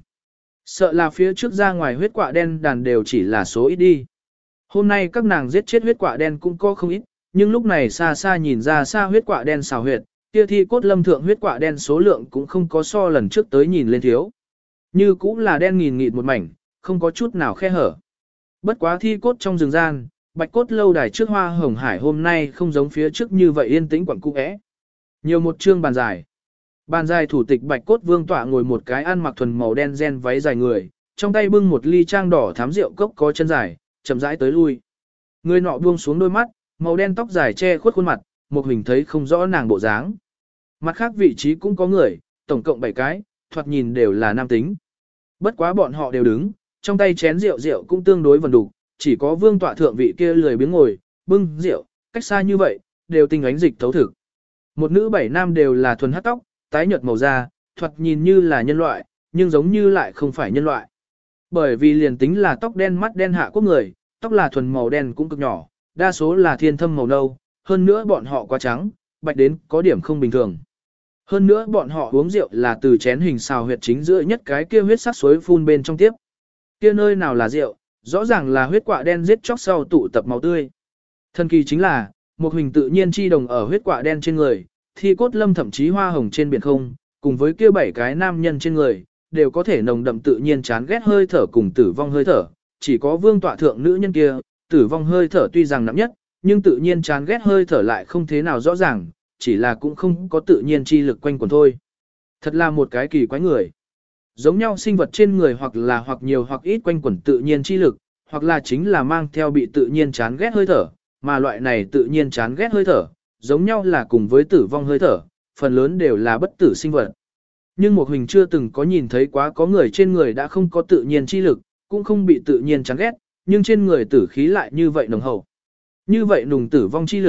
Sợ là phía trước ra ngoài huyết quạ đen đàn đều chỉ là số ít đi. Hôm nay các nàng giết chết huyết quạ đen cũng có không ít, nhưng lúc này xa xa nhìn ra xa huyết quạ đen xào huyệt, kia thi cốt lâm thượng huyết quạ đen số lượng cũng không có so lần trước tới nhìn lên thiếu. Như cũng là đen nghìn nghịt một mảnh, không có chút nào khe hở. Bất quá thi cốt trong rừng gian, bạch cốt lâu đài trước hoa hồng hải hôm nay không giống phía trước như vậy yên tĩnh quẩn cung ẽ. Nhiều một chương bàn dài. Bàn dài thủ tịch bạch cốt vương tọa ngồi một cái ăn mặc thuần màu đen ren váy dài người, trong tay bưng một ly trang đỏ thám rượu cốc có chân dài, chậm rãi tới lui. Người nọ buông xuống đôi mắt, màu đen tóc dài che khuất khuôn mặt, một hình thấy không rõ nàng bộ dáng. Mặt khác vị trí cũng có người, tổng cộng bảy cái, thoạt nhìn đều là nam tính. Bất quá bọn họ đều đứng, trong tay chén rượu rượu cũng tương đối vần đục, chỉ có vương tọa thượng vị kia lười biếng ngồi, bưng rượu, cách xa như vậy, đều tinh ánh dịch thấu thực. Một nữ bảy nam đều là thuần hắc tóc, tái nhợt màu da, thoạt nhìn như là nhân loại, nhưng giống như lại không phải nhân loại. Bởi vì liền tính là tóc đen mắt đen hạ quốc người, tóc là thuần màu đen cũng cực nhỏ, đa số là thiên thâm màu nâu, hơn nữa bọn họ quá trắng, bạch đến có điểm không bình thường. Hơn nữa bọn họ uống rượu là từ chén hình xào huyệt chính giữa nhất cái kia huyết sắc suối phun bên trong tiếp. Kia nơi nào là rượu, rõ ràng là huyết quạ đen giết chóc sau tụ tập máu tươi. Thần kỳ chính là, một hình tự nhiên chi đồng ở huyết quạ đen trên người, thi cốt lâm thậm chí hoa hồng trên biển không, cùng với kia bảy cái nam nhân trên người, đều có thể nồng đậm tự nhiên chán ghét hơi thở cùng tử vong hơi thở, chỉ có vương tọa thượng nữ nhân kia, tử vong hơi thở tuy rằng nặng nhất, nhưng tự nhiên chán ghét hơi thở lại không thế nào rõ ràng, chỉ là cũng không có tự nhiên chi lực quanh quẩn thôi. Thật là một cái kỳ quái người. Giống nhau sinh vật trên người hoặc là hoặc nhiều hoặc ít quanh quẩn tự nhiên chi lực, hoặc là chính là mang theo bị tự nhiên chán ghét hơi thở, mà loại này tự nhiên chán ghét hơi thở, giống nhau là cùng với tử vong hơi thở, phần lớn đều là bất tử sinh vật. Nhưng một hình chưa từng có nhìn thấy quá có người trên người đã không có tự nhiên chi lực, cũng không bị tự nhiên chán ghét, nhưng trên người tử khí lại như vậy nồng hậu. Như vậy nùng tử vong chi lực,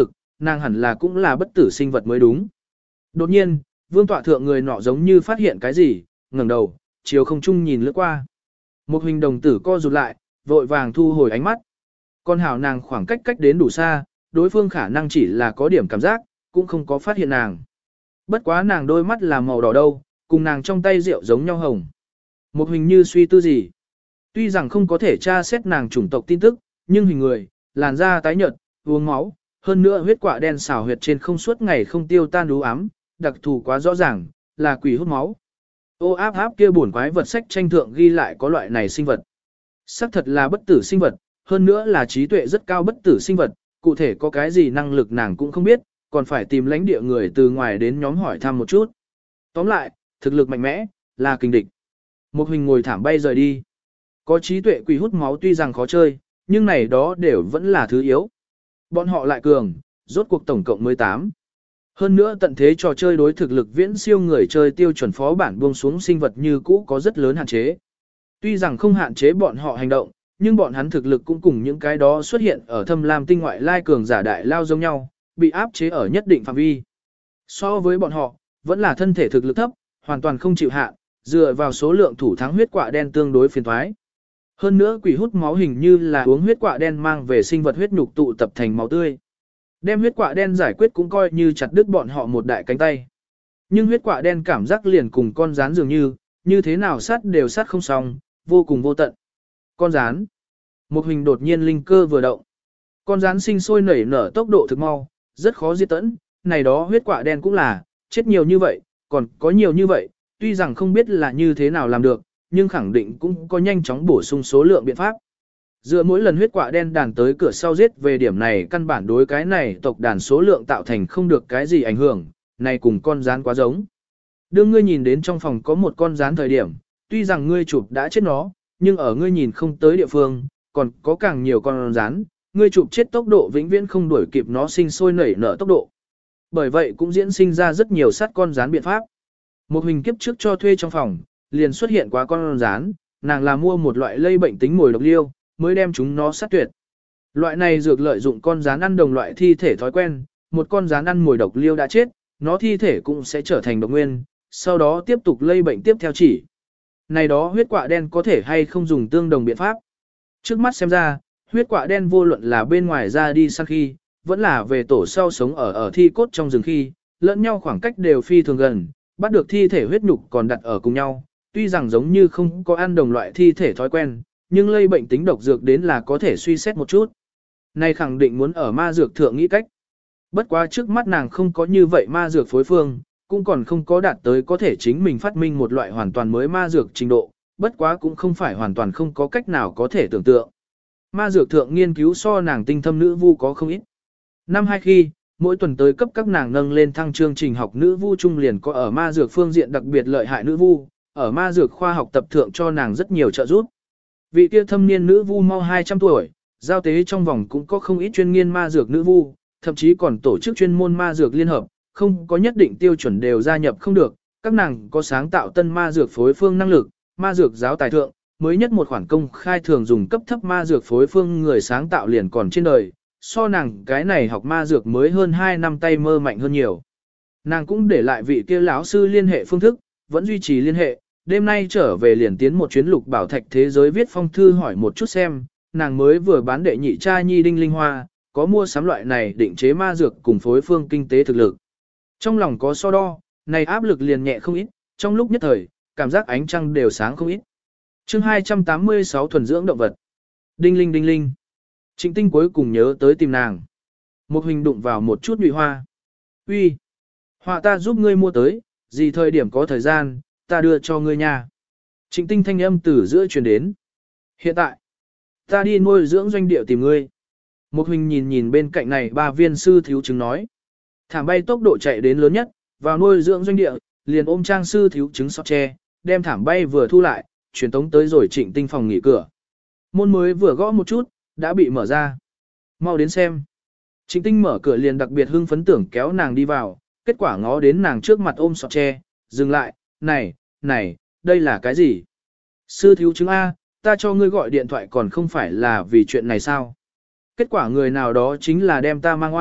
nàng hẳn là cũng là bất tử sinh vật mới đúng. Đột nhiên, vương tọa thượng người nọ giống như phát hiện cái gì, ngẩng đầu, chiều không trung nhìn lướt qua. Một hình đồng tử co rụt lại, vội vàng thu hồi ánh mắt. Con hảo nàng khoảng cách cách đến đủ xa, đối phương khả năng chỉ là có điểm cảm giác, cũng không có phát hiện nàng. Bất quá nàng đôi mắt là màu đỏ đâu, cùng nàng trong tay rượu giống nhau hồng. Một hình như suy tư gì. Tuy rằng không có thể tra xét nàng chủng tộc tin tức, nhưng hình người, làn da tái nhợt, uống máu, hơn nữa huyết quạ đen xào huyệt trên không suốt ngày không tiêu tan đú ám, đặc thù quá rõ ràng, là quỷ hút máu. Ô áp áp kia buồn quái vật sách tranh thượng ghi lại có loại này sinh vật. Sắc thật là bất tử sinh vật, hơn nữa là trí tuệ rất cao bất tử sinh vật, cụ thể có cái gì năng lực nàng cũng không biết, còn phải tìm lãnh địa người từ ngoài đến nhóm hỏi thăm một chút. Tóm lại, thực lực mạnh mẽ, là kình địch. Một hình ngồi thảm bay rời đi. Có trí tuệ quỷ hút máu tuy rằng khó chơi, nhưng này đó đều vẫn là thứ yếu. Bọn họ lại cường, rốt cuộc tổng cộng mới tám. Hơn nữa tận thế trò chơi đối thực lực viễn siêu người chơi tiêu chuẩn phó bản buông xuống sinh vật như cũ có rất lớn hạn chế. Tuy rằng không hạn chế bọn họ hành động, nhưng bọn hắn thực lực cũng cùng những cái đó xuất hiện ở thâm lam tinh ngoại lai cường giả đại lao giống nhau, bị áp chế ở nhất định phạm vi. So với bọn họ, vẫn là thân thể thực lực thấp, hoàn toàn không chịu hạn, dựa vào số lượng thủ thắng huyết quạ đen tương đối phiền toái. Hơn nữa quỷ hút máu hình như là uống huyết quạ đen mang về sinh vật huyết nhục tụ tập thành máu tươi. Đem huyết quạ đen giải quyết cũng coi như chặt đứt bọn họ một đại cánh tay. Nhưng huyết quạ đen cảm giác liền cùng con rán dường như, như thế nào sát đều sát không xong, vô cùng vô tận. Con rán. Một hình đột nhiên linh cơ vừa động. Con rán sinh sôi nảy nở tốc độ thực mau, rất khó diệt tận, này đó huyết quạ đen cũng là, chết nhiều như vậy, còn có nhiều như vậy, tuy rằng không biết là như thế nào làm được, nhưng khẳng định cũng có nhanh chóng bổ sung số lượng biện pháp. Dựa mỗi lần huyết quạ đen đàn tới cửa sau giết về điểm này căn bản đối cái này tộc đàn số lượng tạo thành không được cái gì ảnh hưởng, này cùng con rán quá giống. Đương ngươi nhìn đến trong phòng có một con rán thời điểm, tuy rằng ngươi chụp đã chết nó, nhưng ở ngươi nhìn không tới địa phương, còn có càng nhiều con rán, ngươi chụp chết tốc độ vĩnh viễn không đuổi kịp nó sinh sôi nảy nở tốc độ. Bởi vậy cũng diễn sinh ra rất nhiều sát con rán biện pháp. Một hình kiếp trước cho thuê trong phòng, liền xuất hiện quá con rán, nàng là mua một loại lây bệnh tính mồi độc liêu, mới đem chúng nó sát tuyệt. Loại này dược lợi dụng con rán ăn đồng loại thi thể thói quen, một con rán ăn mồi độc liêu đã chết, nó thi thể cũng sẽ trở thành độc nguyên, sau đó tiếp tục lây bệnh tiếp theo chỉ. Này đó huyết quạ đen có thể hay không dùng tương đồng biện pháp. Trước mắt xem ra, huyết quạ đen vô luận là bên ngoài ra đi săn khi, vẫn là về tổ sau sống ở ở thi cốt trong rừng khi, lẫn nhau khoảng cách đều phi thường gần, bắt được thi thể huyết nhục còn đặt ở cùng nhau, tuy rằng giống như không có ăn đồng loại thi thể thói quen, nhưng lây bệnh tính độc dược đến là có thể suy xét một chút. Này khẳng định muốn ở ma dược thượng nghĩ cách. Bất quá trước mắt nàng không có như vậy ma dược phối phương, cũng còn không có đạt tới có thể chính mình phát minh một loại hoàn toàn mới ma dược trình độ, bất quá cũng không phải hoàn toàn không có cách nào có thể tưởng tượng. Ma dược thượng nghiên cứu so nàng tinh thâm nữ vu có không ít. Năm hai khi, mỗi tuần tới cấp các nàng nâng lên thăng chương trình học nữ vu trung liền có ở ma dược phương diện đặc biệt lợi hại nữ vu, ở ma dược khoa học tập thượng cho nàng rất nhiều trợ giúp. Vị kia thâm niên nữ vu mau hai trăm tuổi, giao tế trong vòng cũng có không ít chuyên nghiên ma dược nữ vu, thậm chí còn tổ chức chuyên môn ma dược liên hợp, không có nhất định tiêu chuẩn đều gia nhập không được, các nàng có sáng tạo tân ma dược phối phương năng lực, ma dược giáo tài thượng, mới nhất một khoản công khai thường dùng cấp thấp ma dược phối phương người sáng tạo liền còn trên đời, so nàng cái này học ma dược mới hơn hai năm tay mơ mạnh hơn nhiều. Nàng cũng để lại vị kia lão sư liên hệ phương thức, vẫn duy trì liên hệ, đêm nay trở về liền tiến một chuyến lục bảo thạch thế giới viết phong thư hỏi một chút xem, nàng mới vừa bán đệ nhị cha nhi đinh linh hoa, có mua sắm loại này định chế ma dược cùng phối phương kinh tế thực lực. Trong lòng có so đo, này áp lực liền nhẹ không ít, trong lúc nhất thời, cảm giác ánh trăng đều sáng không ít. Chương hai trăm tám mươi sáu thuần dưỡng động vật. Đinh linh đinh linh. Trịnh Tinh cuối cùng nhớ tới tìm nàng. Một hình đụng vào một chút nhụy hoa. Uy, họa ta giúp ngươi mua tới, gì thời điểm có thời gian, ta đưa cho ngươi nha. Trịnh Tinh thanh âm từ giữa truyền đến. Hiện tại, ta đi nuôi dưỡng doanh địa tìm ngươi. Một hình nhìn nhìn bên cạnh này ba viên sư thiếu chứng nói. Thảm bay tốc độ chạy đến lớn nhất, vào nuôi dưỡng doanh địa, liền ôm trang sư thiếu chứng sọt tre, đem thảm bay vừa thu lại, truyền tống tới rồi Trịnh Tinh phòng nghỉ cửa. Môn mới vừa gõ một chút, đã bị mở ra. Mau đến xem. Trịnh Tinh mở cửa liền đặc biệt hưng phấn tưởng kéo nàng đi vào, kết quả ngó đến nàng trước mặt ôm sọt tre, dừng lại, này, này, đây là cái gì? Sư thiếu chứng A, ta cho ngươi gọi điện thoại còn không phải là vì chuyện này sao? Kết quả người nào đó chính là đem ta mang oai,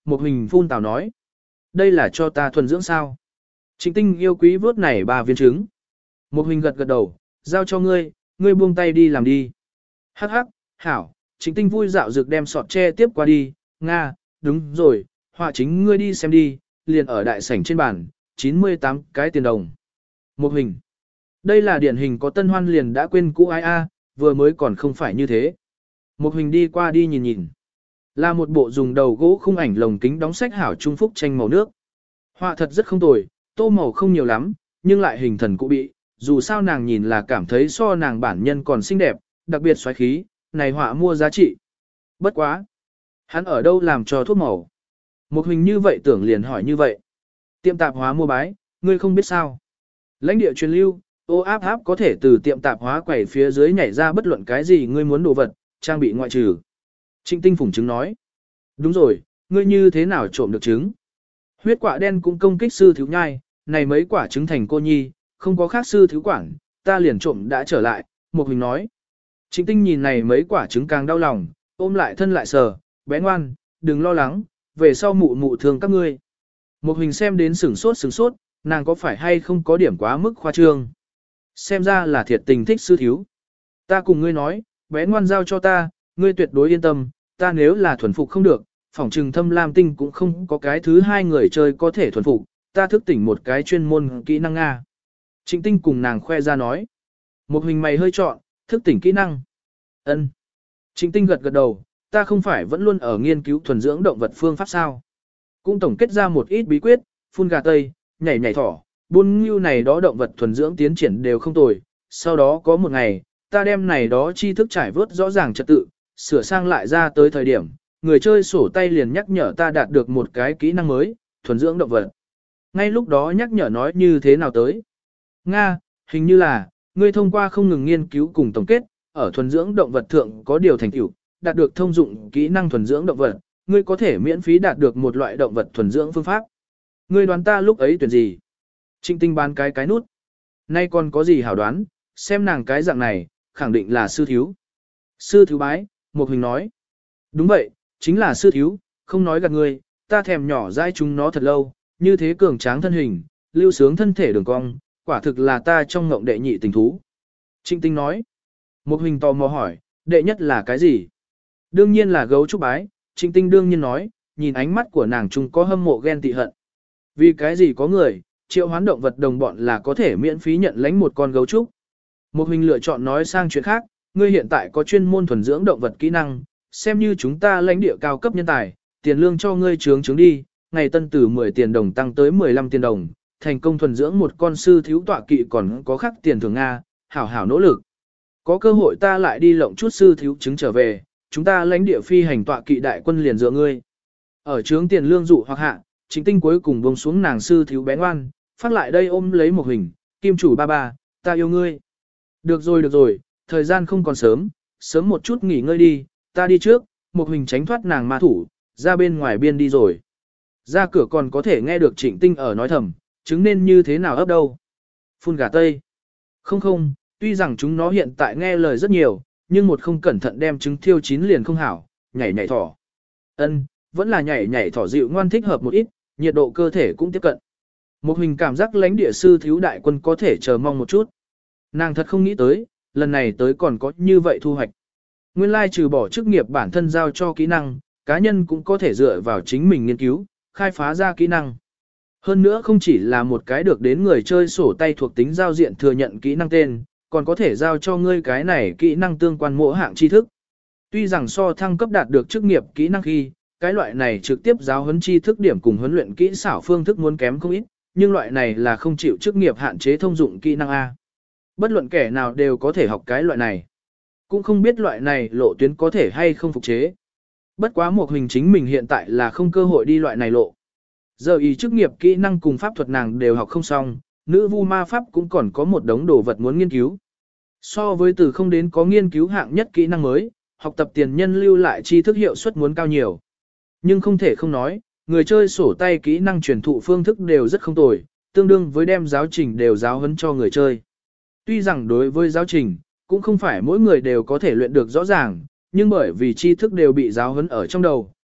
Một hình phun tào nói. Đây là cho ta thuần dưỡng sao? Trịnh Tinh yêu quý vớt này ba viên trứng. Một hình gật gật đầu, giao cho ngươi, ngươi buông tay đi làm đi. Hắc hắc, hảo, Trịnh Tinh vui dạo dược đem sọt tre tiếp qua đi, Nga, đúng rồi, họa chính ngươi đi xem đi, liền ở đại sảnh trên bàn, chín mươi tám cái tiền đồng. Một hình. Đây là điển hình có tân hoan liền đã quên cũ ai a, vừa mới còn không phải như thế. Một hình đi qua đi nhìn nhìn. Là một bộ dùng đầu gỗ khung ảnh lồng kính đóng sách hảo trung phúc tranh màu nước. Họa thật rất không tồi, tô màu không nhiều lắm, nhưng lại hình thần cụ bị, dù sao nàng nhìn là cảm thấy so nàng bản nhân còn xinh đẹp, đặc biệt xoáy khí, này họa mua giá trị. Bất quá. Hắn ở đâu làm cho thuốc màu? Một hình như vậy tưởng liền hỏi như vậy. Tiệm tạp hóa mua bái, ngươi không biết sao. Lãnh địa truyền lưu, ô áp áp có thể từ tiệm tạp hóa quẩy phía dưới nhảy ra bất luận cái gì ngươi muốn đồ vật, trang bị ngoại trừ. Trịnh Tinh phủng trứng nói. Đúng rồi, ngươi như thế nào trộm được trứng? Huyết quả đen cũng công kích sư thiếu nhai, này mấy quả trứng thành cô nhi, không có khác sư thiếu quản, ta liền trộm đã trở lại, một hình nói. Trịnh Tinh nhìn này mấy quả trứng càng đau lòng, ôm lại thân lại sờ, bé ngoan, đừng lo lắng, về sau mụ mụ thương các ngươi. Một hình xem đến sửng sốt sửng sốt, nàng có phải hay không có điểm quá mức khoa trương. Xem ra là thiệt tình thích sư thiếu. Ta cùng ngươi nói, bé ngoan giao cho ta, ngươi tuyệt đối yên tâm, ta nếu là thuần phục không được, phỏng trừng thâm lam tinh cũng không có cái thứ hai người chơi có thể thuần phục, ta thức tỉnh một cái chuyên môn kỹ năng Nga. Trịnh Tinh cùng nàng khoe ra nói. Một hình mày hơi trọn, thức tỉnh kỹ năng. Ân. Trịnh Tinh gật gật đầu, ta không phải vẫn luôn ở nghiên cứu thuần dưỡng động vật phương pháp sao. Cũng tổng kết ra một ít bí quyết, phun gà tây, nhảy nhảy thỏ, buôn ngưu này đó động vật thuần dưỡng tiến triển đều không tồi. Sau đó có một ngày, ta đem này đó tri thức trải vớt rõ ràng trật tự, sửa sang lại ra tới thời điểm, người chơi sổ tay liền nhắc nhở ta đạt được một cái kỹ năng mới, thuần dưỡng động vật. Ngay lúc đó nhắc nhở nói như thế nào tới? Nga, hình như là, ngươi thông qua không ngừng nghiên cứu cùng tổng kết, ở thuần dưỡng động vật thượng có điều thành tựu, đạt được thông dụng kỹ năng thuần dưỡng động vật, ngươi có thể miễn phí đạt được một loại động vật thuần dưỡng phương pháp. Ngươi đoán ta lúc ấy tuyển gì? Trịnh Tinh bán cái cái nút. Nay còn có gì hảo đoán, xem nàng cái dạng này, khẳng định là sư thiếu. Sư thiếu bái, một hình nói. Đúng vậy, chính là sư thiếu, không nói gạt ngươi, ta thèm nhỏ dai chúng nó thật lâu, như thế cường tráng thân hình, lưu sướng thân thể đường cong, quả thực là ta trong ngộng đệ nhị tình thú. Trịnh Tinh nói. Một hình tò mò hỏi, đệ nhất là cái gì? Đương nhiên là gấu trúc bái, Trịnh Tinh đương nhiên nói, nhìn ánh mắt của nàng chung có hâm mộ ghen tị hận. Vì cái gì có người, triệu hoán động vật đồng bọn là có thể miễn phí nhận lãnh một con gấu trúc. Một hình lựa chọn nói sang chuyện khác, ngươi hiện tại có chuyên môn thuần dưỡng động vật kỹ năng, xem như chúng ta lãnh địa cao cấp nhân tài, tiền lương cho ngươi trướng trướng đi, ngày tân từ mười tiền đồng tăng tới mười lăm tiền đồng, thành công thuần dưỡng một con sư thiếu tọa kỵ còn có khắc tiền thưởng Nga, hảo hảo nỗ lực. Có cơ hội ta lại đi lộng chút sư thiếu trứng trở về, chúng ta lãnh địa phi hành tọa kỵ đại quân liền dựa ngươi. Ở trướng tiền lương dụ hoặc hạ, Trịnh Tinh cuối cùng buông xuống nàng sư thiếu bé ngoan, phát lại đây ôm lấy một hình, kim chủ ba ba, ta yêu ngươi. Được rồi được rồi, thời gian không còn sớm, sớm một chút nghỉ ngơi đi, ta đi trước, một hình tránh thoát nàng ma thủ, ra bên ngoài biên đi rồi. Ra cửa còn có thể nghe được Trịnh Tinh ở nói thầm, trứng nên như thế nào ấp đâu. Phun gà tây. Không không, tuy rằng chúng nó hiện tại nghe lời rất nhiều, nhưng một không cẩn thận đem trứng thiêu chín liền không hảo, nhảy nhảy thỏ. Ân, vẫn là nhảy nhảy thỏ dịu ngoan thích hợp một ít, nhiệt độ cơ thể cũng tiếp cận. Một hình cảm giác lãnh địa sư thiếu đại quân có thể chờ mong một chút. Nàng thật không nghĩ tới, lần này tới còn có như vậy thu hoạch. Nguyên lai trừ bỏ chức nghiệp bản thân giao cho kỹ năng, cá nhân cũng có thể dựa vào chính mình nghiên cứu, khai phá ra kỹ năng. Hơn nữa không chỉ là một cái được đến người chơi sổ tay thuộc tính giao diện thừa nhận kỹ năng tên, còn có thể giao cho ngươi cái này kỹ năng tương quan mỗi hạng tri thức. Tuy rằng so thăng cấp đạt được chức nghiệp kỹ năng khi, cái loại này trực tiếp giáo huấn tri thức điểm cùng huấn luyện kỹ xảo phương thức muốn kém không ít, nhưng loại này là không chịu chức nghiệp hạn chế thông dụng kỹ năng A. Bất luận kẻ nào đều có thể học cái loại này. Cũng không biết loại này lộ tuyến có thể hay không phục chế. Bất quá một hình chính mình hiện tại là không cơ hội đi loại này lộ. Giờ ý chức nghiệp kỹ năng cùng pháp thuật nàng đều học không xong, nữ vu ma pháp cũng còn có một đống đồ vật muốn nghiên cứu. So với từ không đến có nghiên cứu hạng nhất kỹ năng mới, học tập tiền nhân lưu lại tri thức hiệu suất muốn cao nhiều. Nhưng không thể không nói, người chơi sổ tay kỹ năng truyền thụ phương thức đều rất không tồi, tương đương với đem giáo trình đều giáo huấn cho người chơi. Tuy rằng đối với giáo trình, cũng không phải mỗi người đều có thể luyện được rõ ràng, nhưng bởi vì tri thức đều bị giáo huấn ở trong đầu,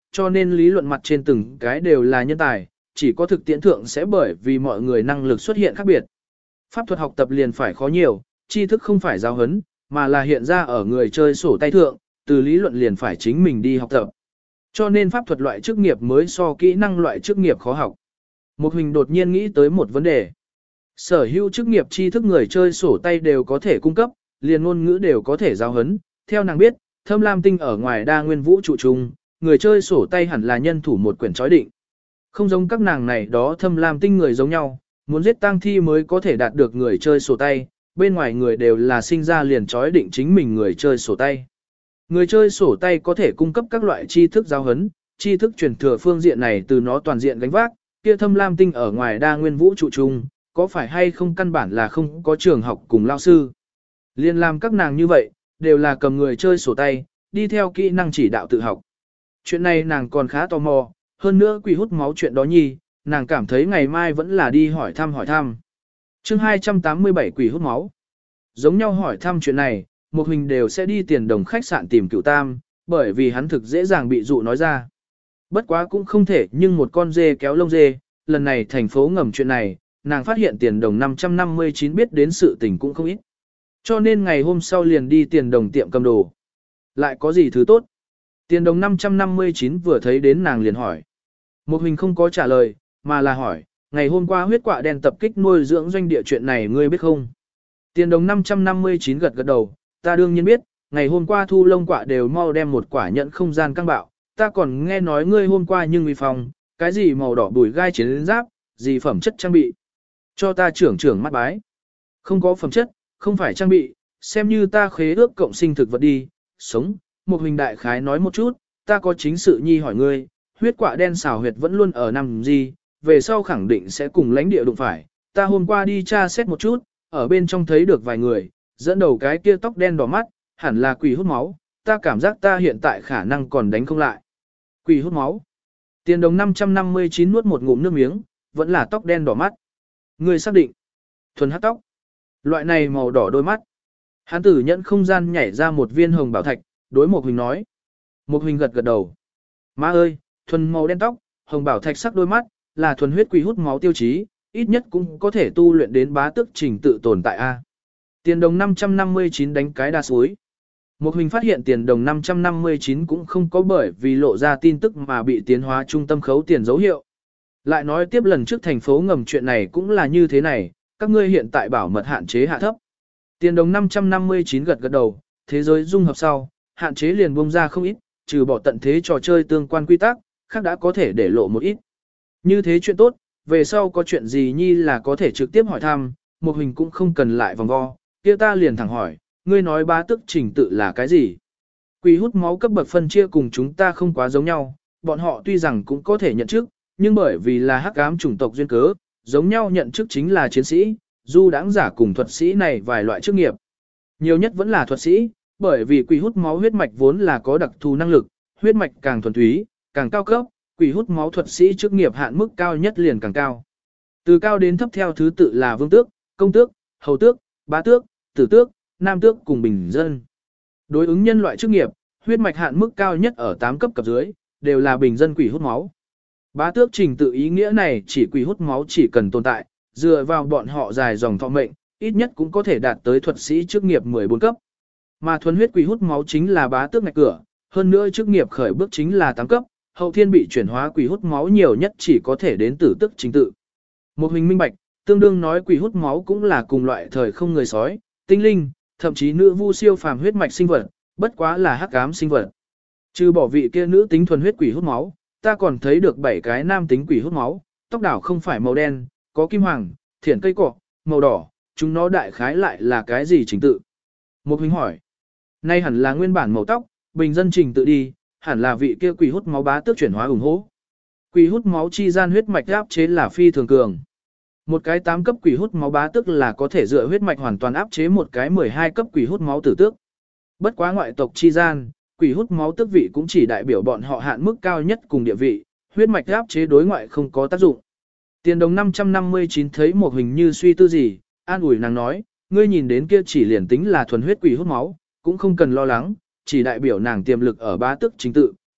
cho nên lý luận mặt trên từng cái đều là nhân tài, chỉ có thực tiễn thượng sẽ bởi vì mọi người năng lực xuất hiện khác biệt. Pháp thuật học tập liền phải khó nhiều, tri thức không phải giáo huấn, mà là hiện ra ở người chơi sổ tay thượng, từ lý luận liền phải chính mình đi học tập. Cho nên pháp thuật loại chức nghiệp mới so kỹ năng loại chức nghiệp khó học. Một Huỳnh đột nhiên nghĩ tới một vấn đề. Sở hữu chức nghiệp tri thức người chơi sổ tay đều có thể cung cấp, liền ngôn ngữ đều có thể giáo huấn. Theo nàng biết, Thâm Lam Tinh ở ngoài đa nguyên vũ trụ chung, người chơi sổ tay hẳn là nhân thủ một quyển chói định. Không giống các nàng này đó Thâm Lam Tinh người giống nhau, muốn giết tang thi mới có thể đạt được người chơi sổ tay, bên ngoài người đều là sinh ra liền chói định chính mình người chơi sổ tay. Người chơi sổ tay có thể cung cấp các loại tri thức giáo huấn, tri thức truyền thừa phương diện này từ nó toàn diện gánh vác, kia Thâm Lam Tinh ở ngoài đa nguyên vũ trụ chung, có phải hay không căn bản là không có trường học cùng lao sư. Liên làm các nàng như vậy, đều là cầm người chơi sổ tay, đi theo kỹ năng chỉ đạo tự học. Chuyện này nàng còn khá tò mò, hơn nữa quỷ hút máu chuyện đó nhi, nàng cảm thấy ngày mai vẫn là đi hỏi thăm hỏi thăm. Chương hai trăm tám mươi bảy quỷ hút máu. Giống nhau hỏi thăm chuyện này, một Huỳnh đều sẽ đi tiền đồng khách sạn tìm Cửu Tam, bởi vì hắn thực dễ dàng bị dụ nói ra. Bất quá cũng không thể nhưng một con dê kéo lông dê, lần này thành phố ngầm chuyện này, nàng phát hiện tiền đồng năm trăm năm mươi chín biết đến sự tình cũng không ít. Cho nên ngày hôm sau liền đi tiền đồng tiệm cầm đồ. Lại có gì thứ tốt? Tiền đồng năm trăm năm mươi chín vừa thấy đến nàng liền hỏi. Một Huỳnh không có trả lời, mà là hỏi, ngày hôm qua huyết quạ đen tập kích nuôi dưỡng doanh địa chuyện này ngươi biết không? Tiền đồng năm trăm năm mươi chín gật gật đầu, ta đương nhiên biết, ngày hôm qua thu lông quạ đều mau đem một quả nhận không gian căng bạo, ta còn nghe nói ngươi hôm qua nhưng uy phong, cái gì màu đỏ bùi gai chiến giáp, gì phẩm chất trang bị. Cho ta trưởng trưởng mắt bái. Không có phẩm chất, không phải trang bị, xem như ta khế ước cộng sinh thực vật đi, sống. Một Huỳnh đại khái nói một chút, ta có chính sự nhi hỏi ngươi, huyết quạ đen xảo huyệt vẫn luôn ở nằm gì, về sau khẳng định sẽ cùng lãnh địa đụng phải. Ta hôm qua đi tra xét một chút, ở bên trong thấy được vài người, dẫn đầu cái kia tóc đen đỏ mắt, hẳn là quỷ hút máu, ta cảm giác ta hiện tại khả năng còn đánh không lại. Quỷ hút máu. Tiền đồng năm trăm năm mươi chín nuốt một ngụm nước miếng, vẫn là tóc đen đỏ mắt. Ngươi xác định. Thuần hắc tóc. Loại này màu đỏ đôi mắt. Hán tử nhận không gian nhảy ra một viên hồng bảo thạch, đối một Huỳnh nói. Một Huỳnh gật gật đầu. Má ơi, thuần màu đen tóc, hồng bảo thạch sắc đôi mắt, là thuần huyết quỷ hút máu tiêu chí, ít nhất cũng có thể tu luyện đến bá tước trình tự tồn tại A. Tiền đồng năm trăm năm mươi chín đánh cái đa suối. Một Huỳnh phát hiện tiền đồng năm trăm năm mươi chín cũng không có bởi vì lộ ra tin tức mà bị tiến hóa trung tâm khấu tiền dấu hiệu. Lại nói tiếp lần trước thành phố ngầm chuyện này cũng là như thế này, các ngươi hiện tại bảo mật hạn chế hạ thấp. Tiền đồng năm trăm năm mươi chín gật gật đầu, thế giới dung hợp sau, hạn chế liền bông ra không ít, trừ bỏ tận thế trò chơi tương quan quy tắc, khác đã có thể để lộ một ít. Như thế chuyện tốt, về sau có chuyện gì nhi là có thể trực tiếp hỏi thăm, một Huỳnh cũng không cần lại vòng vo, kia ta liền thẳng hỏi, ngươi nói bá tước trình tự là cái gì? Quỷ hút máu cấp bậc phân chia cùng chúng ta không quá giống nhau, bọn họ tuy rằng cũng có thể nhận chức, nhưng bởi vì là hắc ám chủng tộc duyên cớ, giống nhau nhận chức chính là chiến sĩ, du đãng giả cùng thuật sĩ này vài loại chức nghiệp. Nhiều nhất vẫn là thuật sĩ, bởi vì quỷ hút máu huyết mạch vốn là có đặc thù năng lực, huyết mạch càng thuần túy, càng cao cấp, quỷ hút máu thuật sĩ chức nghiệp hạn mức cao nhất liền càng cao. Từ cao đến thấp theo thứ tự là vương tước, công tước, hầu tước, bá tước, tử tước, nam tước cùng bình dân. Đối ứng nhân loại chức nghiệp, huyết mạch hạn mức cao nhất ở tám cấp cấp dưới, đều là bình dân quỷ hút máu. Bá tước trình tự ý nghĩa này chỉ quỷ hút máu chỉ cần tồn tại, dựa vào bọn họ dài dòng thọ mệnh, ít nhất cũng có thể đạt tới thuật sĩ chức nghiệp mười bốn cấp. Mà thuần huyết quỷ hút máu chính là bá tước ngạch cửa, hơn nữa chức nghiệp khởi bước chính là tám cấp, hậu thiên bị chuyển hóa quỷ hút máu nhiều nhất chỉ có thể đến tử tức trình tự. Một Huỳnh minh bạch, tương đương nói quỷ hút máu cũng là cùng loại thời không người sói, tinh linh, thậm chí nữ vu siêu phàm huyết mạch sinh vật, bất quá là hắc ám sinh vật. Trừ bỏ vị kia nữ tính thuần huyết quỷ hút máu, ta còn thấy được bảy cái nam tính quỷ hút máu, tóc đảo không phải màu đen, có kim hoàng, thiển cây cọ, màu đỏ, chúng nó đại khái lại là cái gì trình tự? Một Huỳnh hỏi. Nay hẳn là nguyên bản màu tóc, bình dân trình tự đi, hẳn là vị kia quỷ hút máu bá tước chuyển hóa ủng hộ. Quỷ hút máu chi gian huyết mạch áp chế là phi thường cường. Một cái tám cấp quỷ hút máu bá tước là có thể dựa huyết mạch hoàn toàn áp chế một cái mười hai cấp quỷ hút máu tử tước. Bất quá ngoại tộc chi gian, quỷ hút máu tước vị cũng chỉ đại biểu bọn họ hạn mức cao nhất cùng địa vị, huyết mạch áp chế đối ngoại không có tác dụng. Tiền đồng năm trăm năm mươi chín thấy một Huỳnh như suy tư gì, an ủi nàng nói, ngươi nhìn đến kia chỉ liền tính là thuần huyết quỷ hút máu, cũng không cần lo lắng, chỉ đại biểu nàng tiềm lực ở bá tước chính tự,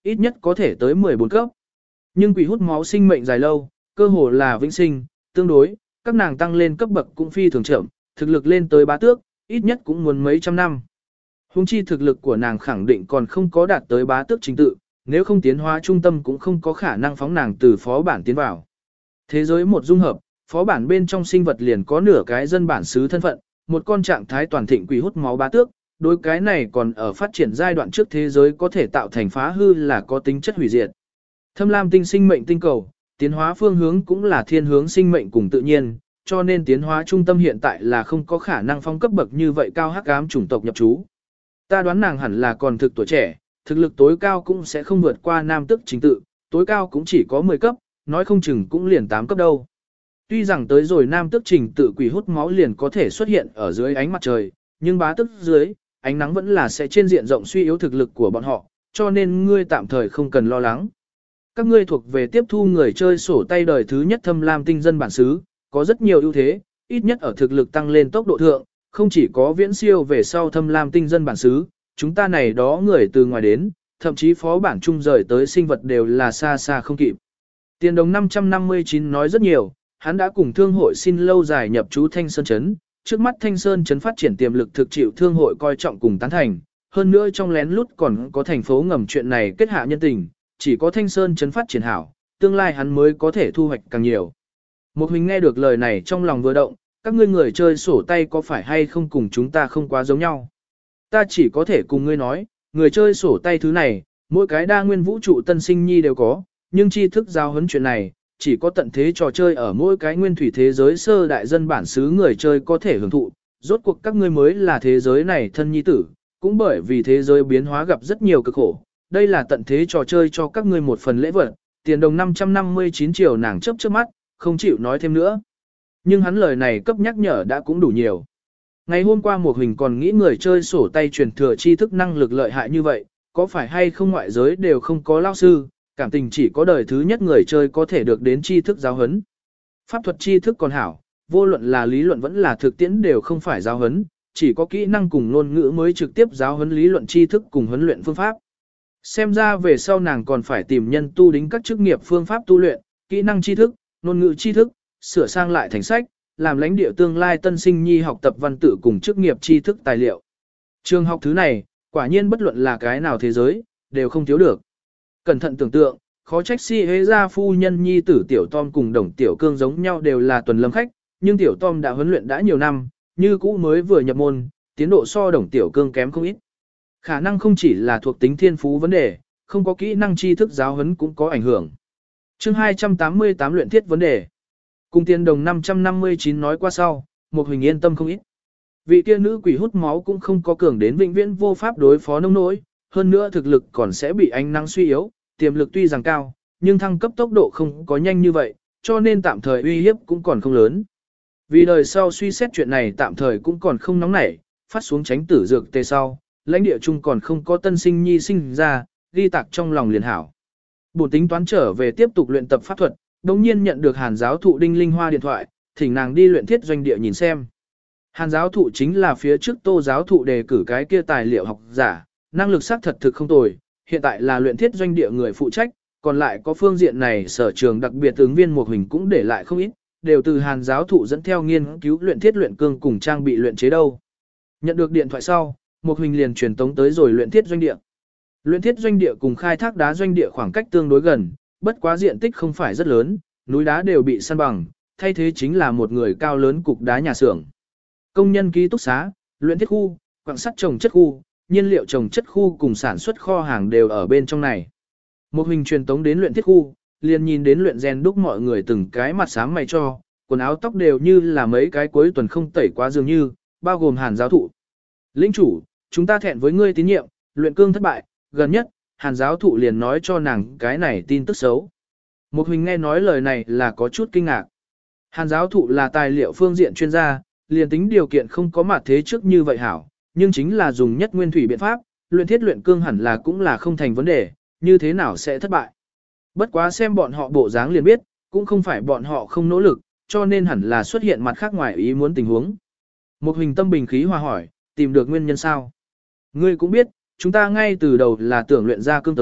ít nhất có thể tới mười bốn cấp. Nhưng quỷ hút máu sinh mệnh dài lâu, cơ hồ là vĩnh sinh, tương đối, các nàng tăng lên cấp bậc cũng phi thường chậm, thực lực lên tới bá tước, ít nhất cũng muốn mấy trăm năm. Hùng chi thực lực của nàng khẳng định còn không có đạt tới bá tước chính tự, nếu không tiến hóa trung tâm cũng không có khả năng phóng nàng từ phó bản tiến vào. Thế giới một dung hợp, phó bản bên trong sinh vật liền có nửa cái dân bản xứ thân phận, một con trạng thái toàn thịnh quỷ hút máu bá tước, đối cái này còn ở phát triển giai đoạn trước thế giới có thể tạo thành phá hư là có tính chất hủy diệt. Thâm lam tinh sinh mệnh tinh cầu, tiến hóa phương hướng cũng là thiên hướng sinh mệnh cùng tự nhiên, cho nên tiến hóa trung tâm hiện tại là không có khả năng phong cấp bậc như vậy cao hắc ám chủng tộc nhập trú. Ta đoán nàng hẳn là còn thực tuổi trẻ, thực lực tối cao cũng sẽ không vượt qua nam tức chính tự, tối cao cũng chỉ có mười cấp, nói không chừng cũng liền tám cấp đâu. Tuy rằng tới rồi nam tức trình tự quỷ hút máu liền có thể xuất hiện ở dưới ánh mặt trời, nhưng bá tức dưới, ánh nắng vẫn là sẽ trên diện rộng suy yếu thực lực của bọn họ, cho nên ngươi tạm thời không cần lo lắng. Các ngươi thuộc về tiếp thu người chơi sổ tay đời thứ nhất thâm lam tinh dân bản xứ, có rất nhiều ưu thế, ít nhất ở thực lực tăng lên tốc độ thượng, không chỉ có viễn siêu về sau thâm lam tinh dân bản xứ, chúng ta này đó người từ ngoài đến, thậm chí phó bản chung rời tới sinh vật đều là xa xa không kịp. Tiền đồng năm trăm năm mươi chín nói rất nhiều, hắn đã cùng thương hội xin lâu dài nhập trú Thanh Sơn Trấn, trước mắt Thanh Sơn Trấn phát triển tiềm lực thực chịu thương hội coi trọng cùng tán thành, hơn nữa trong lén lút còn có thành phố ngầm chuyện này kết hạ nhân tình, chỉ có Thanh Sơn Trấn phát triển hảo, tương lai hắn mới có thể thu hoạch càng nhiều. Một Huỳnh nghe được lời này trong lòng vừa động, các ngươi người chơi sổ tay có phải hay không cùng chúng ta không quá giống nhau. Ta chỉ có thể cùng ngươi nói, người chơi sổ tay thứ này, mỗi cái đa nguyên vũ trụ tân sinh nhi đều có, nhưng tri thức giao huấn chuyện này, chỉ có tận thế trò chơi ở mỗi cái nguyên thủy thế giới sơ đại dân bản xứ người chơi có thể hưởng thụ, rốt cuộc các ngươi mới là thế giới này thân nhi tử, cũng bởi vì thế giới biến hóa gặp rất nhiều cực khổ, đây là tận thế trò chơi cho các ngươi một phần lễ vật, tiền đồng năm trăm năm mươi chín triệu nàng chấp trước mắt, không chịu nói thêm nữa. Nhưng hắn lời này cấp nhắc nhở đã cũng đủ nhiều. Ngày hôm qua một hình còn nghĩ người chơi sổ tay truyền thừa tri thức năng lực lợi hại như vậy, có phải hay không ngoại giới đều không có lao sư, cảm tình chỉ có đời thứ nhất người chơi có thể được đến tri thức giáo huấn. Pháp thuật tri thức còn hảo, vô luận là lý luận vẫn là thực tiễn đều không phải giáo huấn, chỉ có kỹ năng cùng ngôn ngữ mới trực tiếp giáo huấn lý luận tri thức cùng huấn luyện phương pháp. Xem ra về sau nàng còn phải tìm nhân tu đính các chức nghiệp phương pháp tu luyện, kỹ năng tri thức, ngôn ngữ tri thức, sửa sang lại thành sách, làm lãnh địa tương lai tân sinh nhi học tập văn tự cùng chức nghiệp tri thức tài liệu. Trường học thứ này, quả nhiên bất luận là cái nào thế giới, đều không thiếu được. Cẩn thận tưởng tượng, khó trách si hế gia phu nhân nhi tử tiểu Tom cùng đồng tiểu cương giống nhau đều là tuần lâm khách, nhưng tiểu Tom đã huấn luyện đã nhiều năm, như cũ mới vừa nhập môn, tiến độ so đồng tiểu cương kém không ít. Khả năng không chỉ là thuộc tính thiên phú vấn đề, không có kỹ năng tri thức giáo huấn cũng có ảnh hưởng. Chương hai trăm tám mươi tám luyện thiết vấn đề. Cùng tiền đồng năm trăm năm mươi chín nói qua sau, một Huỳnh yên tâm không ít. Vị kia nữ quỷ hút máu cũng không có cường đến vĩnh viễn vô pháp đối phó nông nỗi, hơn nữa thực lực còn sẽ bị ánh nắng suy yếu, tiềm lực tuy rằng cao, nhưng thăng cấp tốc độ không có nhanh như vậy, cho nên tạm thời uy hiếp cũng còn không lớn. Vì đời sau suy xét chuyện này tạm thời cũng còn không nóng nảy, phát xuống tránh tử dược tê sau, lãnh địa chung còn không có tân sinh nhi sinh ra, ghi tạc trong lòng liền hảo. Bổn tính toán trở về tiếp tục luyện tập pháp thuật, đồng nhiên nhận được Hàn giáo thụ Đinh Linh Hoa điện thoại, thỉnh nàng đi luyện thiết doanh địa nhìn xem. Hàn giáo thụ chính là phía trước Tô giáo thụ đề cử cái kia tài liệu học giả, năng lực xác thật thực không tồi, hiện tại là luyện thiết doanh địa người phụ trách, còn lại có phương diện này sở trường đặc biệt ứng viên một hình cũng để lại không ít, đều từ Hàn giáo thụ dẫn theo nghiên cứu luyện thiết luyện cương cùng trang bị luyện chế đâu. Nhận được điện thoại sau, một hình liền truyền tống tới rồi luyện thiết doanh địa. Luyện thiết doanh địa cùng khai thác đá doanh địa khoảng cách tương đối gần, bất quá diện tích không phải rất lớn, núi đá đều bị săn bằng, thay thế chính là một người cao lớn cục đá nhà xưởng. Công nhân ký túc xá, luyện thiết khu, quặng sắt trồng chất khu, nhiên liệu trồng chất khu cùng sản xuất kho hàng đều ở bên trong này. Một hình truyền tống đến luyện thiết khu, liền nhìn đến luyện rèn đúc mọi người từng cái mặt sáng mày cho, quần áo tóc đều như là mấy cái cuối tuần không tẩy quá dường như, bao gồm Hàn giáo thụ. Lĩnh chủ, chúng ta thẹn với ngươi tín nhiệm, luyện cương thất bại, gần nhất, Hàn giáo thụ liền nói cho nàng cái này tin tức xấu. Một hình nghe nói lời này là có chút kinh ngạc. Hàn giáo thụ là tài liệu phương diện chuyên gia, liền tính điều kiện không có mặt thế trước như vậy hảo, nhưng chính là dùng nhất nguyên thủy biện pháp, luyện thiết luyện cương hẳn là cũng là không thành vấn đề, như thế nào sẽ thất bại. Bất quá xem bọn họ bộ dáng liền biết, cũng không phải bọn họ không nỗ lực, cho nên hẳn là xuất hiện mặt khác ngoài ý muốn tình huống. Một hình tâm bình khí hòa hỏi, tìm được nguyên nhân sao? Ngươi cũng biết, chúng ta ngay từ đầu là tưởng luyện ra cương tới,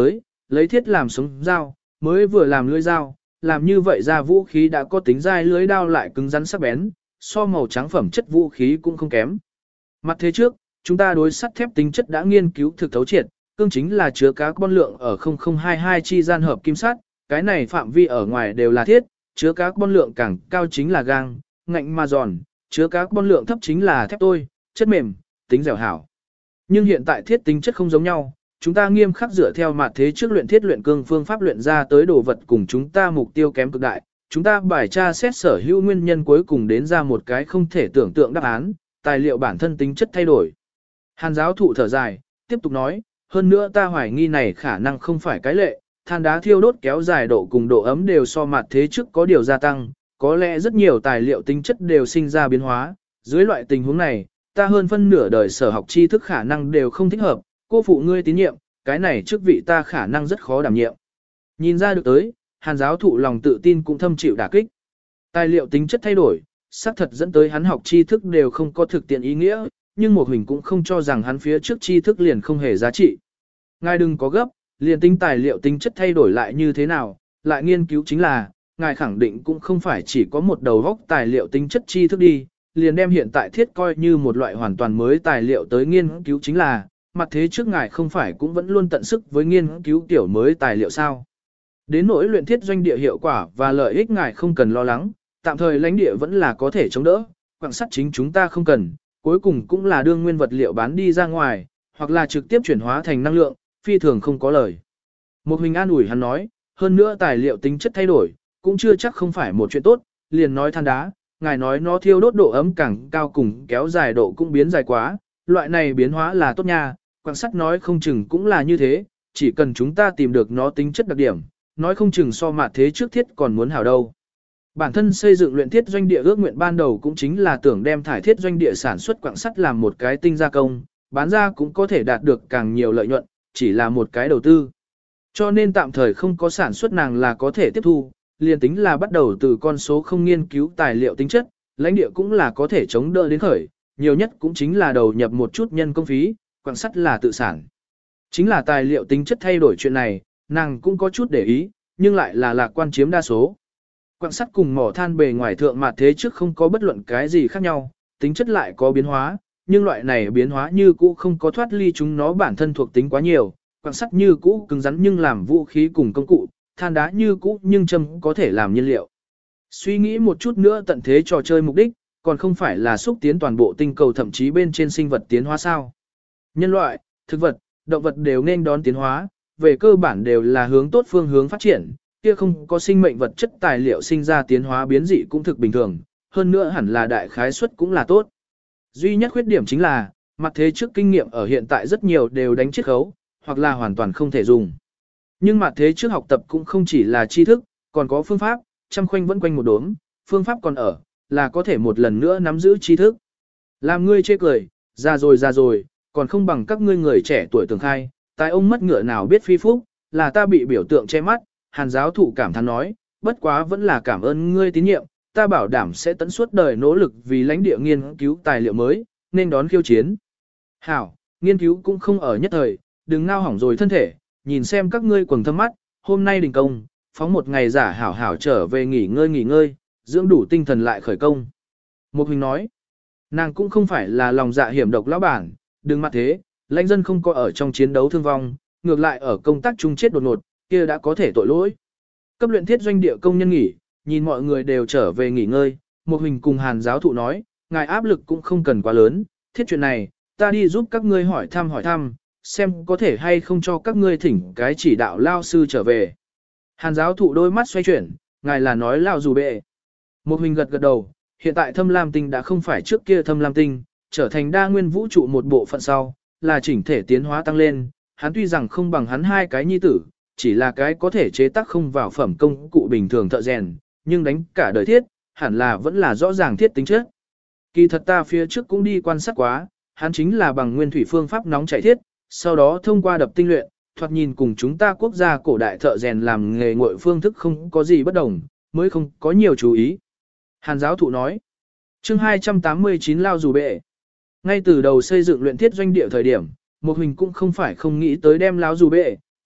lấy thiết làm sống dao, mới vừa làm lưỡi dao, làm như vậy ra vũ khí đã có tính dai lưỡi đao lại cứng rắn sắc bén, so màu trắng phẩm chất vũ khí cũng không kém. Mặt thế trước, chúng ta đối sắt thép tính chất đã nghiên cứu thực thấu triệt, cương chính là chứa carbon lượng ở không không hai hai chi gian hợp kim sắt, cái này phạm vi ở ngoài đều là thiết, chứa carbon lượng càng cao chính là gang, ngạnh mà giòn, chứa carbon lượng thấp chính là thép tôi, chất mềm, tính dẻo hảo. Nhưng hiện tại thiết tính chất không giống nhau, chúng ta nghiêm khắc dựa theo mặt thế trước luyện thiết luyện cương phương pháp luyện ra tới đồ vật cùng chúng ta mục tiêu kém cực đại, chúng ta bài tra xét sở hữu nguyên nhân cuối cùng đến ra một cái không thể tưởng tượng đáp án, tài liệu bản thân tính chất thay đổi. Hàn giáo thụ thở dài, tiếp tục nói, hơn nữa ta hoài nghi này khả năng không phải cái lệ, than đá thiêu đốt kéo dài độ cùng độ ấm đều so mặt thế trước có điều gia tăng, có lẽ rất nhiều tài liệu tính chất đều sinh ra biến hóa, dưới loại tình huống này, ta hơn phân nửa đời sở học tri thức khả năng đều không thích hợp, cô phụ ngươi tín nhiệm, cái này trước vị ta khả năng rất khó đảm nhiệm. Nhìn ra được tới, hàn giáo thụ lòng tự tin cũng thâm chịu đả kích. Tài liệu tính chất thay đổi, xác thật dẫn tới hắn học tri thức đều không có thực tiễn ý nghĩa, nhưng một hình cũng không cho rằng hắn phía trước tri thức liền không hề giá trị. Ngài đừng có gấp, liền tính tài liệu tính chất thay đổi lại như thế nào, lại nghiên cứu chính là, ngài khẳng định cũng không phải chỉ có một đầu góc tài liệu tính chất tri thức đi, liền đem hiện tại thiết coi như một loại hoàn toàn mới tài liệu tới nghiên cứu chính là, mặt thế trước ngài không phải cũng vẫn luôn tận sức với nghiên cứu tiểu mới tài liệu sao. Đến nỗi luyện thiết doanh địa hiệu quả và lợi ích ngài không cần lo lắng, tạm thời lãnh địa vẫn là có thể chống đỡ, quặng sắt chính chúng ta không cần, cuối cùng cũng là đương nguyên vật liệu bán đi ra ngoài, hoặc là trực tiếp chuyển hóa thành năng lượng, phi thường không có lời. Một hình an ủi hắn nói, hơn nữa tài liệu tính chất thay đổi, cũng chưa chắc không phải một chuyện tốt, liền nói than đá, ngài nói nó thiêu đốt độ ấm càng cao cùng kéo dài độ cũng biến dài quá, loại này biến hóa là tốt nha, quặng sắt nói không chừng cũng là như thế, chỉ cần chúng ta tìm được nó tính chất đặc điểm, nói không chừng so mặt thế trước thiết còn muốn hảo đâu. Bản thân xây dựng luyện thiết doanh địa ước nguyện ban đầu cũng chính là tưởng đem thải thiết doanh địa sản xuất quặng sắt làm một cái tinh gia công, bán ra cũng có thể đạt được càng nhiều lợi nhuận, chỉ là một cái đầu tư. Cho nên tạm thời không có sản xuất nàng là có thể tiếp thu, liền tính là bắt đầu từ con số không nghiên cứu tài liệu tính chất, lãnh địa cũng là có thể chống đỡ đến khởi, nhiều nhất cũng chính là đầu nhập một chút nhân công phí, quặng sắt là tự sản. Chính là tài liệu tính chất thay đổi chuyện này, nàng cũng có chút để ý, nhưng lại là lạc quan chiếm đa số. Quặng sắt cùng mỏ than bề ngoài thượng mặt thế trước không có bất luận cái gì khác nhau, tính chất lại có biến hóa, nhưng loại này biến hóa như cũ không có thoát ly chúng nó bản thân thuộc tính quá nhiều, quặng sắt như cũ cứng rắn nhưng làm vũ khí cùng công cụ, than đá như cũ nhưng châm có thể làm nhiên liệu. Suy nghĩ một chút nữa tận thế trò chơi mục đích, còn không phải là xúc tiến toàn bộ tinh cầu thậm chí bên trên sinh vật tiến hóa sao. Nhân loại, thực vật, động vật đều nên đón tiến hóa, về cơ bản đều là hướng tốt phương hướng phát triển, kia không có sinh mệnh vật chất tài liệu sinh ra tiến hóa biến dị cũng thực bình thường, hơn nữa hẳn là đại khái suất cũng là tốt. Duy nhất khuyết điểm chính là, mặt thế trước kinh nghiệm ở hiện tại rất nhiều đều đánh chiết khấu, hoặc là hoàn toàn không thể dùng. Nhưng mặt thế trước học tập cũng không chỉ là tri thức, còn có phương pháp, chăm khoanh vẫn quanh một đốm, phương pháp còn ở, là có thể một lần nữa nắm giữ tri thức. Làm ngươi chê cười, già rồi già rồi, còn không bằng các ngươi người trẻ tuổi tưởng khai, tài ông mất ngựa nào biết phi phúc, là ta bị biểu tượng che mắt, hàn giáo thụ cảm thán nói, bất quá vẫn là cảm ơn ngươi tín nhiệm, ta bảo đảm sẽ tận suốt đời nỗ lực vì lãnh địa nghiên cứu tài liệu mới, nên đón khiêu chiến. Hảo, nghiên cứu cũng không ở nhất thời, đừng ngao hỏng rồi thân thể, nhìn xem các ngươi quầng thâm mắt, hôm nay đình công, phóng một ngày giả hảo hảo trở về nghỉ ngơi nghỉ ngơi, dưỡng đủ tinh thần lại khởi công. Một Huỳnh nói, nàng cũng không phải là lòng dạ hiểm độc lão bản, đừng mặt thế, lãnh dân không có ở trong chiến đấu thương vong, ngược lại ở công tác chung chết đột ngột, kia đã có thể tội lỗi. Cấp luyện thiết doanh địa công nhân nghỉ, nhìn mọi người đều trở về nghỉ ngơi, Một Huỳnh cùng hàn giáo thụ nói, ngài áp lực cũng không cần quá lớn, thiết chuyện này, ta đi giúp các ngươi hỏi thăm hỏi thăm, xem có thể hay không cho các ngươi thỉnh cái chỉ đạo lao sư trở về. Hàn giáo thụ đôi mắt xoay chuyển, ngài là nói lao dù bệ. Một Huỳnh gật gật đầu, hiện tại thâm lam tinh đã không phải trước kia thâm lam tinh, trở thành đa nguyên vũ trụ một bộ phận sau, là chỉnh thể tiến hóa tăng lên, hắn tuy rằng không bằng hắn hai cái nhi tử, chỉ là cái có thể chế tác không vào phẩm công cụ bình thường thợ rèn, nhưng đánh cả đời thiết, hẳn là vẫn là rõ ràng thiết tính chất. Kỳ thật ta phía trước cũng đi quan sát quá, hắn chính là bằng nguyên thủy phương pháp nóng chảy thiết, sau đó thông qua đập tinh luyện, thoạt nhìn cùng chúng ta quốc gia cổ đại thợ rèn làm nghề ngội phương thức không có gì bất đồng, mới không có nhiều chú ý. Hàn giáo thụ nói, chương hai trăm tám mươi chín lao dù bệ. Ngay từ đầu xây dựng luyện thiết doanh địa thời điểm, Một Huỳnh cũng không phải không nghĩ tới đem lao dù bệ,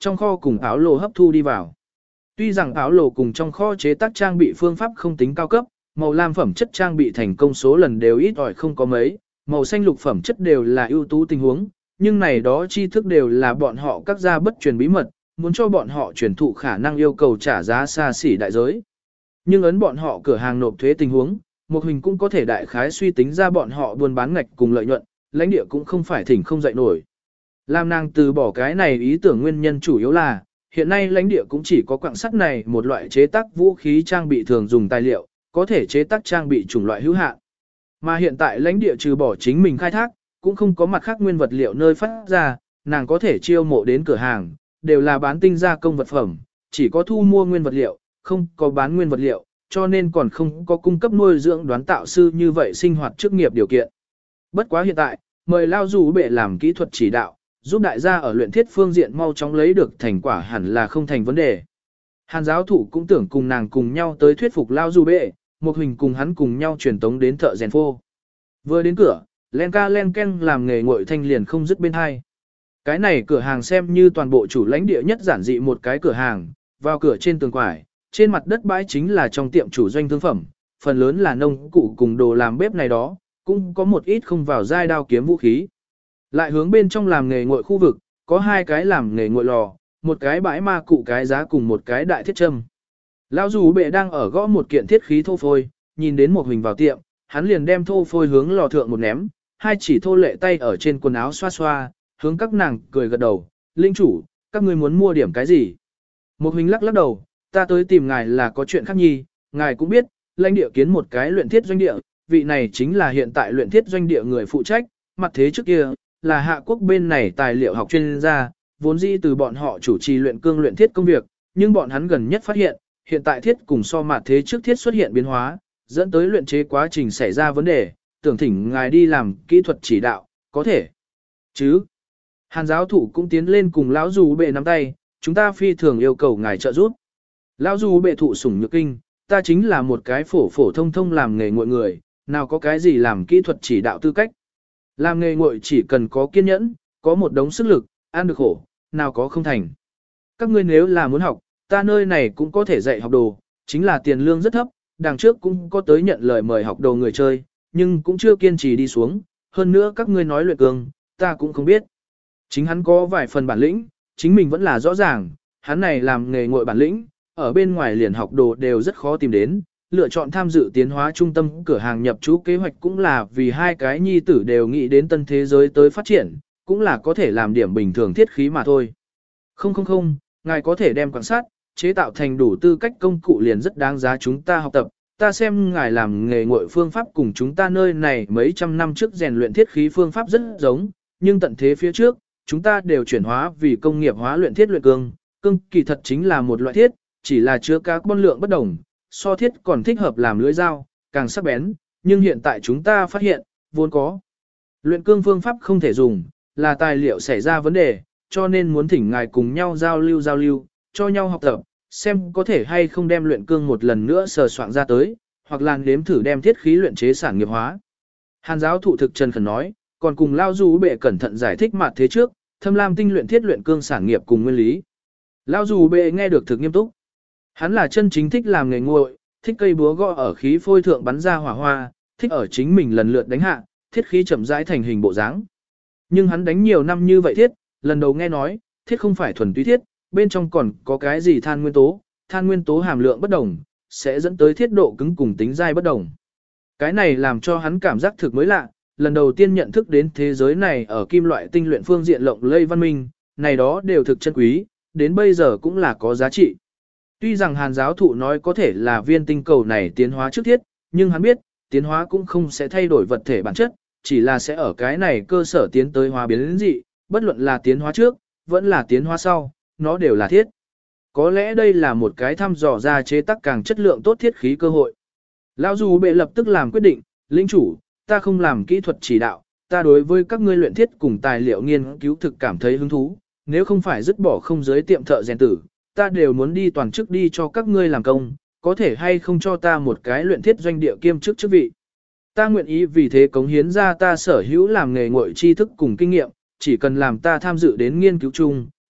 trong kho cùng áo lồ hấp thu đi vào. Tuy rằng áo lồ cùng trong kho chế tác trang bị phương pháp không tính cao cấp, màu lam phẩm chất trang bị thành công số lần đều ít ỏi không có mấy, màu xanh lục phẩm chất đều là ưu tú tình huống, nhưng này đó tri thức đều là bọn họ các gia bất truyền bí mật, muốn cho bọn họ truyền thụ khả năng yêu cầu trả giá xa xỉ đại giới. Nhưng ấn bọn họ cửa hàng nộp thuế tình huống, một hình cũng có thể đại khái suy tính ra bọn họ buôn bán ngạch cùng lợi nhuận, lãnh địa cũng không phải thỉnh không dậy nổi. Lam nàng từ bỏ cái này ý tưởng nguyên nhân chủ yếu là, hiện nay lãnh địa cũng chỉ có quặng sắt này một loại chế tác vũ khí trang bị thường dùng tài liệu, có thể chế tác trang bị chủng loại hữu hạn. Mà hiện tại lãnh địa trừ bỏ chính mình khai thác, cũng không có mặt khác nguyên vật liệu nơi phát ra, nàng có thể chiêu mộ đến cửa hàng, đều là bán tinh gia công vật phẩm, chỉ có thu mua nguyên vật liệu, không có bán nguyên vật liệu, cho nên còn không có cung cấp nuôi dưỡng đoán tạo sư như vậy sinh hoạt chức nghiệp điều kiện. Bất quá hiện tại, mời Lao Dù Bệ làm kỹ thuật chỉ đạo, giúp đại gia ở luyện thiết phương diện mau chóng lấy được thành quả hẳn là không thành vấn đề. Hàn giáo thủ cũng tưởng cùng nàng cùng nhau tới thuyết phục Lao Dù Bệ, một hình cùng hắn cùng nhau truyền tống đến thợ rèn phô. Vừa đến cửa, len ca len ken làm nghề ngội thanh liền không dứt bên hai. Cái này cửa hàng xem như toàn bộ chủ lãnh địa nhất giản dị một cái cửa hàng, vào cửa trên tường quải, trên mặt đất bãi chính là trong tiệm chủ doanh thương phẩm, phần lớn là nông cụ cùng đồ làm bếp này đó, cũng có một ít không vào giai đao kiếm vũ khí. Lại hướng bên trong làm nghề ngội khu vực, có hai cái làm nghề ngội lò, một cái bãi ma cụ cái giá cùng một cái đại thiết châm. Lão Dù Bệ đang ở gõ một kiện thiết khí thô phôi, nhìn đến một hình vào tiệm, hắn liền đem thô phôi hướng lò thượng một ném, hai chỉ thô lệ tay ở trên quần áo xoa xoa, hướng các nàng cười gật đầu, linh chủ, các ngươi muốn mua điểm cái gì? Một hình lắc lắc đầu, ta tới tìm ngài là có chuyện khác nhi, ngài cũng biết, lãnh địa kiến một cái luyện thiết doanh địa, vị này chính là hiện tại luyện thiết doanh địa người phụ trách, mặt thế trước kia, là hạ quốc bên này tài liệu học chuyên gia, vốn dĩ từ bọn họ chủ trì luyện cương luyện thiết công việc, nhưng bọn hắn gần nhất phát hiện, hiện tại thiết cùng so mặt thế trước thiết xuất hiện biến hóa, dẫn tới luyện chế quá trình xảy ra vấn đề, tưởng thỉnh ngài đi làm kỹ thuật chỉ đạo, có thể chứ? Hàn giáo thủ cũng tiến lên cùng lão Dù Bệ nắm tay, chúng ta phi thường yêu cầu ngài trợ giúp. Lão Dù Bệ thụ sủng nhược kinh, ta chính là một cái phổ phổ thông thông làm nghề nguội người, nào có cái gì làm kỹ thuật chỉ đạo tư cách. Làm nghề nguội chỉ cần có kiên nhẫn, có một đống sức lực, ăn được khổ, nào có không thành. Các ngươi nếu là muốn học, ta nơi này cũng có thể dạy học đồ, chính là tiền lương rất thấp, đằng trước cũng có tới nhận lời mời học đồ người chơi, nhưng cũng chưa kiên trì đi xuống, hơn nữa các ngươi nói luyện cường, ta cũng không biết. Chính hắn có vài phần bản lĩnh, chính mình vẫn là rõ ràng, hắn này làm nghề nguội bản lĩnh, ở bên ngoài liền học đồ đều rất khó tìm đến, lựa chọn tham dự tiến hóa trung tâm cửa hàng nhập trú kế hoạch cũng là vì hai cái nhi tử đều nghĩ đến tân thế giới tới phát triển, cũng là có thể làm điểm bình thường thiết khí mà thôi. Không không không, ngài có thể đem quan sát, chế tạo thành đủ tư cách công cụ liền rất đáng giá chúng ta học tập, ta xem ngài làm nghề nguội phương pháp cùng chúng ta nơi này mấy trăm năm trước rèn luyện thiết khí phương pháp rất giống, nhưng tận thế phía trước, chúng ta đều chuyển hóa vì công nghiệp hóa luyện thiết luyện cương, cương kỳ thật chính là một loại thiết, chỉ là chứa carbon lượng bất đồng, so thiết còn thích hợp làm lưỡi dao, càng sắc bén, nhưng hiện tại chúng ta phát hiện, vốn có. Luyện cương phương pháp không thể dùng, là tài liệu xảy ra vấn đề, cho nên muốn thỉnh ngài cùng nhau giao lưu giao lưu, cho nhau học tập, xem có thể hay không đem luyện cương một lần nữa sờ soạn ra tới, hoặc là nếm thử đem thiết khí luyện chế sản nghiệp hóa. Hàn giáo thụ thực Trần Khẩn nói, còn cùng Lao Dù Bệ cẩn thận giải thích mặt thế trước, thâm lam tinh luyện thiết luyện cương sản nghiệp cùng nguyên lý. Lao Dù Bệ nghe được thực nghiêm túc. Hắn là chân chính thích làm nghề nguội, thích cây búa gõ ở khí phôi thượng bắn ra hỏa hoa, thích ở chính mình lần lượt đánh hạ, thiết khí chậm rãi thành hình bộ dáng. Nhưng hắn đánh nhiều năm như vậy thiết, lần đầu nghe nói, thiết không phải thuần túy thiết, bên trong còn có cái gì than nguyên tố, than nguyên tố hàm lượng bất đồng, sẽ dẫn tới thiết độ cứng cùng tính dai bất đồng. Cái này làm cho hắn cảm giác thực mới lạ, lần đầu tiên nhận thức đến thế giới này ở kim loại tinh luyện phương diện lộng lây văn minh, này đó đều thực chân quý, đến bây giờ cũng là có giá trị. Tuy rằng hàn giáo thụ nói có thể là viên tinh cầu này tiến hóa trước thiết, nhưng hắn biết, tiến hóa cũng không sẽ thay đổi vật thể bản chất, chỉ là sẽ ở cái này cơ sở tiến tới hóa biến đến dị, bất luận là tiến hóa trước, vẫn là tiến hóa sau, nó đều là thiết. Có lẽ đây là một cái thăm dò ra chế tác càng chất lượng tốt thiết khí cơ hội. Lão Dù Bệ lập tức làm quyết định, lĩnh chủ, ta không làm kỹ thuật chỉ đạo, ta đối với các ngươi luyện thiết cùng tài liệu nghiên cứu thực cảm thấy hứng thú, nếu không phải dứt bỏ không giới tiệm thợ rèn tử, ta đều muốn đi toàn chức đi cho các ngươi làm công, có thể hay không cho ta một cái luyện thiết doanh địa kiêm chức chức vị. Ta nguyện ý vì thế cống hiến ra ta sở hữu làm nghề nguội tri thức cùng kinh nghiệm, chỉ cần làm ta tham dự đến nghiên cứu chung,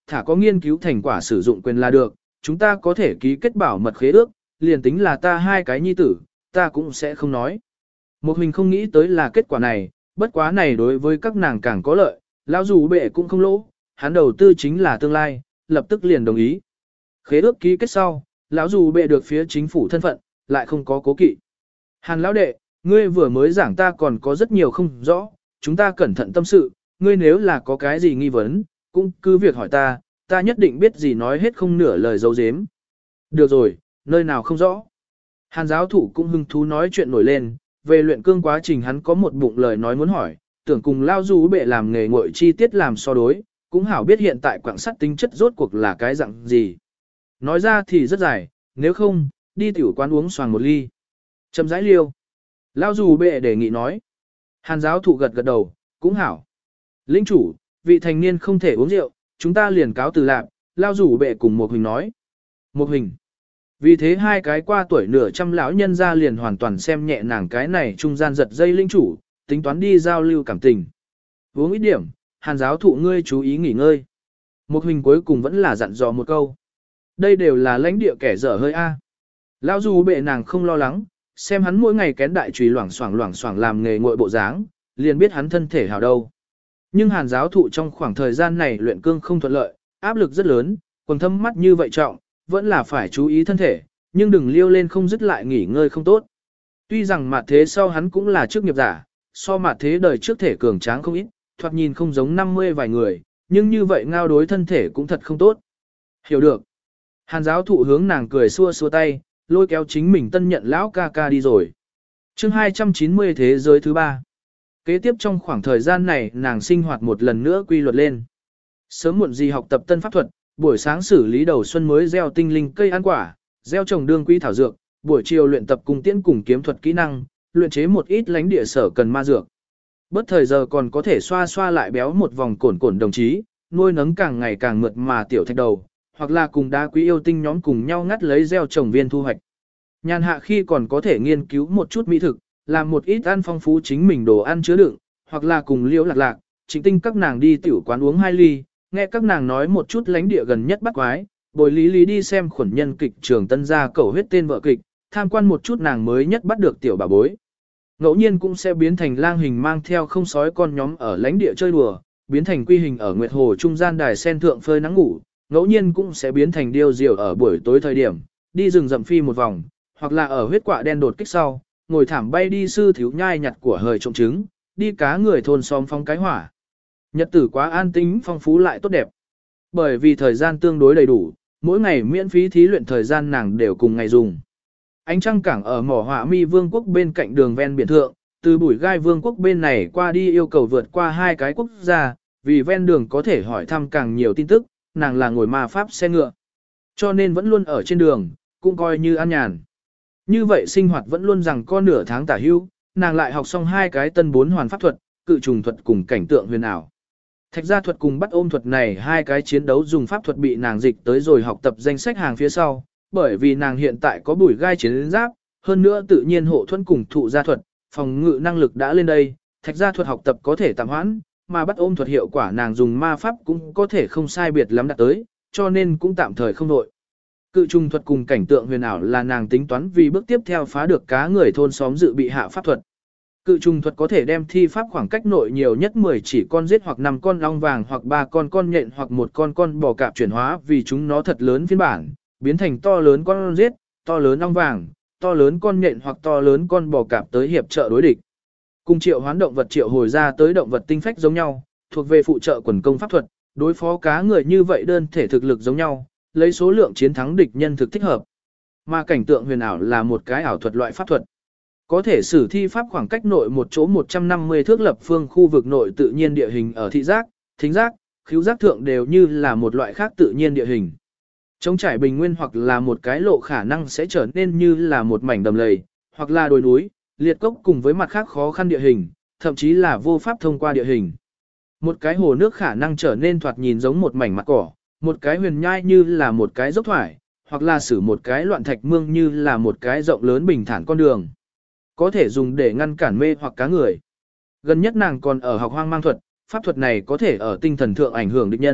thả có nghiên cứu thành quả sử dụng quyền là được, chúng ta có thể ký kết bảo mật khế ước, liền tính là ta hai cái nhi tử, ta cũng sẽ không nói. Một hình không nghĩ tới là kết quả này, bất quá này đối với các nàng càng có lợi, lão dù bệ cũng không lỗ, hắn đầu tư chính là tương lai, lập tức liền đồng ý. Khế ước ký kết sau, lão dù bệ được phía chính phủ thân phận, lại không có cố kỵ. Hàn lão đệ, ngươi vừa mới giảng ta còn có rất nhiều không rõ, chúng ta cẩn thận tâm sự, ngươi nếu là có cái gì nghi vấn, cũng cứ việc hỏi ta, ta nhất định biết gì nói hết không nửa lời giấu giếm. Được rồi, nơi nào không rõ. Hàn giáo thủ cũng hưng thú nói chuyện nổi lên, về luyện cương quá trình hắn có một bụng lời nói muốn hỏi, tưởng cùng lao du bệ làm nghề ngội chi tiết làm so đối, cũng hảo biết hiện tại quảng sắt tính chất rốt cuộc là cái dạng gì. Nói ra thì rất dài, nếu không, đi tiểu quán uống xoàng một ly. Châm rãi liêu. Lao du bệ đề nghị nói. Hàn giáo thủ gật gật đầu, cũng hảo. Lĩnh chủ, vị thành niên không thể uống rượu, chúng ta liền cáo từ lạc, lao du bệ cùng một hình nói. Một hình. Vì thế hai cái qua tuổi nửa trăm lão nhân ra liền hoàn toàn xem nhẹ nàng cái này trung gian giật dây linh chủ, tính toán đi giao lưu cảm tình. Uống ít điểm, hàn giáo thụ ngươi chú ý nghỉ ngơi. Một hình cuối cùng vẫn là dặn dò một câu. Đây đều là lãnh địa kẻ dở hơi a. Lão dù bệ nàng không lo lắng, xem hắn mỗi ngày kén đại trùy loảng xoảng loảng xoảng làm nghề ngội bộ dáng, liền biết hắn thân thể hảo đâu. Nhưng hàn giáo thụ trong khoảng thời gian này luyện cương không thuận lợi, áp lực rất lớn, quần thâm mắt như vậy trọng, vẫn là phải chú ý thân thể, nhưng đừng liêu lên không dứt lại nghỉ ngơi không tốt. Tuy rằng mặt thế sau hắn cũng là chức nghiệp giả, so mặt thế đời trước thể cường tráng không ít, thoạt nhìn không giống năm mươi vài người, nhưng như vậy ngao đối thân thể cũng thật không tốt. Hiểu được. Hàn giáo thụ hướng nàng cười xua xua tay, lôi kéo chính mình tân nhận lão ca ca đi rồi. Chương hai trăm chín mươi thế giới thứ ba. Kế tiếp trong khoảng thời gian này nàng sinh hoạt một lần nữa quy luật lên. Sớm muộn gì học tập tân pháp thuật, buổi sáng xử lý đầu xuân mới gieo tinh linh cây ăn quả, gieo trồng đương quý thảo dược, buổi chiều luyện tập cung tiễn cùng kiếm thuật kỹ năng, luyện chế một ít lãnh địa sở cần ma dược. Bất thời giờ còn có thể xoa xoa lại béo một vòng cổn cổn đồng chí, nuôi nấng càng ngày càng mượt mà tiểu thạch đầu, hoặc là cùng đá quý yêu tinh nhóm cùng nhau ngắt lấy gieo trồng viên thu hoạch. Nhàn hạ khi còn có thể nghiên cứu một chút mỹ thực, làm một ít ăn phong phú chính mình đồ ăn chứa đựng, hoặc là cùng liễu lạc lạc, chính tinh các nàng đi tiểu quán uống hai ly, nghe các nàng nói một chút lãnh địa gần nhất bắt quái, bồi lý lý đi xem khuẩn nhân kịch trường tân gia cầu huyết tên vợ kịch, tham quan một chút nàng mới nhất bắt được tiểu bà bối. Ngẫu nhiên cũng sẽ biến thành lang hình mang theo không sói con nhóm ở lãnh địa chơi đùa, biến thành quy hình ở Nguyệt Hồ trung gian đài sen thượng phơi nắng ngủ, ngẫu nhiên cũng sẽ biến thành điêu diều ở buổi tối thời điểm, đi rừng rậm phi một vòng, hoặc là ở huyết quạ đen đột kích sau, ngồi thảm bay đi sư thiếu nhai nhặt của hời trộm trứng, đi cá người thôn xóm phóng cái hỏa. Nhật tử quá an tĩnh phong phú lại tốt đẹp. Bởi vì thời gian tương đối đầy đủ, mỗi ngày miễn phí thí luyện thời gian nàng đều cùng ngày dùng. Ánh trăng cảng ở mỏ họa mi vương quốc bên cạnh đường ven biển thượng, từ bụi gai vương quốc bên này qua đi yêu cầu vượt qua hai cái quốc gia, vì ven đường có thể hỏi thăm càng nhiều tin tức, nàng là ngồi ma pháp xe ngựa. Cho nên vẫn luôn ở trên đường, cũng coi như an nhàn. Như vậy sinh hoạt vẫn luôn rằng có nửa tháng tả hưu, nàng lại học xong hai cái tân bốn hoàn pháp thuật, cự trùng thuật cùng cảnh tượng huyền ảo. Thạch gia thuật cùng bắt ôm thuật này hai cái chiến đấu dùng pháp thuật bị nàng dịch tới rồi học tập danh sách hàng phía sau, bởi vì nàng hiện tại có bùi gai chiến giáp, hơn nữa tự nhiên hộ thuẫn cùng thụ gia thuật, phòng ngự năng lực đã lên đây, thạch gia thuật học tập có thể tạm hoãn, mà bắt ôm thuật hiệu quả nàng dùng ma pháp cũng có thể không sai biệt lắm đạt tới, cho nên cũng tạm thời không đội. Cự trùng thuật cùng cảnh tượng huyền ảo là nàng tính toán vì bước tiếp theo phá được cá người thôn xóm dự bị hạ pháp thuật. Cự trùng thuật có thể đem thi pháp khoảng cách nội nhiều nhất mười chỉ con giết hoặc năm con long vàng hoặc ba con con nhện hoặc một con con bò cạp chuyển hóa vì chúng nó thật lớn phiên bản, biến thành to lớn con giết, to lớn long vàng, to lớn con nhện hoặc to lớn con bò cạp tới hiệp trợ đối địch. Cùng triệu hoán động vật triệu hồi ra tới động vật tinh phách giống nhau, thuộc về phụ trợ quần công pháp thuật, đối phó cá người như vậy đơn thể thực lực giống nhau, lấy số lượng chiến thắng địch nhân thực thích hợp. Mà cảnh tượng huyền ảo là một cái ảo thuật loại pháp thuật. Có thể sử thi pháp khoảng cách nội một chỗ một trăm năm mươi thước lập phương khu vực nội tự nhiên địa hình ở thị giác, thính giác, khứu giác thượng đều như là một loại khác tự nhiên địa hình. Trống trải bình nguyên hoặc là một cái lộ khả năng sẽ trở nên như là một mảnh đầm lầy, hoặc là đồi núi, liệt cốc cùng với mặt khác khó khăn địa hình, thậm chí là vô pháp thông qua địa hình. Một cái hồ nước khả năng trở nên thoạt nhìn giống một mảnh mặt cỏ, một cái huyền nhai như là một cái dốc thoải, hoặc là xử một cái loạn thạch mương như là một cái rộng lớn bình thản con đường. Có thể dùng để ngăn cản mê hoặc cá người. Gần nhất nàng còn ở học hoang mang thuật, pháp thuật này có thể ở tinh thần thượng ảnh hưởng địch nhân,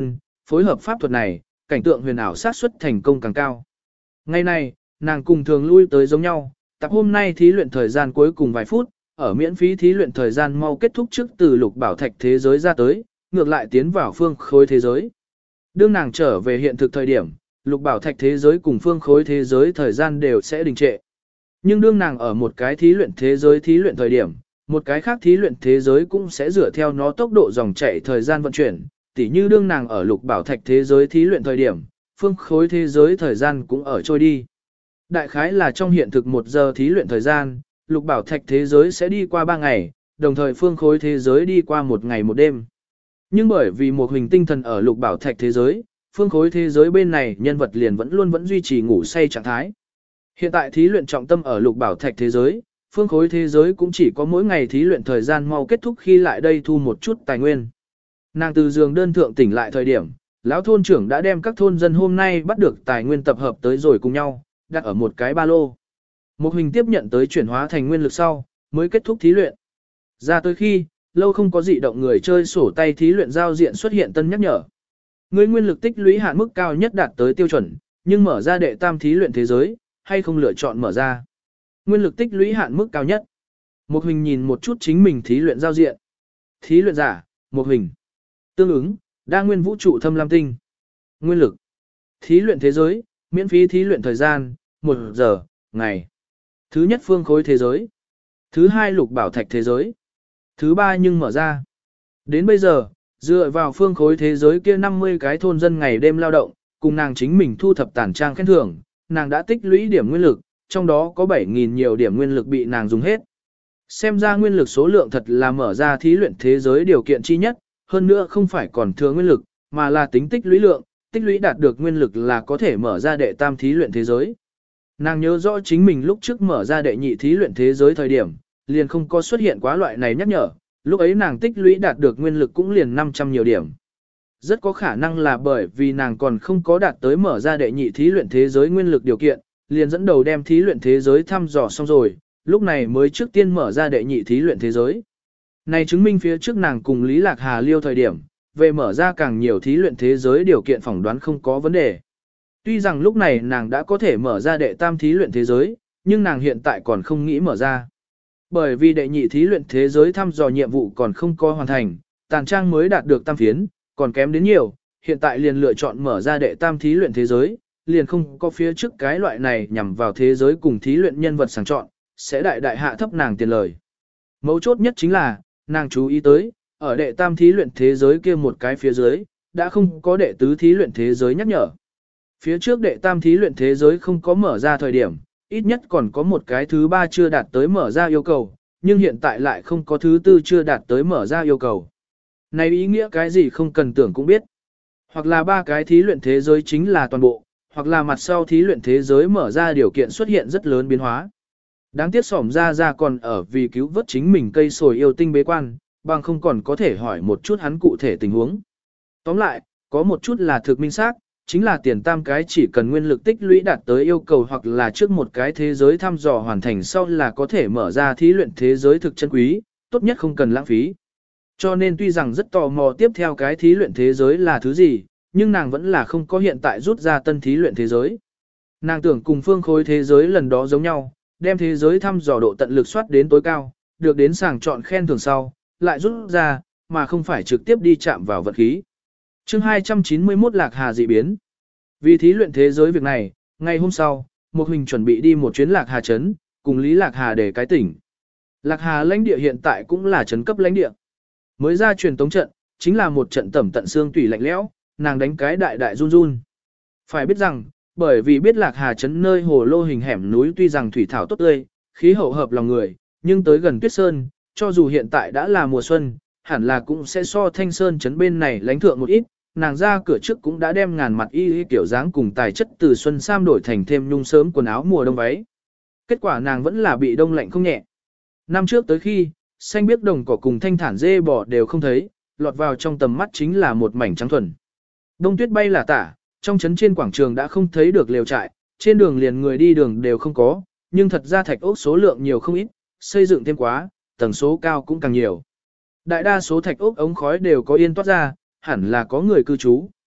phối hợp pháp thuật này, cảnh tượng huyền ảo xác suất thành công càng cao. Ngày này, nàng cùng thường lui tới giống nhau, tập hôm nay thí luyện thời gian cuối cùng vài phút, ở miễn phí thí luyện thời gian mau kết thúc trước từ lục bảo thạch thế giới ra tới, ngược lại tiến vào phương khối thế giới. Đương nàng trở về hiện thực thời điểm, lục bảo thạch thế giới cùng phương khối thế giới thời gian đều sẽ đình trệ. Nhưng đương nàng ở một cái thí luyện thế giới thí luyện thời điểm, một cái khác thí luyện thế giới cũng sẽ dựa theo nó tốc độ dòng chảy thời gian vận chuyển, tỉ như đương nàng ở lục bảo thạch thế giới thí luyện thời điểm, phương khối thế giới thời gian cũng ở trôi đi. Đại khái là trong hiện thực một giờ thí luyện thời gian, lục bảo thạch thế giới sẽ đi qua ba ngày, đồng thời phương khối thế giới đi qua một ngày một đêm. Nhưng bởi vì một hình tinh thần ở lục bảo thạch thế giới, phương khối thế giới bên này nhân vật liền vẫn luôn vẫn duy trì ngủ say trạng thái. Hiện tại thí luyện trọng tâm ở lục bảo thạch thế giới, phương khối thế giới cũng chỉ có mỗi ngày thí luyện thời gian mau kết thúc khi lại đây thu một chút tài nguyên. Nàng từ giường đơn thượng tỉnh lại thời điểm, lão thôn trưởng đã đem các thôn dân hôm nay bắt được tài nguyên tập hợp tới rồi cùng nhau, đặt ở một cái ba lô. Một hình tiếp nhận tới chuyển hóa thành nguyên lực sau, mới kết thúc thí luyện. Ra tới khi, lâu không có dị động người chơi sổ tay thí luyện giao diện xuất hiện tân nhắc nhở. Người nguyên lực tích lũy hạn mức cao nhất đạt tới tiêu chuẩn, nhưng mở ra đệ tam thí luyện thế giới, hay không lựa chọn mở ra. Nguyên lực tích lũy hạn mức cao nhất. Một hình nhìn một chút chính mình thí luyện giao diện. Thí luyện giả, một hình. Tương ứng, đa nguyên vũ trụ thâm lam tinh. Nguyên lực. Thí luyện thế giới, miễn phí thí luyện thời gian, một giờ, ngày. Thứ nhất phương khối thế giới. Thứ hai lục bảo thạch thế giới. Thứ ba nhưng mở ra. Đến bây giờ, dựa vào phương khối thế giới kia năm mươi cái thôn dân ngày đêm lao động, cùng nàng chính mình thu thập tản trang khen thưởng, nàng đã tích lũy điểm nguyên lực, trong đó có bảy nghìn nhiều điểm nguyên lực bị nàng dùng hết. Xem ra nguyên lực số lượng thật là mở ra thí luyện thế giới điều kiện chi nhất, hơn nữa không phải còn thừa nguyên lực, mà là tính tích lũy lượng, tích lũy đạt được nguyên lực là có thể mở ra đệ tam thí luyện thế giới. Nàng nhớ rõ chính mình lúc trước mở ra đệ nhị thí luyện thế giới thời điểm, liền không có xuất hiện quá loại này nhắc nhở, lúc ấy nàng tích lũy đạt được nguyên lực cũng liền năm trăm nhiều điểm. Rất có khả năng là bởi vì nàng còn không có đạt tới mở ra đệ nhị thí luyện thế giới nguyên lực điều kiện, liền dẫn đầu đem thí luyện thế giới thăm dò xong rồi, lúc này mới trước tiên mở ra đệ nhị thí luyện thế giới. Này chứng minh phía trước nàng cùng Lý Lạc Hà liêu thời điểm, về mở ra càng nhiều thí luyện thế giới điều kiện phỏng đoán không có vấn đề. Tuy rằng lúc này nàng đã có thể mở ra đệ tam thí luyện thế giới, nhưng nàng hiện tại còn không nghĩ mở ra. Bởi vì đệ nhị thí luyện thế giới thăm dò nhiệm vụ còn không có hoàn thành, tàn trang mới đạt được tam phiến, còn kém đến nhiều, hiện tại liền lựa chọn mở ra đệ tam thí luyện thế giới, liền không có phía trước cái loại này nhằm vào thế giới cùng thí luyện nhân vật sàng chọn, sẽ đại đại hạ thấp nàng tiền lời. Mấu chốt nhất chính là, nàng chú ý tới, ở đệ tam thí luyện thế giới kia một cái phía dưới, đã không có đệ tứ thí luyện thế giới nhắc nhở. Phía trước đệ tam thí luyện thế giới không có mở ra thời điểm, ít nhất còn có một cái thứ ba chưa đạt tới mở ra yêu cầu, nhưng hiện tại lại không có thứ tư chưa đạt tới mở ra yêu cầu. Này ý nghĩa cái gì không cần tưởng cũng biết. Hoặc là ba cái thí luyện thế giới chính là toàn bộ, hoặc là mặt sau thí luyện thế giới mở ra điều kiện xuất hiện rất lớn biến hóa. Đáng tiếc xỏm ra ra còn ở vì cứu vớt chính mình cây sồi yêu tinh bế quan, bằng không còn có thể hỏi một chút hắn cụ thể tình huống. Tóm lại, có một chút là thực minh xác, chính là tiền tam cái chỉ cần nguyên lực tích lũy đạt tới yêu cầu hoặc là trước một cái thế giới thăm dò hoàn thành sau là có thể mở ra thí luyện thế giới thực chân quý, tốt nhất không cần lãng phí. Cho nên tuy rằng rất tò mò tiếp theo cái thí luyện thế giới là thứ gì, nhưng nàng vẫn là không có hiện tại rút ra tân thí luyện thế giới. Nàng tưởng cùng phương khối thế giới lần đó giống nhau, đem thế giới thăm dò độ tận lực soát đến tối cao, được đến sàng chọn khen thưởng sau, lại rút ra, mà không phải trực tiếp đi chạm vào vật khí. Chương hai trăm chín mươi mốt Lạc Hà dị biến. Vì thí luyện thế giới việc này, ngày hôm sau, Một Hình chuẩn bị đi một chuyến Lạc Hà trấn, cùng Lý Lạc Hà để cái tỉnh. Lạc Hà lãnh địa hiện tại cũng là trấn cấp lãnh địa. Mới ra truyền tống trận, chính là một trận tẩm tận xương tủy lạnh lẽo, nàng đánh cái đại đại run run. Phải biết rằng, bởi vì biết Lạc Hà trấn nơi hồ lô hình hẻm núi tuy rằng thủy thảo tốt tươi, khí hậu hợp lòng người, nhưng tới gần Tuyết Sơn, cho dù hiện tại đã là mùa xuân, hẳn là cũng sẽ so Thanh Sơn trấn bên này lánh thượng một ít, nàng ra cửa trước cũng đã đem ngàn mặt y y kiểu dáng cùng tài chất từ xuân sam đổi thành thêm nhung sớm quần áo mùa đông váy. Kết quả nàng vẫn là bị đông lạnh không nhẹ. Năm trước tới khi, xanh biếc đồng cỏ cùng thanh thản dê bò đều không thấy, lọt vào trong tầm mắt chính là một mảnh trắng thuần. Đông tuyết bay là tả, trong trấn trên quảng trường đã không thấy được lều trại, trên đường liền người đi đường đều không có, nhưng thật ra thạch ốc số lượng nhiều không ít, xây dựng thêm quá, tầng số cao cũng càng nhiều. Đại đa số thạch ốc ống khói đều có yên toát ra, hẳn là có người cư trú.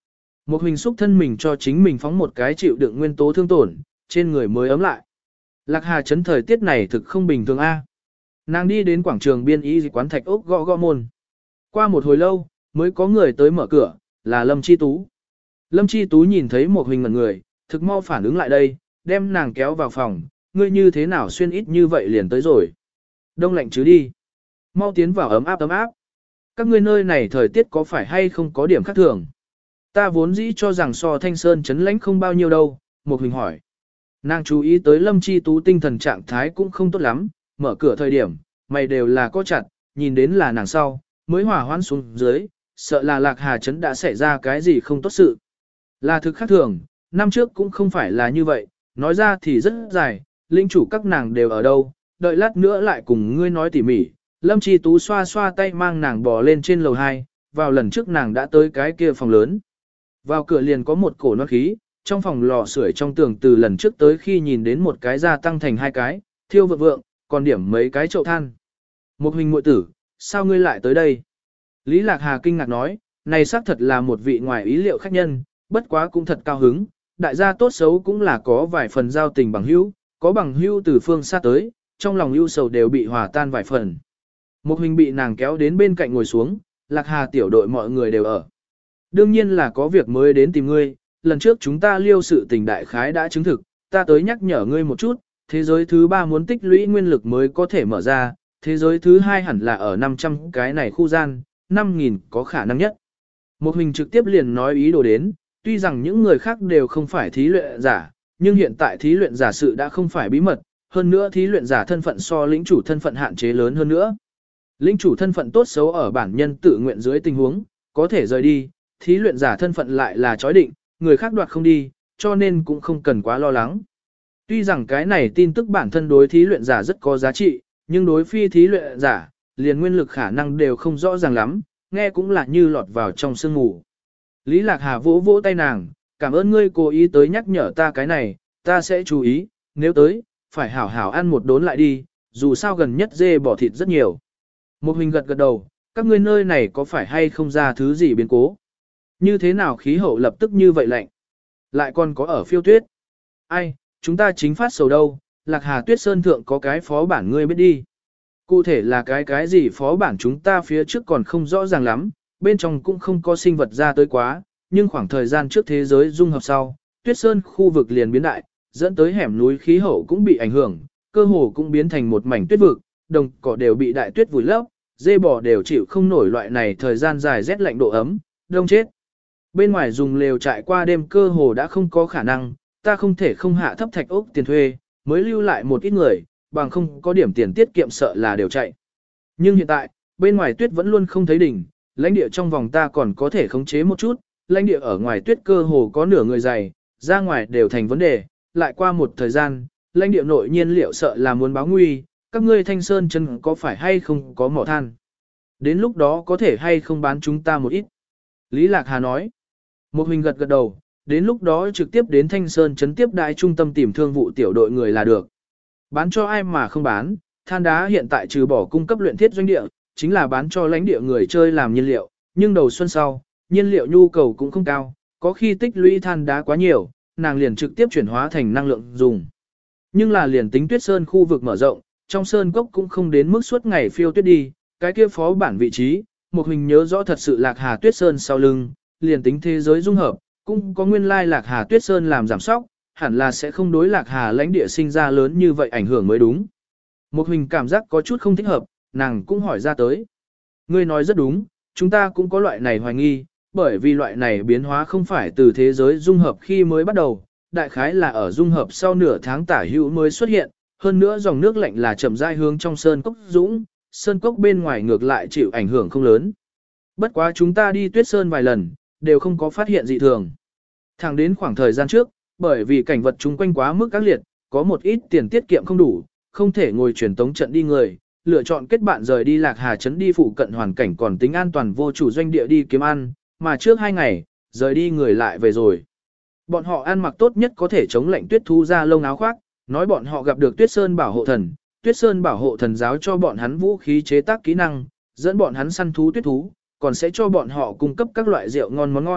Một hình xúc thân mình cho chính mình phóng một cái chịu đựng nguyên tố thương tổn, trên người mới ấm lại. Lạc Hà chấn thời tiết này thực không bình thường a. Nàng đi đến quảng trường biên y quán thạch ốc gõ gõ môn. Qua một hồi lâu, mới có người tới mở cửa, là Lâm Chi Tú. Lâm Chi Tú nhìn thấy một hình ngẩn người, thực mau phản ứng lại đây, đem nàng kéo vào phòng, ngươi như thế nào xuyên ít như vậy liền tới rồi. Đông lạnh chứ đi. Mau tiến vào ấm áp ấm áp. Các ngươi nơi này thời tiết có phải hay không có điểm khác thường? Ta vốn dĩ cho rằng so Thanh Sơn chấn lãnh không bao nhiêu đâu, một hình hỏi. Nàng chú ý tới Lâm Chi Tú tinh thần trạng thái cũng không tốt lắm, mở cửa thời điểm, mày đều là có chặt, nhìn đến là nàng sau, mới hỏa hoãn xuống dưới, sợ là Lạc Hà chấn đã xảy ra cái gì không tốt sự. Là thực khác thường, năm trước cũng không phải là như vậy, nói ra thì rất dài, linh chủ các nàng đều ở đâu, đợi lát nữa lại cùng ngươi nói tỉ mỉ. Lâm Chi Tú xoa xoa tay mang nàng bò lên trên lầu hai, vào lần trước nàng đã tới cái kia phòng lớn. Vào cửa liền có một cổ non khí, trong phòng lò sưởi trong tường từ lần trước tới khi nhìn đến một cái gia tăng thành hai cái, thiêu vượng vượng, còn điểm mấy cái chậu than. Một hình muội tử, sao ngươi lại tới đây? Lý Lạc Hà kinh ngạc nói, này xác thật là một vị ngoài ý liệu khách nhân, bất quá cũng thật cao hứng, đại gia tốt xấu cũng là có vài phần giao tình bằng hữu, có bằng hữu từ phương xa tới, trong lòng ưu sầu đều bị hòa tan vài phần. Một hình bị nàng kéo đến bên cạnh ngồi xuống, Lạc Hà tiểu đội mọi người đều ở. Đương nhiên là có việc mới đến tìm ngươi, lần trước chúng ta liêu sự tình đại khái đã chứng thực, ta tới nhắc nhở ngươi một chút, thế giới thứ ba muốn tích lũy nguyên lực mới có thể mở ra, thế giới thứ hai hẳn là ở năm trăm cái này khu gian, năm nghìn có khả năng nhất. Một hình trực tiếp liền nói ý đồ đến, tuy rằng những người khác đều không phải thí luyện giả, nhưng hiện tại thí luyện giả sự đã không phải bí mật, hơn nữa thí luyện giả thân phận so lĩnh chủ thân phận hạn chế lớn hơn nữa. Lĩnh chủ thân phận tốt xấu ở bản nhân tự nguyện dưới tình huống, có thể rời đi, thí luyện giả thân phận lại là chói định, người khác đoạt không đi, cho nên cũng không cần quá lo lắng. Tuy rằng cái này tin tức bản thân đối thí luyện giả rất có giá trị, nhưng đối phi thí luyện giả, liền nguyên lực khả năng đều không rõ ràng lắm, nghe cũng là như lọt vào trong sương mù. Lý Lạc Hà vỗ vỗ tay nàng, cảm ơn ngươi cố ý tới nhắc nhở ta cái này, ta sẽ chú ý, nếu tới, phải hảo hảo ăn một đốn lại đi, dù sao gần nhất dê bỏ thịt rất nhiều. Một hình gật gật đầu, các ngươi nơi này có phải hay không ra thứ gì biến cố? Như thế nào khí hậu lập tức như vậy lạnh? Lại còn có ở phiêu tuyết? Ai, chúng ta chính phát sầu đâu, Lạc Hà Tuyết Sơn Thượng có cái phó bản ngươi biết đi. Cụ thể là cái cái gì phó bản chúng ta phía trước còn không rõ ràng lắm, bên trong cũng không có sinh vật ra tới quá, nhưng khoảng thời gian trước thế giới dung hợp sau, Tuyết Sơn khu vực liền biến đại, dẫn tới hẻm núi khí hậu cũng bị ảnh hưởng, cơ hồ cũng biến thành một mảnh tuyết vực, đồng cỏ đều bị đại tuyết vùi lấp, dê bò đều chịu không nổi loại này thời gian dài rét lạnh độ ấm, đông chết. Bên ngoài dùng lều trại qua đêm cơ hồ đã không có khả năng, ta không thể không hạ thấp thạch ốc tiền thuê, mới lưu lại một ít người, bằng không có điểm tiền tiết kiệm sợ là đều chạy. Nhưng hiện tại, bên ngoài tuyết vẫn luôn không thấy đỉnh, lãnh địa trong vòng ta còn có thể khống chế một chút, lãnh địa ở ngoài tuyết cơ hồ có nửa người dày, ra ngoài đều thành vấn đề, lại qua một thời gian, lãnh địa nội nhiên liệu sợ là muốn báo nguy, các ngươi Thanh Sơn chân có phải hay không có mỏ than. Đến lúc đó có thể hay không bán chúng ta một ít. Lý Lạc Hà nói. Một hình gật gật đầu, đến lúc đó trực tiếp đến Thanh Sơn chấn tiếp đại trung tâm tìm thương vụ tiểu đội người là được. Bán cho ai mà không bán, than đá hiện tại trừ bỏ cung cấp luyện thiết doanh địa, chính là bán cho lãnh địa người chơi làm nhiên liệu, nhưng đầu xuân sau, nhiên liệu nhu cầu cũng không cao, có khi tích lũy than đá quá nhiều, nàng liền trực tiếp chuyển hóa thành năng lượng dùng. Nhưng là liền tính Tuyết Sơn khu vực mở rộng, trong sơn cốc cũng không đến mức suốt ngày phiêu tuyết đi, cái kia phó bản vị trí, một hình nhớ rõ thật sự Lạc Hà Tuyết Sơn sau lưng, liền tính thế giới dung hợp, cũng có nguyên lai Lạc Hà Tuyết Sơn làm giảm sóc, hẳn là sẽ không đối Lạc Hà lãnh địa sinh ra lớn như vậy ảnh hưởng mới đúng. Một hình cảm giác có chút không thích hợp, nàng cũng hỏi ra tới. Ngươi nói rất đúng, chúng ta cũng có loại này hoài nghi, bởi vì loại này biến hóa không phải từ thế giới dung hợp khi mới bắt đầu, đại khái là ở dung hợp sau nửa tháng tả hữu mới xuất hiện, hơn nữa dòng nước lạnh là chậm rãi hướng trong sơn cốc dũng, sơn cốc bên ngoài ngược lại chịu ảnh hưởng không lớn. Bất quá chúng ta đi Tuyết Sơn vài lần, đều không có phát hiện dị thường. Thẳng đến khoảng thời gian trước, bởi vì cảnh vật chung quanh quá mức các liệt, có một ít tiền tiết kiệm không đủ, không thể ngồi truyền tống trận đi người, lựa chọn kết bạn rời đi Lạc Hà trấn đi phụ cận hoàn cảnh còn tính an toàn vô chủ doanh địa đi kiếm ăn, mà trước hai ngày, rời đi người lại về rồi. Bọn họ ăn mặc tốt nhất có thể chống lạnh tuyết thú ra lông áo khoác, nói bọn họ gặp được Tuyết Sơn bảo hộ thần, Tuyết Sơn bảo hộ thần giáo cho bọn hắn vũ khí chế tác kỹ năng, dẫn bọn hắn săn thú tuyết thú, còn sẽ cho bọn họ cung cấp các loại rượu ngon món ngon,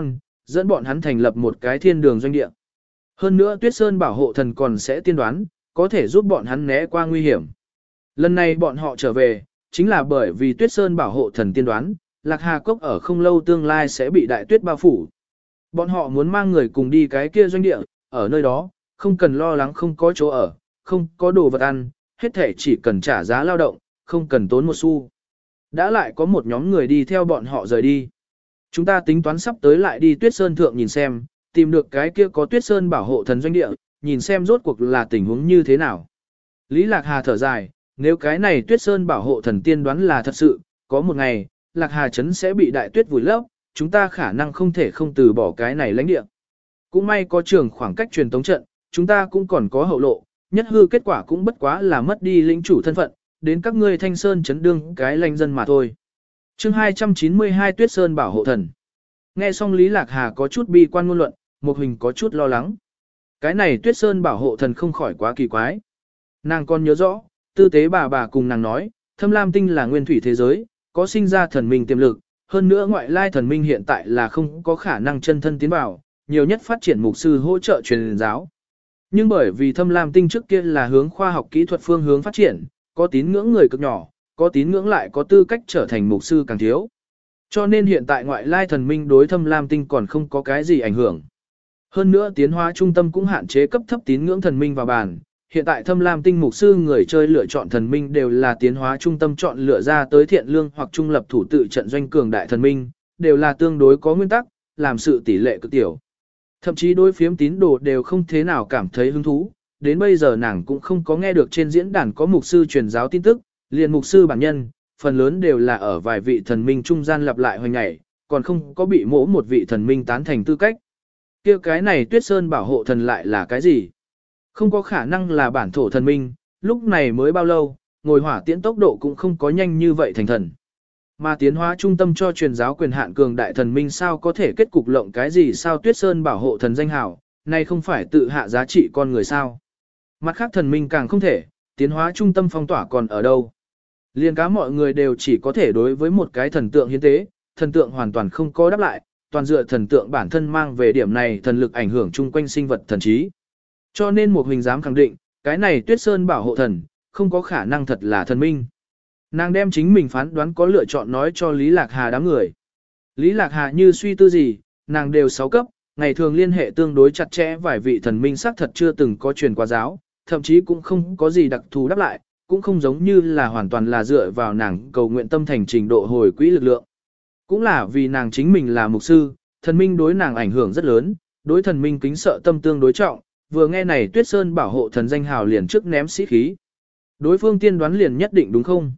dẫn bọn hắn thành lập một cái thiên đường doanh địa. Hơn nữa Tuyết Sơn bảo hộ thần còn sẽ tiên đoán, có thể giúp bọn hắn né qua nguy hiểm. Lần này bọn họ trở về, chính là bởi vì Tuyết Sơn bảo hộ thần tiên đoán, Lạc Hà Cốc ở không lâu tương lai sẽ bị đại tuyết bao phủ. Bọn họ muốn mang người cùng đi cái kia doanh địa, ở nơi đó, không cần lo lắng không có chỗ ở, không có đồ vật ăn, hết thể chỉ cần trả giá lao động, không cần tốn một xu. Đã lại có một nhóm người đi theo bọn họ rời đi. Chúng ta tính toán sắp tới lại đi Tuyết Sơn thượng nhìn xem, tìm được cái kia có Tuyết Sơn bảo hộ thần doanh địa, nhìn xem rốt cuộc là tình huống như thế nào. Lý Lạc Hà thở dài, nếu cái này Tuyết Sơn bảo hộ thần tiên đoán là thật sự, có một ngày, Lạc Hà Trấn sẽ bị đại tuyết vùi lấp, chúng ta khả năng không thể không từ bỏ cái này lãnh địa. Cũng may có trường khoảng cách truyền tống trận, chúng ta cũng còn có hậu lộ, nhất hư kết quả cũng bất quá là mất đi lĩnh chủ thân phận, đến các ngươi Thanh Sơn chấn đương cái lãnh dân mà thôi. Chương hai trăm chín mươi hai Tuyết Sơn bảo hộ thần. Nghe xong Lý Lạc Hà có chút bi quan ngôn luận, Một Hình có chút lo lắng. Cái này Tuyết Sơn bảo hộ thần không khỏi quá kỳ quái. Nàng còn nhớ rõ, tư tế bà bà cùng nàng nói, Thâm Lam Tinh là nguyên thủy thế giới, có sinh ra thần minh tiềm lực, hơn nữa ngoại lai thần minh hiện tại là không có khả năng chân thân tiến vào, nhiều nhất phát triển mục sư hỗ trợ truyền giáo. Nhưng bởi vì Thâm Lam Tinh trước kia là hướng khoa học kỹ thuật phương hướng phát triển, có tín ngưỡng người cực nhỏ, có tín ngưỡng lại có tư cách trở thành mục sư càng thiếu. Cho nên hiện tại ngoại lai thần minh đối Thâm Lam Tinh còn không có cái gì ảnh hưởng. Hơn nữa tiến hóa trung tâm cũng hạn chế cấp thấp tín ngưỡng thần minh vào bàn. Hiện tại Thâm Lam Tinh mục sư người chơi lựa chọn thần minh đều là tiến hóa trung tâm chọn lựa ra tới thiện lương hoặc trung lập thủ tự trận doanh cường đại thần minh, đều là tương đối có nguyên tắc, làm sự tỷ lệ cực tiểu. Thậm chí đối phiếm tín đồ đều không thế nào cảm thấy hứng thú, đến bây giờ nàng cũng không có nghe được trên diễn đàn có mục sư truyền giáo tin tức, liền mục sư bản nhân, phần lớn đều là ở vài vị thần minh trung gian lặp lại hoành ngày, còn không có bị mỗ một vị thần minh tán thành tư cách. Kia cái này Tuyết Sơn bảo hộ thần lại là cái gì? Không có khả năng là bản thổ thần minh, lúc này mới bao lâu, ngồi hỏa tiễn tốc độ cũng không có nhanh như vậy thành thần. Mà tiến hóa trung tâm cho truyền giáo quyền hạn cường đại thần minh sao có thể kết cục lộng cái gì sao Tuyết Sơn bảo hộ thần danh hảo, này không phải tự hạ giá trị con người sao. Mặt khác thần minh càng không thể, tiến hóa trung tâm phong tỏa còn ở đâu. Liên cá mọi người đều chỉ có thể đối với một cái thần tượng hiến tế, thần tượng hoàn toàn không có đáp lại, toàn dựa thần tượng bản thân mang về điểm này thần lực ảnh hưởng chung quanh sinh vật thần trí. Cho nên một hình dám khẳng định, cái này Tuyết Sơn bảo hộ thần, không có khả năng thật là thần minh. Nàng đem chính mình phán đoán có lựa chọn nói cho Lý Lạc Hà đám người. Lý Lạc Hà như suy tư gì, nàng đều sáu cấp, ngày thường liên hệ tương đối chặt chẽ vài vị thần minh xác thật chưa từng có truyền qua giáo, thậm chí cũng không có gì đặc thù đáp lại, cũng không giống như là hoàn toàn là dựa vào nàng cầu nguyện tâm thành trình độ hồi quỹ lực lượng. Cũng là vì nàng chính mình là mục sư, thần minh đối nàng ảnh hưởng rất lớn, đối thần minh kính sợ tâm tương đối trọng, vừa nghe này Tuyết Sơn bảo hộ thần danh hào liền trước ném sĩ khí. Đối phương tiên đoán liền nhất định đúng không?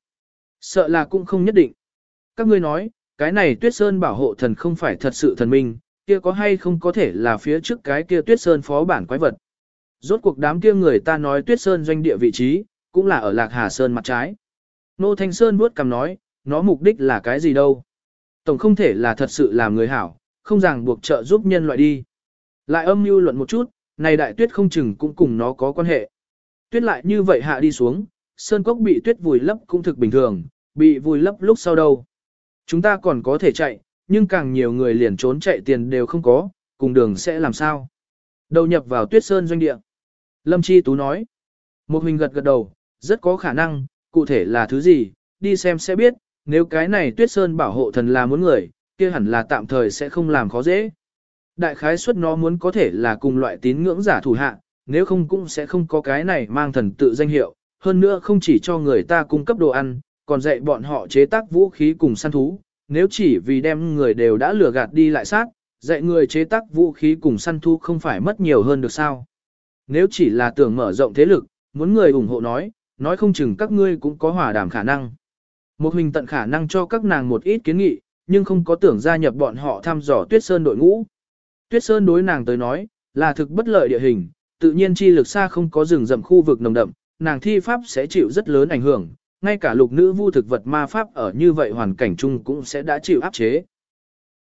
Sợ là cũng không nhất định. Các ngươi nói, cái này Tuyết Sơn bảo hộ thần không phải thật sự thần minh, kia có hay không có thể là phía trước cái kia Tuyết Sơn phó bản quái vật. Rốt cuộc đám kia người ta nói Tuyết Sơn doanh địa vị trí, cũng là ở Lạc Hà Sơn mặt trái. Nô Thanh Sơn vuốt cằm nói, nó mục đích là cái gì đâu? Tổng không thể là thật sự làm người hảo, không ràng buộc trợ giúp nhân loại đi. Lại âm mưu luận một chút, này đại tuyết không chừng cũng cùng nó có quan hệ. Tuyết lại như vậy hạ đi xuống, sơn cốc bị tuyết vùi lấp cũng thực bình thường, bị vùi lấp lúc sau đâu. Chúng ta còn có thể chạy, nhưng càng nhiều người liền trốn chạy tiền đều không có, cùng đường sẽ làm sao? Đầu nhập vào Tuyết Sơn doanh địa. Lâm Chi Tú nói. Một Hình gật gật đầu, rất có khả năng, cụ thể là thứ gì, đi xem sẽ biết, nếu cái này Tuyết Sơn bảo hộ thần là muốn người, kia hẳn là tạm thời sẽ không làm khó dễ. Đại khái suất nó muốn có thể là cùng loại tín ngưỡng giả thủ hạ, nếu không cũng sẽ không có cái này mang thần tự danh hiệu, hơn nữa không chỉ cho người ta cung cấp đồ ăn, còn dạy bọn họ chế tác vũ khí cùng săn thú, nếu chỉ vì đem người đều đã lừa gạt đi lại sát, dạy người chế tác vũ khí cùng săn thú không phải mất nhiều hơn được sao. Nếu chỉ là tưởng mở rộng thế lực, muốn người ủng hộ nói, nói không chừng các ngươi cũng có hòa đàm khả năng. Một Hình tận khả năng cho các nàng một ít kiến nghị, nhưng không có tưởng gia nhập bọn họ thăm dò Tuyết Sơn đội ngũ. Tuyết Sơn đối nàng tới nói, là thực bất lợi địa hình, tự nhiên chi lực xa không có rừng rậm khu vực nồng đậm, nàng thi pháp sẽ chịu rất lớn ảnh hưởng, ngay cả lục nữ vu thực vật ma pháp ở như vậy hoàn cảnh chung cũng sẽ đã chịu áp chế.